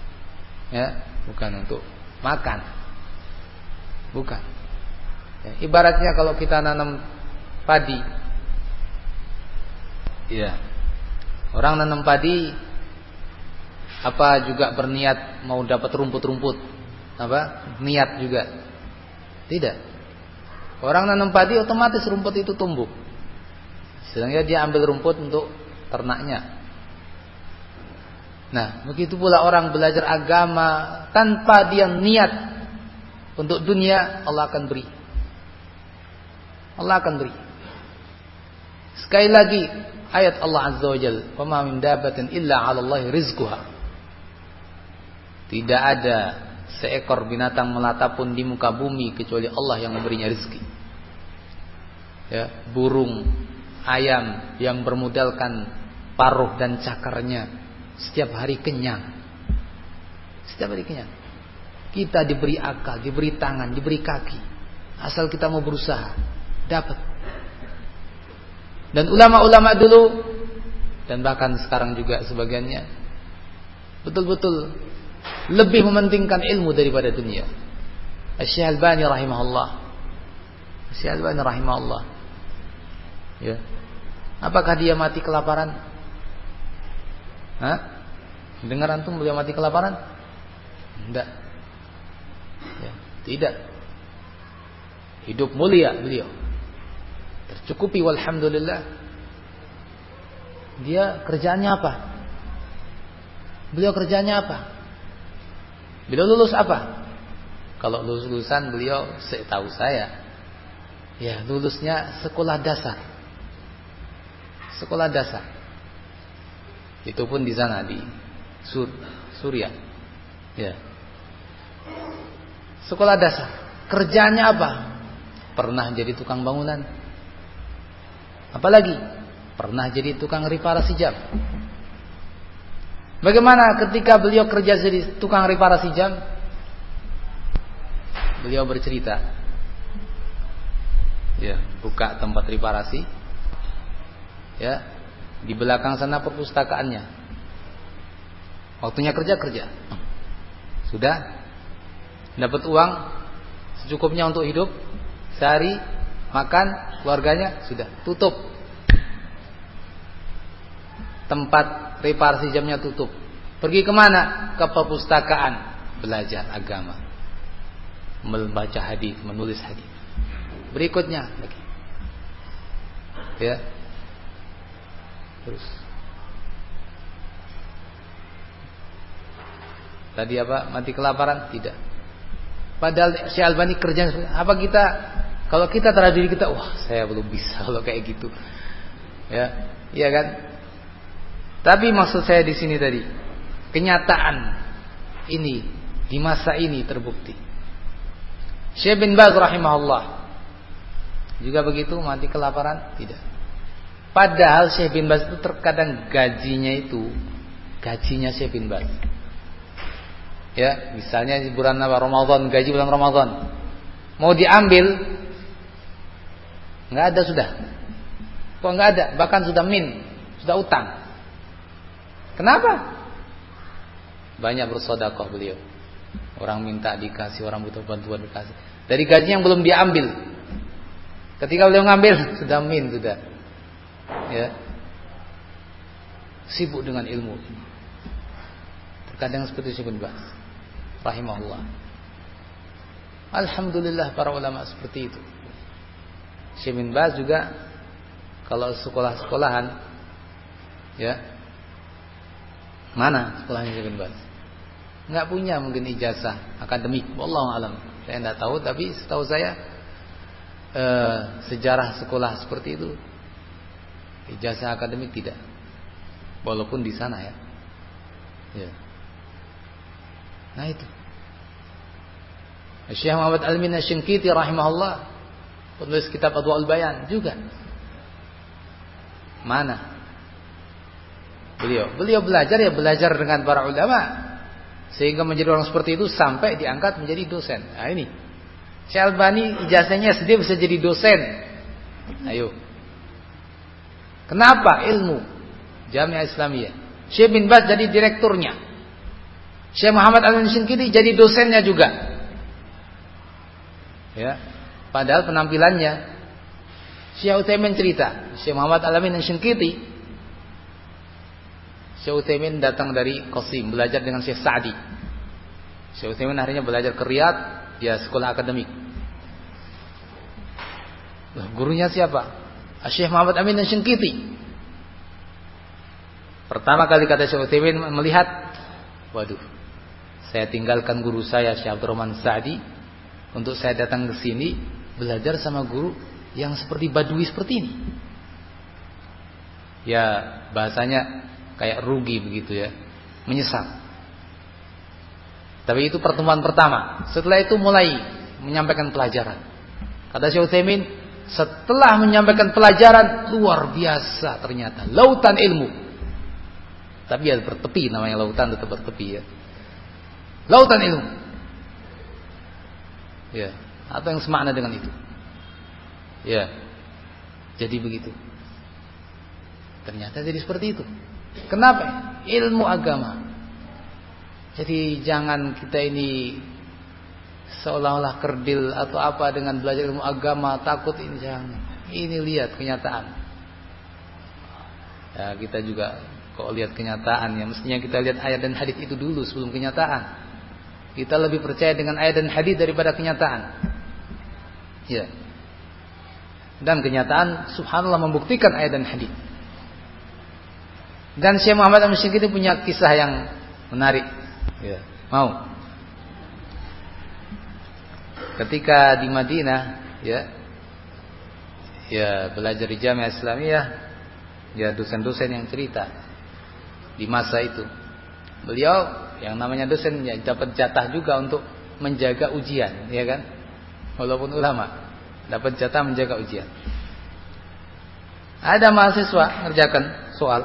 makan. Bukan. Ya, ibaratnya kalau kita nanam padi. Ya. Orang nanam padi apa juga berniat mau dapat rumput-rumput? Apa? Niat juga. Tidak. Orang nanam padi otomatis rumput itu tumbuh. Sedangkan dia ambil rumput untuk ternaknya. Nah, begitu pula orang belajar agama tanpa dia niat untuk dunia, Allah akan beri. Allah akan beri. Sekali lagi ayat Allah Azza wa Jalla, "Wa ma min dabbatin illa 'ala Allahi rizquha." Tidak ada seekor binatang melata pun di muka bumi kecuali Allah yang memberinya rezeki. Ya, burung, ayam yang bermodalkan paruh dan cakarnya setiap hari kenyang. Setiap hari kenyang. Kita diberi akal, diberi tangan, diberi kaki. Asal kita mau berusaha, dapat. Dan ulama-ulama dulu dan bahkan sekarang juga sebagiannya betul-betul lebih mementingkan ilmu daripada dunia. Syekh Al-Albani rahimahullah. Ya. Apakah dia mati kelaparan? Dengar antum beliau mati kelaparan? Tidak. Ya, tidak. Hidup mulia beliau. Tercukupi walhamdulillah. Dia kerjaannya apa? Beliau kerjaannya apa? Beliau lulus apa? Kalau lulusan beliau setahu saya, ya lulusnya sekolah dasar. Sekolah dasar. Itu pun di sana di Suriah. Ya. Sekolah dasar. Kerjaannya apa? Pernah jadi tukang bangunan. Apalagi pernah jadi tukang reparasi jam. Bagaimana ketika beliau kerja jadi tukang reparasi jam? Beliau bercerita, ya, buka tempat reparasi, ya, di belakang sana perpustakaannya. Waktunya kerja, sudah dapat uang secukupnya untuk hidup sehari, makan keluarganya, sudah tutup. Tempat reparasi jamnya tutup. Pergi kemana? Ke perpustakaan, belajar agama, membaca hadis, menulis hadis. berikutnya lagi. Ya. Terus. Tadi apa? Mati kelaparan? Tidak. Padahal Syekh Albani kerjanya apa kita? Kalau kita terhadap diri kita, wah saya belum bisa kalau kayak gitu. Ya, iya kan? Tapi maksud saya di sini tadi, kenyataan ini di masa ini terbukti. Syekh bin Baz rahimahullah juga begitu, mati kelaparan? Tidak. Padahal Syekh bin Baz itu terkadang gajinya Syekh bin Baz. Ya, misalnya di bulan Ramadan, gaji bulan Ramadan mau diambil, nggak ada sudah. Kok nggak ada? Bahkan sudah sudah utang. Kenapa? Banyak bersedekah beliau. Orang minta dikasih, orang butuh bantuan dikasih. Dari gaji yang belum diambil. Ketika beliau ngambil, sudah sudah. Ya. Sibuk dengan ilmu. Terkadang seperti Syekh bin Baz rahimahullah. Alhamdulillah para ulama seperti itu. Syekh bin Baz juga kalau sekolah-sekolahan, ya, mana sekolahnya Syekh bin Baz? Enggak punya mungkin ijazah akademik, wallahu alam. Saya enggak tahu, tapi setahu saya sejarah sekolah seperti itu ijazah akademik tidak. Walaupun di sana ya. Ya. Nah itu. Syekh Muhammad Al-Min Asy-Syinkiti rahimahullah, penulis kitab Adwaul Bayan juga. Mana? Beliau belajar dengan para ulama sehingga menjadi orang seperti itu sampai diangkat menjadi dosen. Nah ini. Syekh Albani ijazahnya SD bisa jadi dosen. Ayo. Kenapa? Ilmu. Jamiah Islamiyah. Syekh bin Baz jadi direkturnya. Syekh Muhammad Al-Syinkiti jadi dosennya juga. Ya. Padahal penampilannya Syekh Utsaimin cerita, Syekh Muhammad Al-Syinkiti, Syekh Utsaimin datang dari Qasim belajar dengan Syekh Sa'di. Syekh Utsaimin akhirnya belajar ke Riyadh, ya sekolah akademik. Gurunya siapa? Syekh Muhammad Al-Syinkiti. Pertama kali kata Syekh Utsaimin melihat, waduh, saya tinggalkan guru saya Syekh Abdurrahman Sa'di untuk saya datang ke sini belajar sama guru yang seperti badui seperti ini. Ya, bahasanya kayak rugi begitu ya, menyesal. Tapi itu pertemuan pertama. Setelah itu mulai menyampaikan pelajaran. Kata Syekh Utsaimin, setelah menyampaikan pelajaran luar biasa ternyata, lautan ilmu. Tapi ya bertepi, namanya lautan tetap bertepi ya. Lautan ilmu. Ya, apa yang semakna dengan itu? Ya. Jadi begitu. Ternyata jadi seperti itu. Kenapa? Ilmu agama. Jadi jangan kita ini seolah-olah kerdil atau apa dengan belajar ilmu agama, takut ini, jangan. Ini lihat kenyataan. Ya, kita juga kok lihat kenyataan ya, mestinya kita lihat ayat dan hadis itu dulu sebelum kenyataan. Kita lebih percaya dengan ayat dan hadis daripada kenyataan. Ya. Dan kenyataan subhanallah membuktikan ayat dan hadis. Dan Syekh Muhammad Al-Syinkiti punya kisah yang menarik. Ya. Mau? Ketika di Madinah, ya belajar di Jamiah Islamiyah, ya dosen-dosen yang cerita di masa itu. Beliau yang namanya dosen ya, dapat jatah juga untuk menjaga ujian, ya kan? Walaupun ulama dapat jatah menjaga ujian. Ada mahasiswa ngerjakan soal.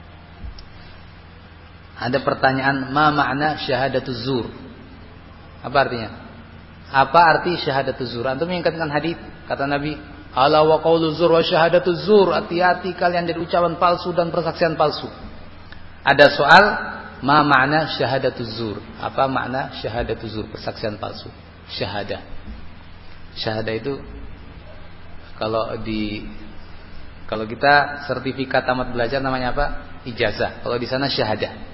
Ada pertanyaan, ma makna syahadatuz zur? Apa artinya? Apa arti syahadatuz zur? Antum mengingatkan hadis kata Nabi, ala wa qaulu zur wa syahadatuz zur. Hati-hati kalian dari ucapan palsu dan persaksian palsu. Ada soal, ma makna syahadatuz zur? Apa makna syahadatuz zur? Persaksian palsu. Syahadah. Syahadah itu kalau kita sertifikat tamat belajar namanya apa? Ijazah. Kalau di sana syahadah.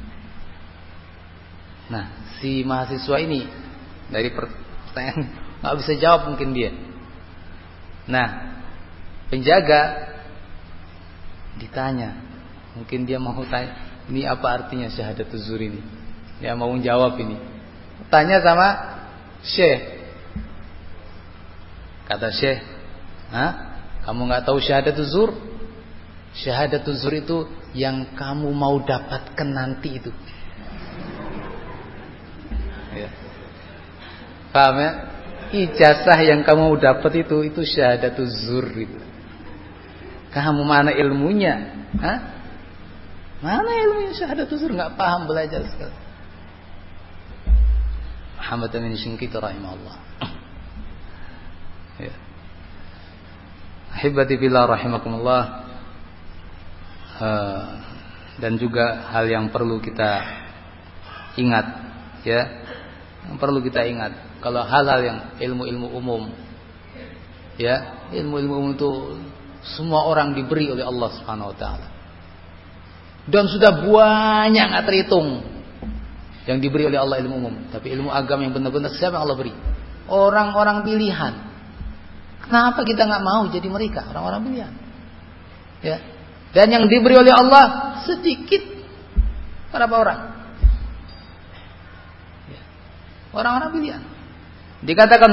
Nah, si mahasiswa ini dari pertanyaan nggak bisa jawab mungkin dia. Nah, penjaga ditanya, mungkin dia mau tanya, ini apa artinya syahadatuz zur ini? Dia mau jawab ini. Tanya sama Syekh. Kata Syekh, kamu nggak tahu syahadatuz zur? Syahadatuz zur itu yang kamu mau dapatkan nanti itu. Ya. Paham ya? Ijazah yang kamu dapat itu syahadatuz zur itu. Kamu mana ilmunya? Mana ilmunya syahadatuz zur? Enggak paham belajar sekali. Muhammad bin Shinqiti rahimahullah. Ya. Ahibati fillah rahimakumullah. Dan juga hal yang perlu kita ingat, ya. Yang perlu kita ingat, kalau hal-hal yang ilmu-ilmu umum, ya, ilmu-ilmu umum itu semua orang diberi oleh Allah Subhanahu wa taala. Dan sudah banyak enggak terhitung yang diberi oleh Allah ilmu umum. Tapi ilmu agama yang benar-benar siapa yang Allah beri? Orang-orang pilihan. Kenapa kita enggak mau jadi mereka, orang-orang pilihan? Ya. Dan yang diberi oleh Allah sedikit. Berapa orang? Ya. Orang-orang pilihan. Dikatakan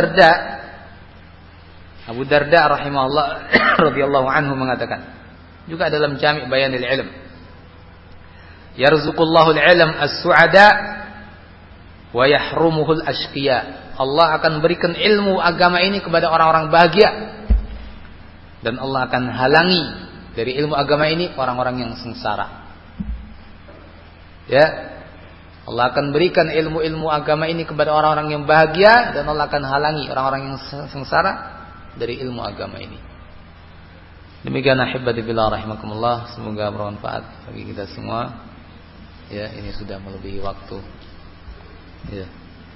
Abu Darda rahimahullah radhiyallahu anhu mengatakan juga dalam Jami' Bayanil Ilm, yarzuqullahu al-ilm as-su'ada wa yahrumuhu al-ashqiya. Allah akan berikan ilmu agama ini kepada orang-orang bahagia, dan Allah akan halangi dari ilmu agama ini orang-orang yang sengsara. Ya, Allah akan berikan ilmu-ilmu agama ini kepada orang-orang yang bahagia, dan Allah akan halangi orang-orang yang sengsara dari ilmu agama ini. Demikian ahibati fillah rahimakumullah, semoga bermanfaat bagi kita semua. Ya, ini sudah melebihi waktu. Ya.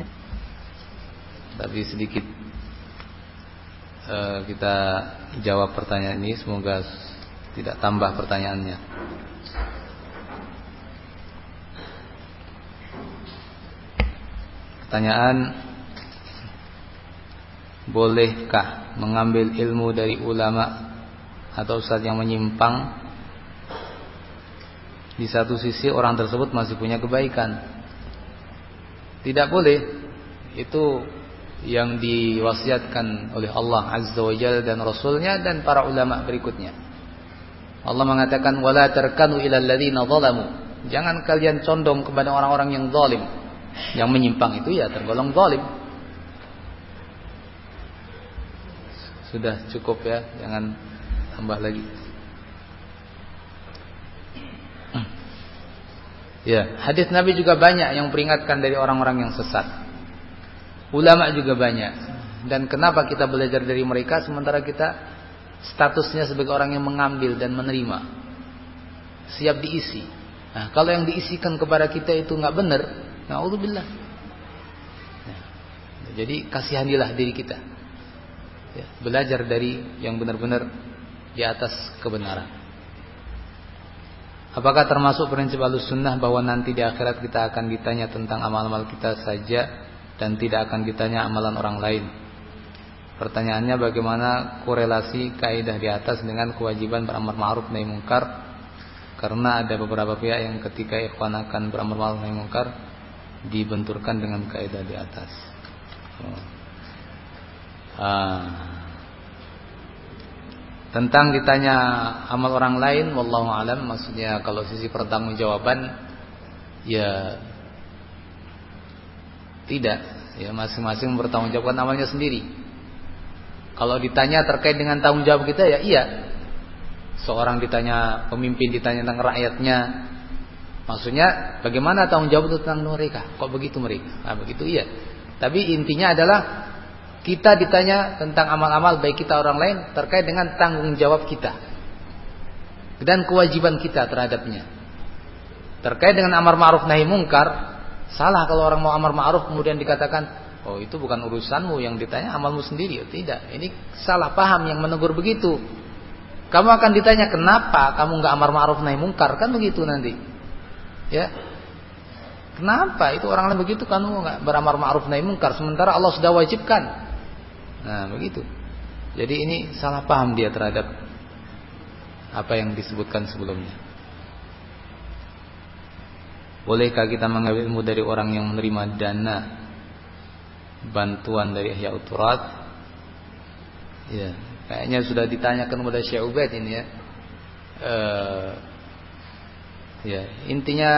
Tapi sedikit kita jawab pertanyaan ini, semoga tidak tambah pertanyaannya. Pertanyaan, bolehkah mengambil ilmu dari ulama atau ustaz yang menyimpang? Di satu sisi orang tersebut masih punya kebaikan. Tidak boleh. Itu yang diwasiatkan oleh Allah Azza wa Jalla dan Rasulnya dan para ulama berikutnya. Allah mengatakan, wala tarkanu ilal ladzina zalamu. Jangan kalian condong kepada orang-orang yang zalim. Yang menyimpang itu ya tergolong zalim. Sudah cukup ya, jangan tambah lagi. Ya, hadis Nabi juga banyak yang peringatkan dari orang-orang yang sesat. Ulama juga banyak. Dan kenapa kita belajar dari mereka sementara kita statusnya sebagai orang yang mengambil dan menerima, siap diisi. Nah, kalau yang diisikan kepada kita itu enggak benar, na'udzubillah. Nah, jadi kasihanilah diri kita. Ya, belajar dari yang benar-benar di atas kebenaran. Apakah termasuk prinsip Ahlussunnah bahwa nanti di akhirat kita akan ditanya tentang amal-amal kita saja dan tidak akan ditanya amalan orang lain? Pertanyaannya, bagaimana korelasi kaidah di atas dengan kewajiban beramar ma'ruf nahi munkar? Karena ada beberapa pihak yang ketika ikhwan akan beramar ma'ruf nahi munkar dibenturkan dengan kaidah di atas. Tentang ditanya amal orang lain, wallahu alam, maksudnya kalau sisi pertanggungjawaban ya tidak, ya masing-masing bertanggungjawabkan amalnya sendiri. Kalau ditanya terkait dengan tanggung jawab kita, ya iya. Seorang ditanya, pemimpin ditanya tentang rakyatnya, maksudnya bagaimana tanggung jawab itu tentang mereka? Kok begitu mereka? Nah, begitu iya. Tapi intinya adalah kita ditanya tentang amal-amal baik kita orang lain terkait dengan tanggung jawab kita dan kewajiban kita terhadapnya. Terkait dengan amar ma'ruf nahi munkar, salah kalau orang mau amar ma'ruf kemudian dikatakan, oh itu bukan urusanmu, yang ditanya amalmu sendiri. Tidak, ini salah paham yang menegur begitu. Kamu akan ditanya, kenapa kamu enggak amar ma'ruf nahi munkar? Kan begitu nanti. Ya. Kenapa itu orang lain begitu, kamu enggak beramar ma'ruf nahi munkar sementara Allah sudah wajibkan? Nah, begitu. Jadi ini salah paham dia terhadap apa yang disebutkan sebelumnya. Bolehkah kita mengambil ilmu dari orang yang menerima dana bantuan dari Ihya Uturat? Ya, kayaknya sudah ditanyakan kepada Syekh Ubaid ini ya. Ya, intinya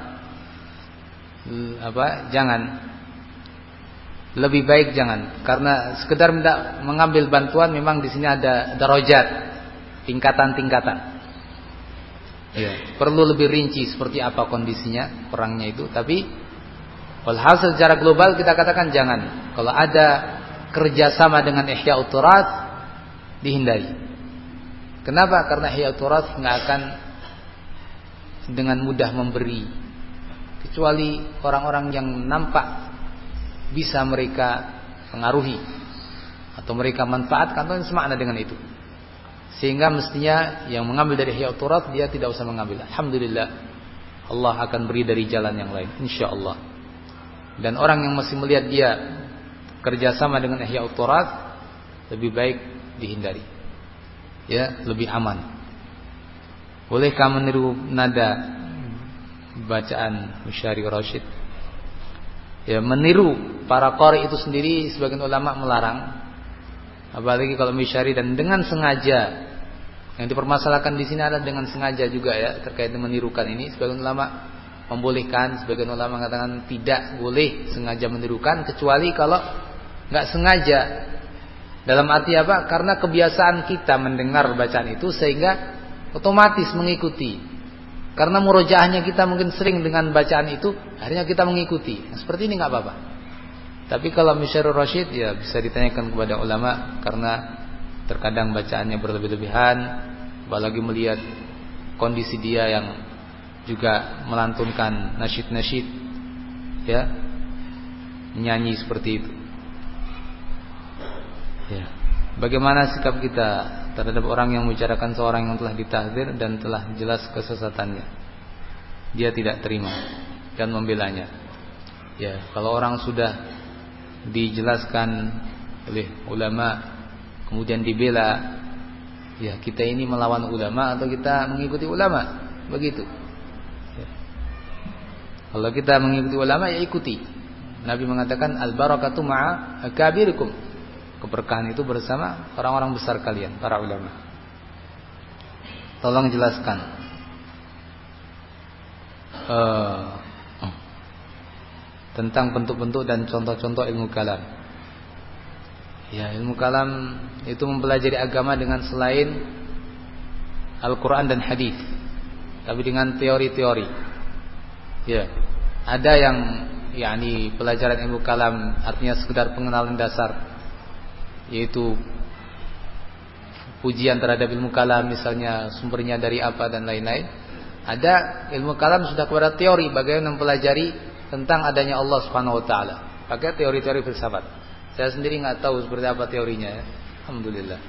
jangan. Lebih baik jangan, karena sekedar minta mengambil bantuan memang di sini ada darajat, tingkatan-tingkatan. Ya, perlu lebih rinci seperti apa kondisinya orangnya itu, tapi walhasil secara global kita katakan jangan. Kalau ada kerjasama dengan Ihya Uturat dihindari. Kenapa? Karena Ihya Uturat nggak akan dengan mudah memberi, kecuali orang-orang yang nampak bisa mereka pengaruhi atau mereka manfaatkan, atau semakna dengan itu. Sehingga mestinya yang mengambil dari Ihya Uturat dia tidak usah mengambil. Alhamdulillah, Allah akan beri dari jalan yang lain, insyaallah. Dan orang yang masih melihat dia kerjasama dengan Ihya Uturat, lebih baik dihindari. Ya, lebih aman. Bolehkah meniru nada bacaan Musyari Rasyid? Ya, meniru para qari itu sendiri sebagian ulama melarang. Apalagi kalau Musyari dan dengan sengaja. Yang dipermasalahkan di sini adalah dengan sengaja juga ya, terkait dengan menirukan ini. Sebagian ulama membolehkan, sebagian ulama mengatakan tidak boleh sengaja menirukan, kecuali kalau nggak sengaja. Dalam arti apa? Karena kebiasaan kita mendengar bacaan itu sehingga otomatis mengikuti. Karena murojaahnya kita mungkin sering dengan bacaan itu, akhirnya kita mengikuti. Nah, seperti ini nggak apa-apa. Tapi kalau Musyarrul Rasyid ya bisa ditanyakan kepada ulama, karena terkadang bacaannya berlebih-lebihan, apalagi melihat kondisi dia yang juga melantunkan nasyid-nasyid, ya, menyanyi seperti itu. Ya. Bagaimana sikap kita terhadap orang yang membicarakan seorang yang telah ditahdzir dan telah jelas kesesatannya? Dia tidak terima dan membelanya. Ya, kalau orang sudah dijelaskan oleh ulama kemudian dibela, ya kita ini melawan ulama atau kita mengikuti ulama? Begitu. Ya. Kalau kita mengikuti ulama ya ikuti. Nabi mengatakan al-barakatu ma'a akabirikum. Keberkahan itu bersama orang-orang besar kalian, para ulama. Tolong jelaskan tentang bentuk-bentuk dan contoh-contoh ilmu kalam. Ya, ilmu kalam itu mempelajari agama dengan selain Al-Quran dan hadis, tapi dengan teori-teori. Ya, ada yang yakni pelajaran ilmu kalam artinya sekedar pengenalan dasar, yaitu pujian terhadap ilmu kalam, misalnya sumbernya dari apa dan lain-lain. Ada ilmu kalam sudah kepada teori, bagaimana mempelajari tentang adanya Allah Subhanahu wa taala, pakai teori-teori filsafat. Saya sendiri nggak tahu seperti apa teorinya ya. Alhamdulillah.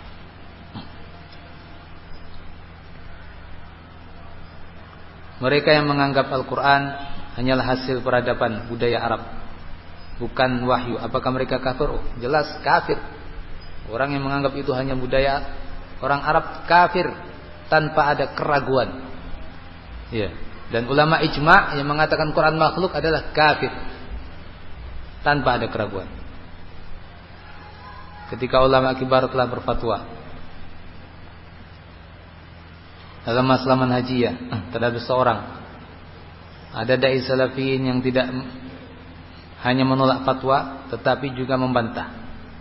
Mereka yang menganggap Al-Quran hanyalah hasil peradaban budaya Arab, bukan wahyu, apakah mereka kafir? Oh, jelas kafir. Orang yang menganggap itu hanya budaya orang Arab kafir tanpa ada keraguan. Ya. Dan ulama ijma' yang mengatakan Quran makhluk adalah kafir tanpa ada keraguan. Ketika ulama kibar telah berfatwa dalam masalah manhajiyah terhadap seorang, ada dai salafiyin yang tidak hanya menolak fatwa tetapi juga membantah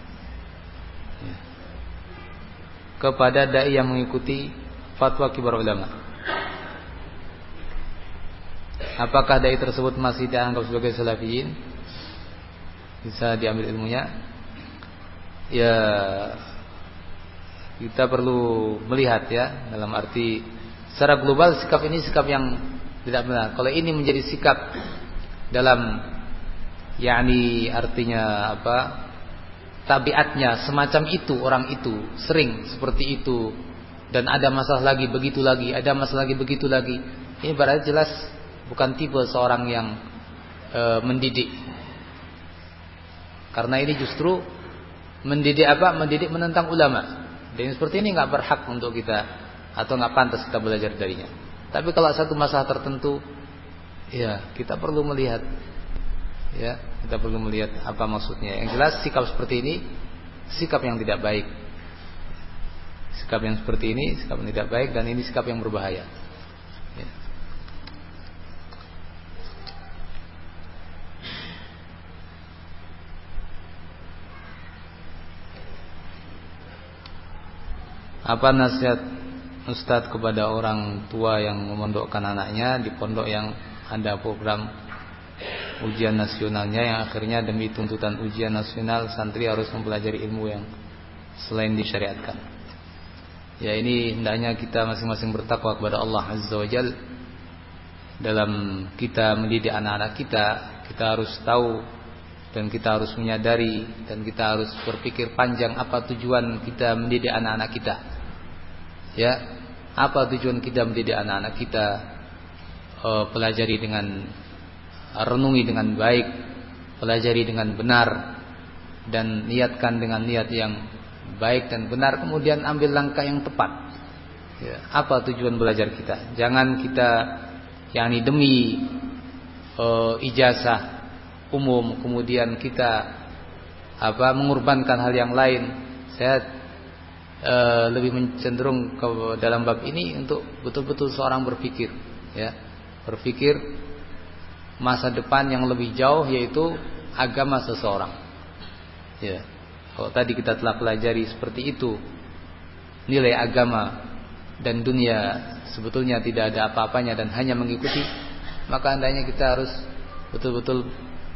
kepada dai yang mengikuti fatwa kibar ulama. Apakah dai tersebut masih dianggap sebagai salafiyin? Bisa diambil ilmunya? Ya, kita perlu melihat ya, dalam arti secara global sikap ini sikap yang tidak benar. Kalau ini menjadi sikap dalam yakni artinya apa? Tabiatnya semacam itu, orang itu sering seperti itu, dan ada masalah lagi begitu lagi, ada masalah lagi begitu lagi. Ini berarti jelas bukan tipe seorang yang mendidik. Karena ini justru mendidik apa? Mendidik menentang ulama. Dan seperti ini nggak berhak untuk kita atau nggak pantas kita belajar darinya. Tapi kalau satu masalah tertentu, ya kita perlu melihat, ya kita perlu melihat apa maksudnya. Yang jelas sikap seperti ini sikap yang tidak baik. Sikap yang seperti ini sikap yang tidak baik dan ini sikap yang berbahaya. Ya. Apa nasihat Ustadz kepada orang tua yang memondokkan anaknya di pondok yang ada program ujian nasionalnya, yang akhirnya demi tuntutan ujian nasional santri harus mempelajari ilmu yang selain disyariatkan. Ya, ini hendaknya kita masing-masing bertakwa kepada Allah Azza wa Jalla. Dalam kita mendidik anak-anak kita, kita harus tahu dan kita harus menyadari dan kita harus berpikir panjang apa tujuan kita mendidik anak-anak kita. Ya, apa tujuan kita mendidik anak-anak kita? Pelajari dengan renungi dengan baik, pelajari dengan benar, dan niatkan dengan niat yang baik dan benar, kemudian ambil langkah yang tepat. Ya, apa tujuan belajar kita? Jangan kita yakni demi ijazah umum kemudian kita mengorbankan hal yang lain. Saya lebih cenderung ke dalam bab ini untuk betul-betul seorang berpikir, ya, berpikir masa depan yang lebih jauh, yaitu agama seseorang. Ya, kalau tadi kita telah pelajari seperti itu, nilai agama dan dunia sebetulnya tidak ada apa-apanya dan hanya mengikuti, maka hendaknya kita harus betul-betul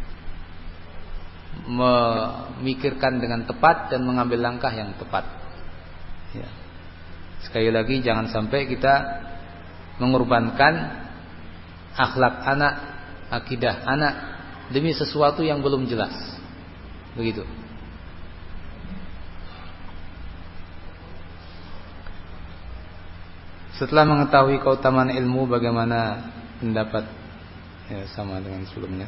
memikirkan dengan tepat dan mengambil langkah yang tepat. Ya. Sekali lagi, jangan sampai kita mengorbankan akhlak anak, akidah anak demi sesuatu yang belum jelas. Begitu. Setelah mengetahui keutamaan ilmu, bagaimana pendapat? Ya, sama dengan sebelumnya.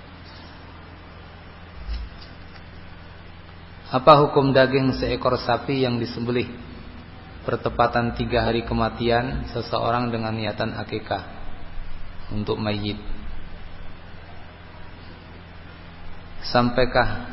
Apa hukum daging seekor sapi yang disembelih bertepatan 3 hari kematian seseorang dengan niatan akikah untuk mayit? Sampaikah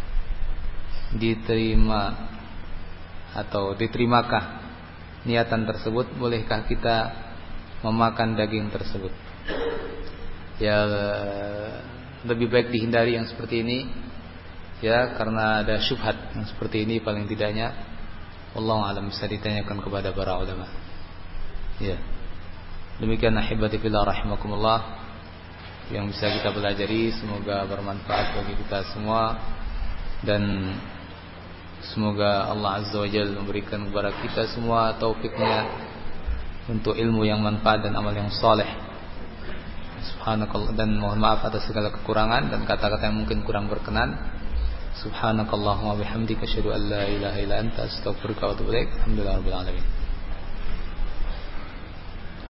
diterima atau diterimakah niatan tersebut? Bolehkah kita memakan daging tersebut? Ya, lebih baik dihindari yang seperti ini, ya, karena ada syubhat yang seperti ini. Paling tidaknya wallahu a'lam, bisa ditanyakan kepada para ulama. Ya, demikian ahibati fillah rahimakumullah yang bisa kita pelajari, semoga bermanfaat bagi kita semua, dan semoga Allah Azza wa Jalla memberikan kepada kita semua taufiknya untuk ilmu yang manfaat dan amal yang saleh. Subhanakallah, dan mohon maaf atas segala kekurangan dan kata-kata yang mungkin kurang berkenan. Subhanakallahumma bihamdika asyhadu an la ilaha illa anta astaghfiruka wa atubu ilaik. Alhamdulillahirabbil alamin.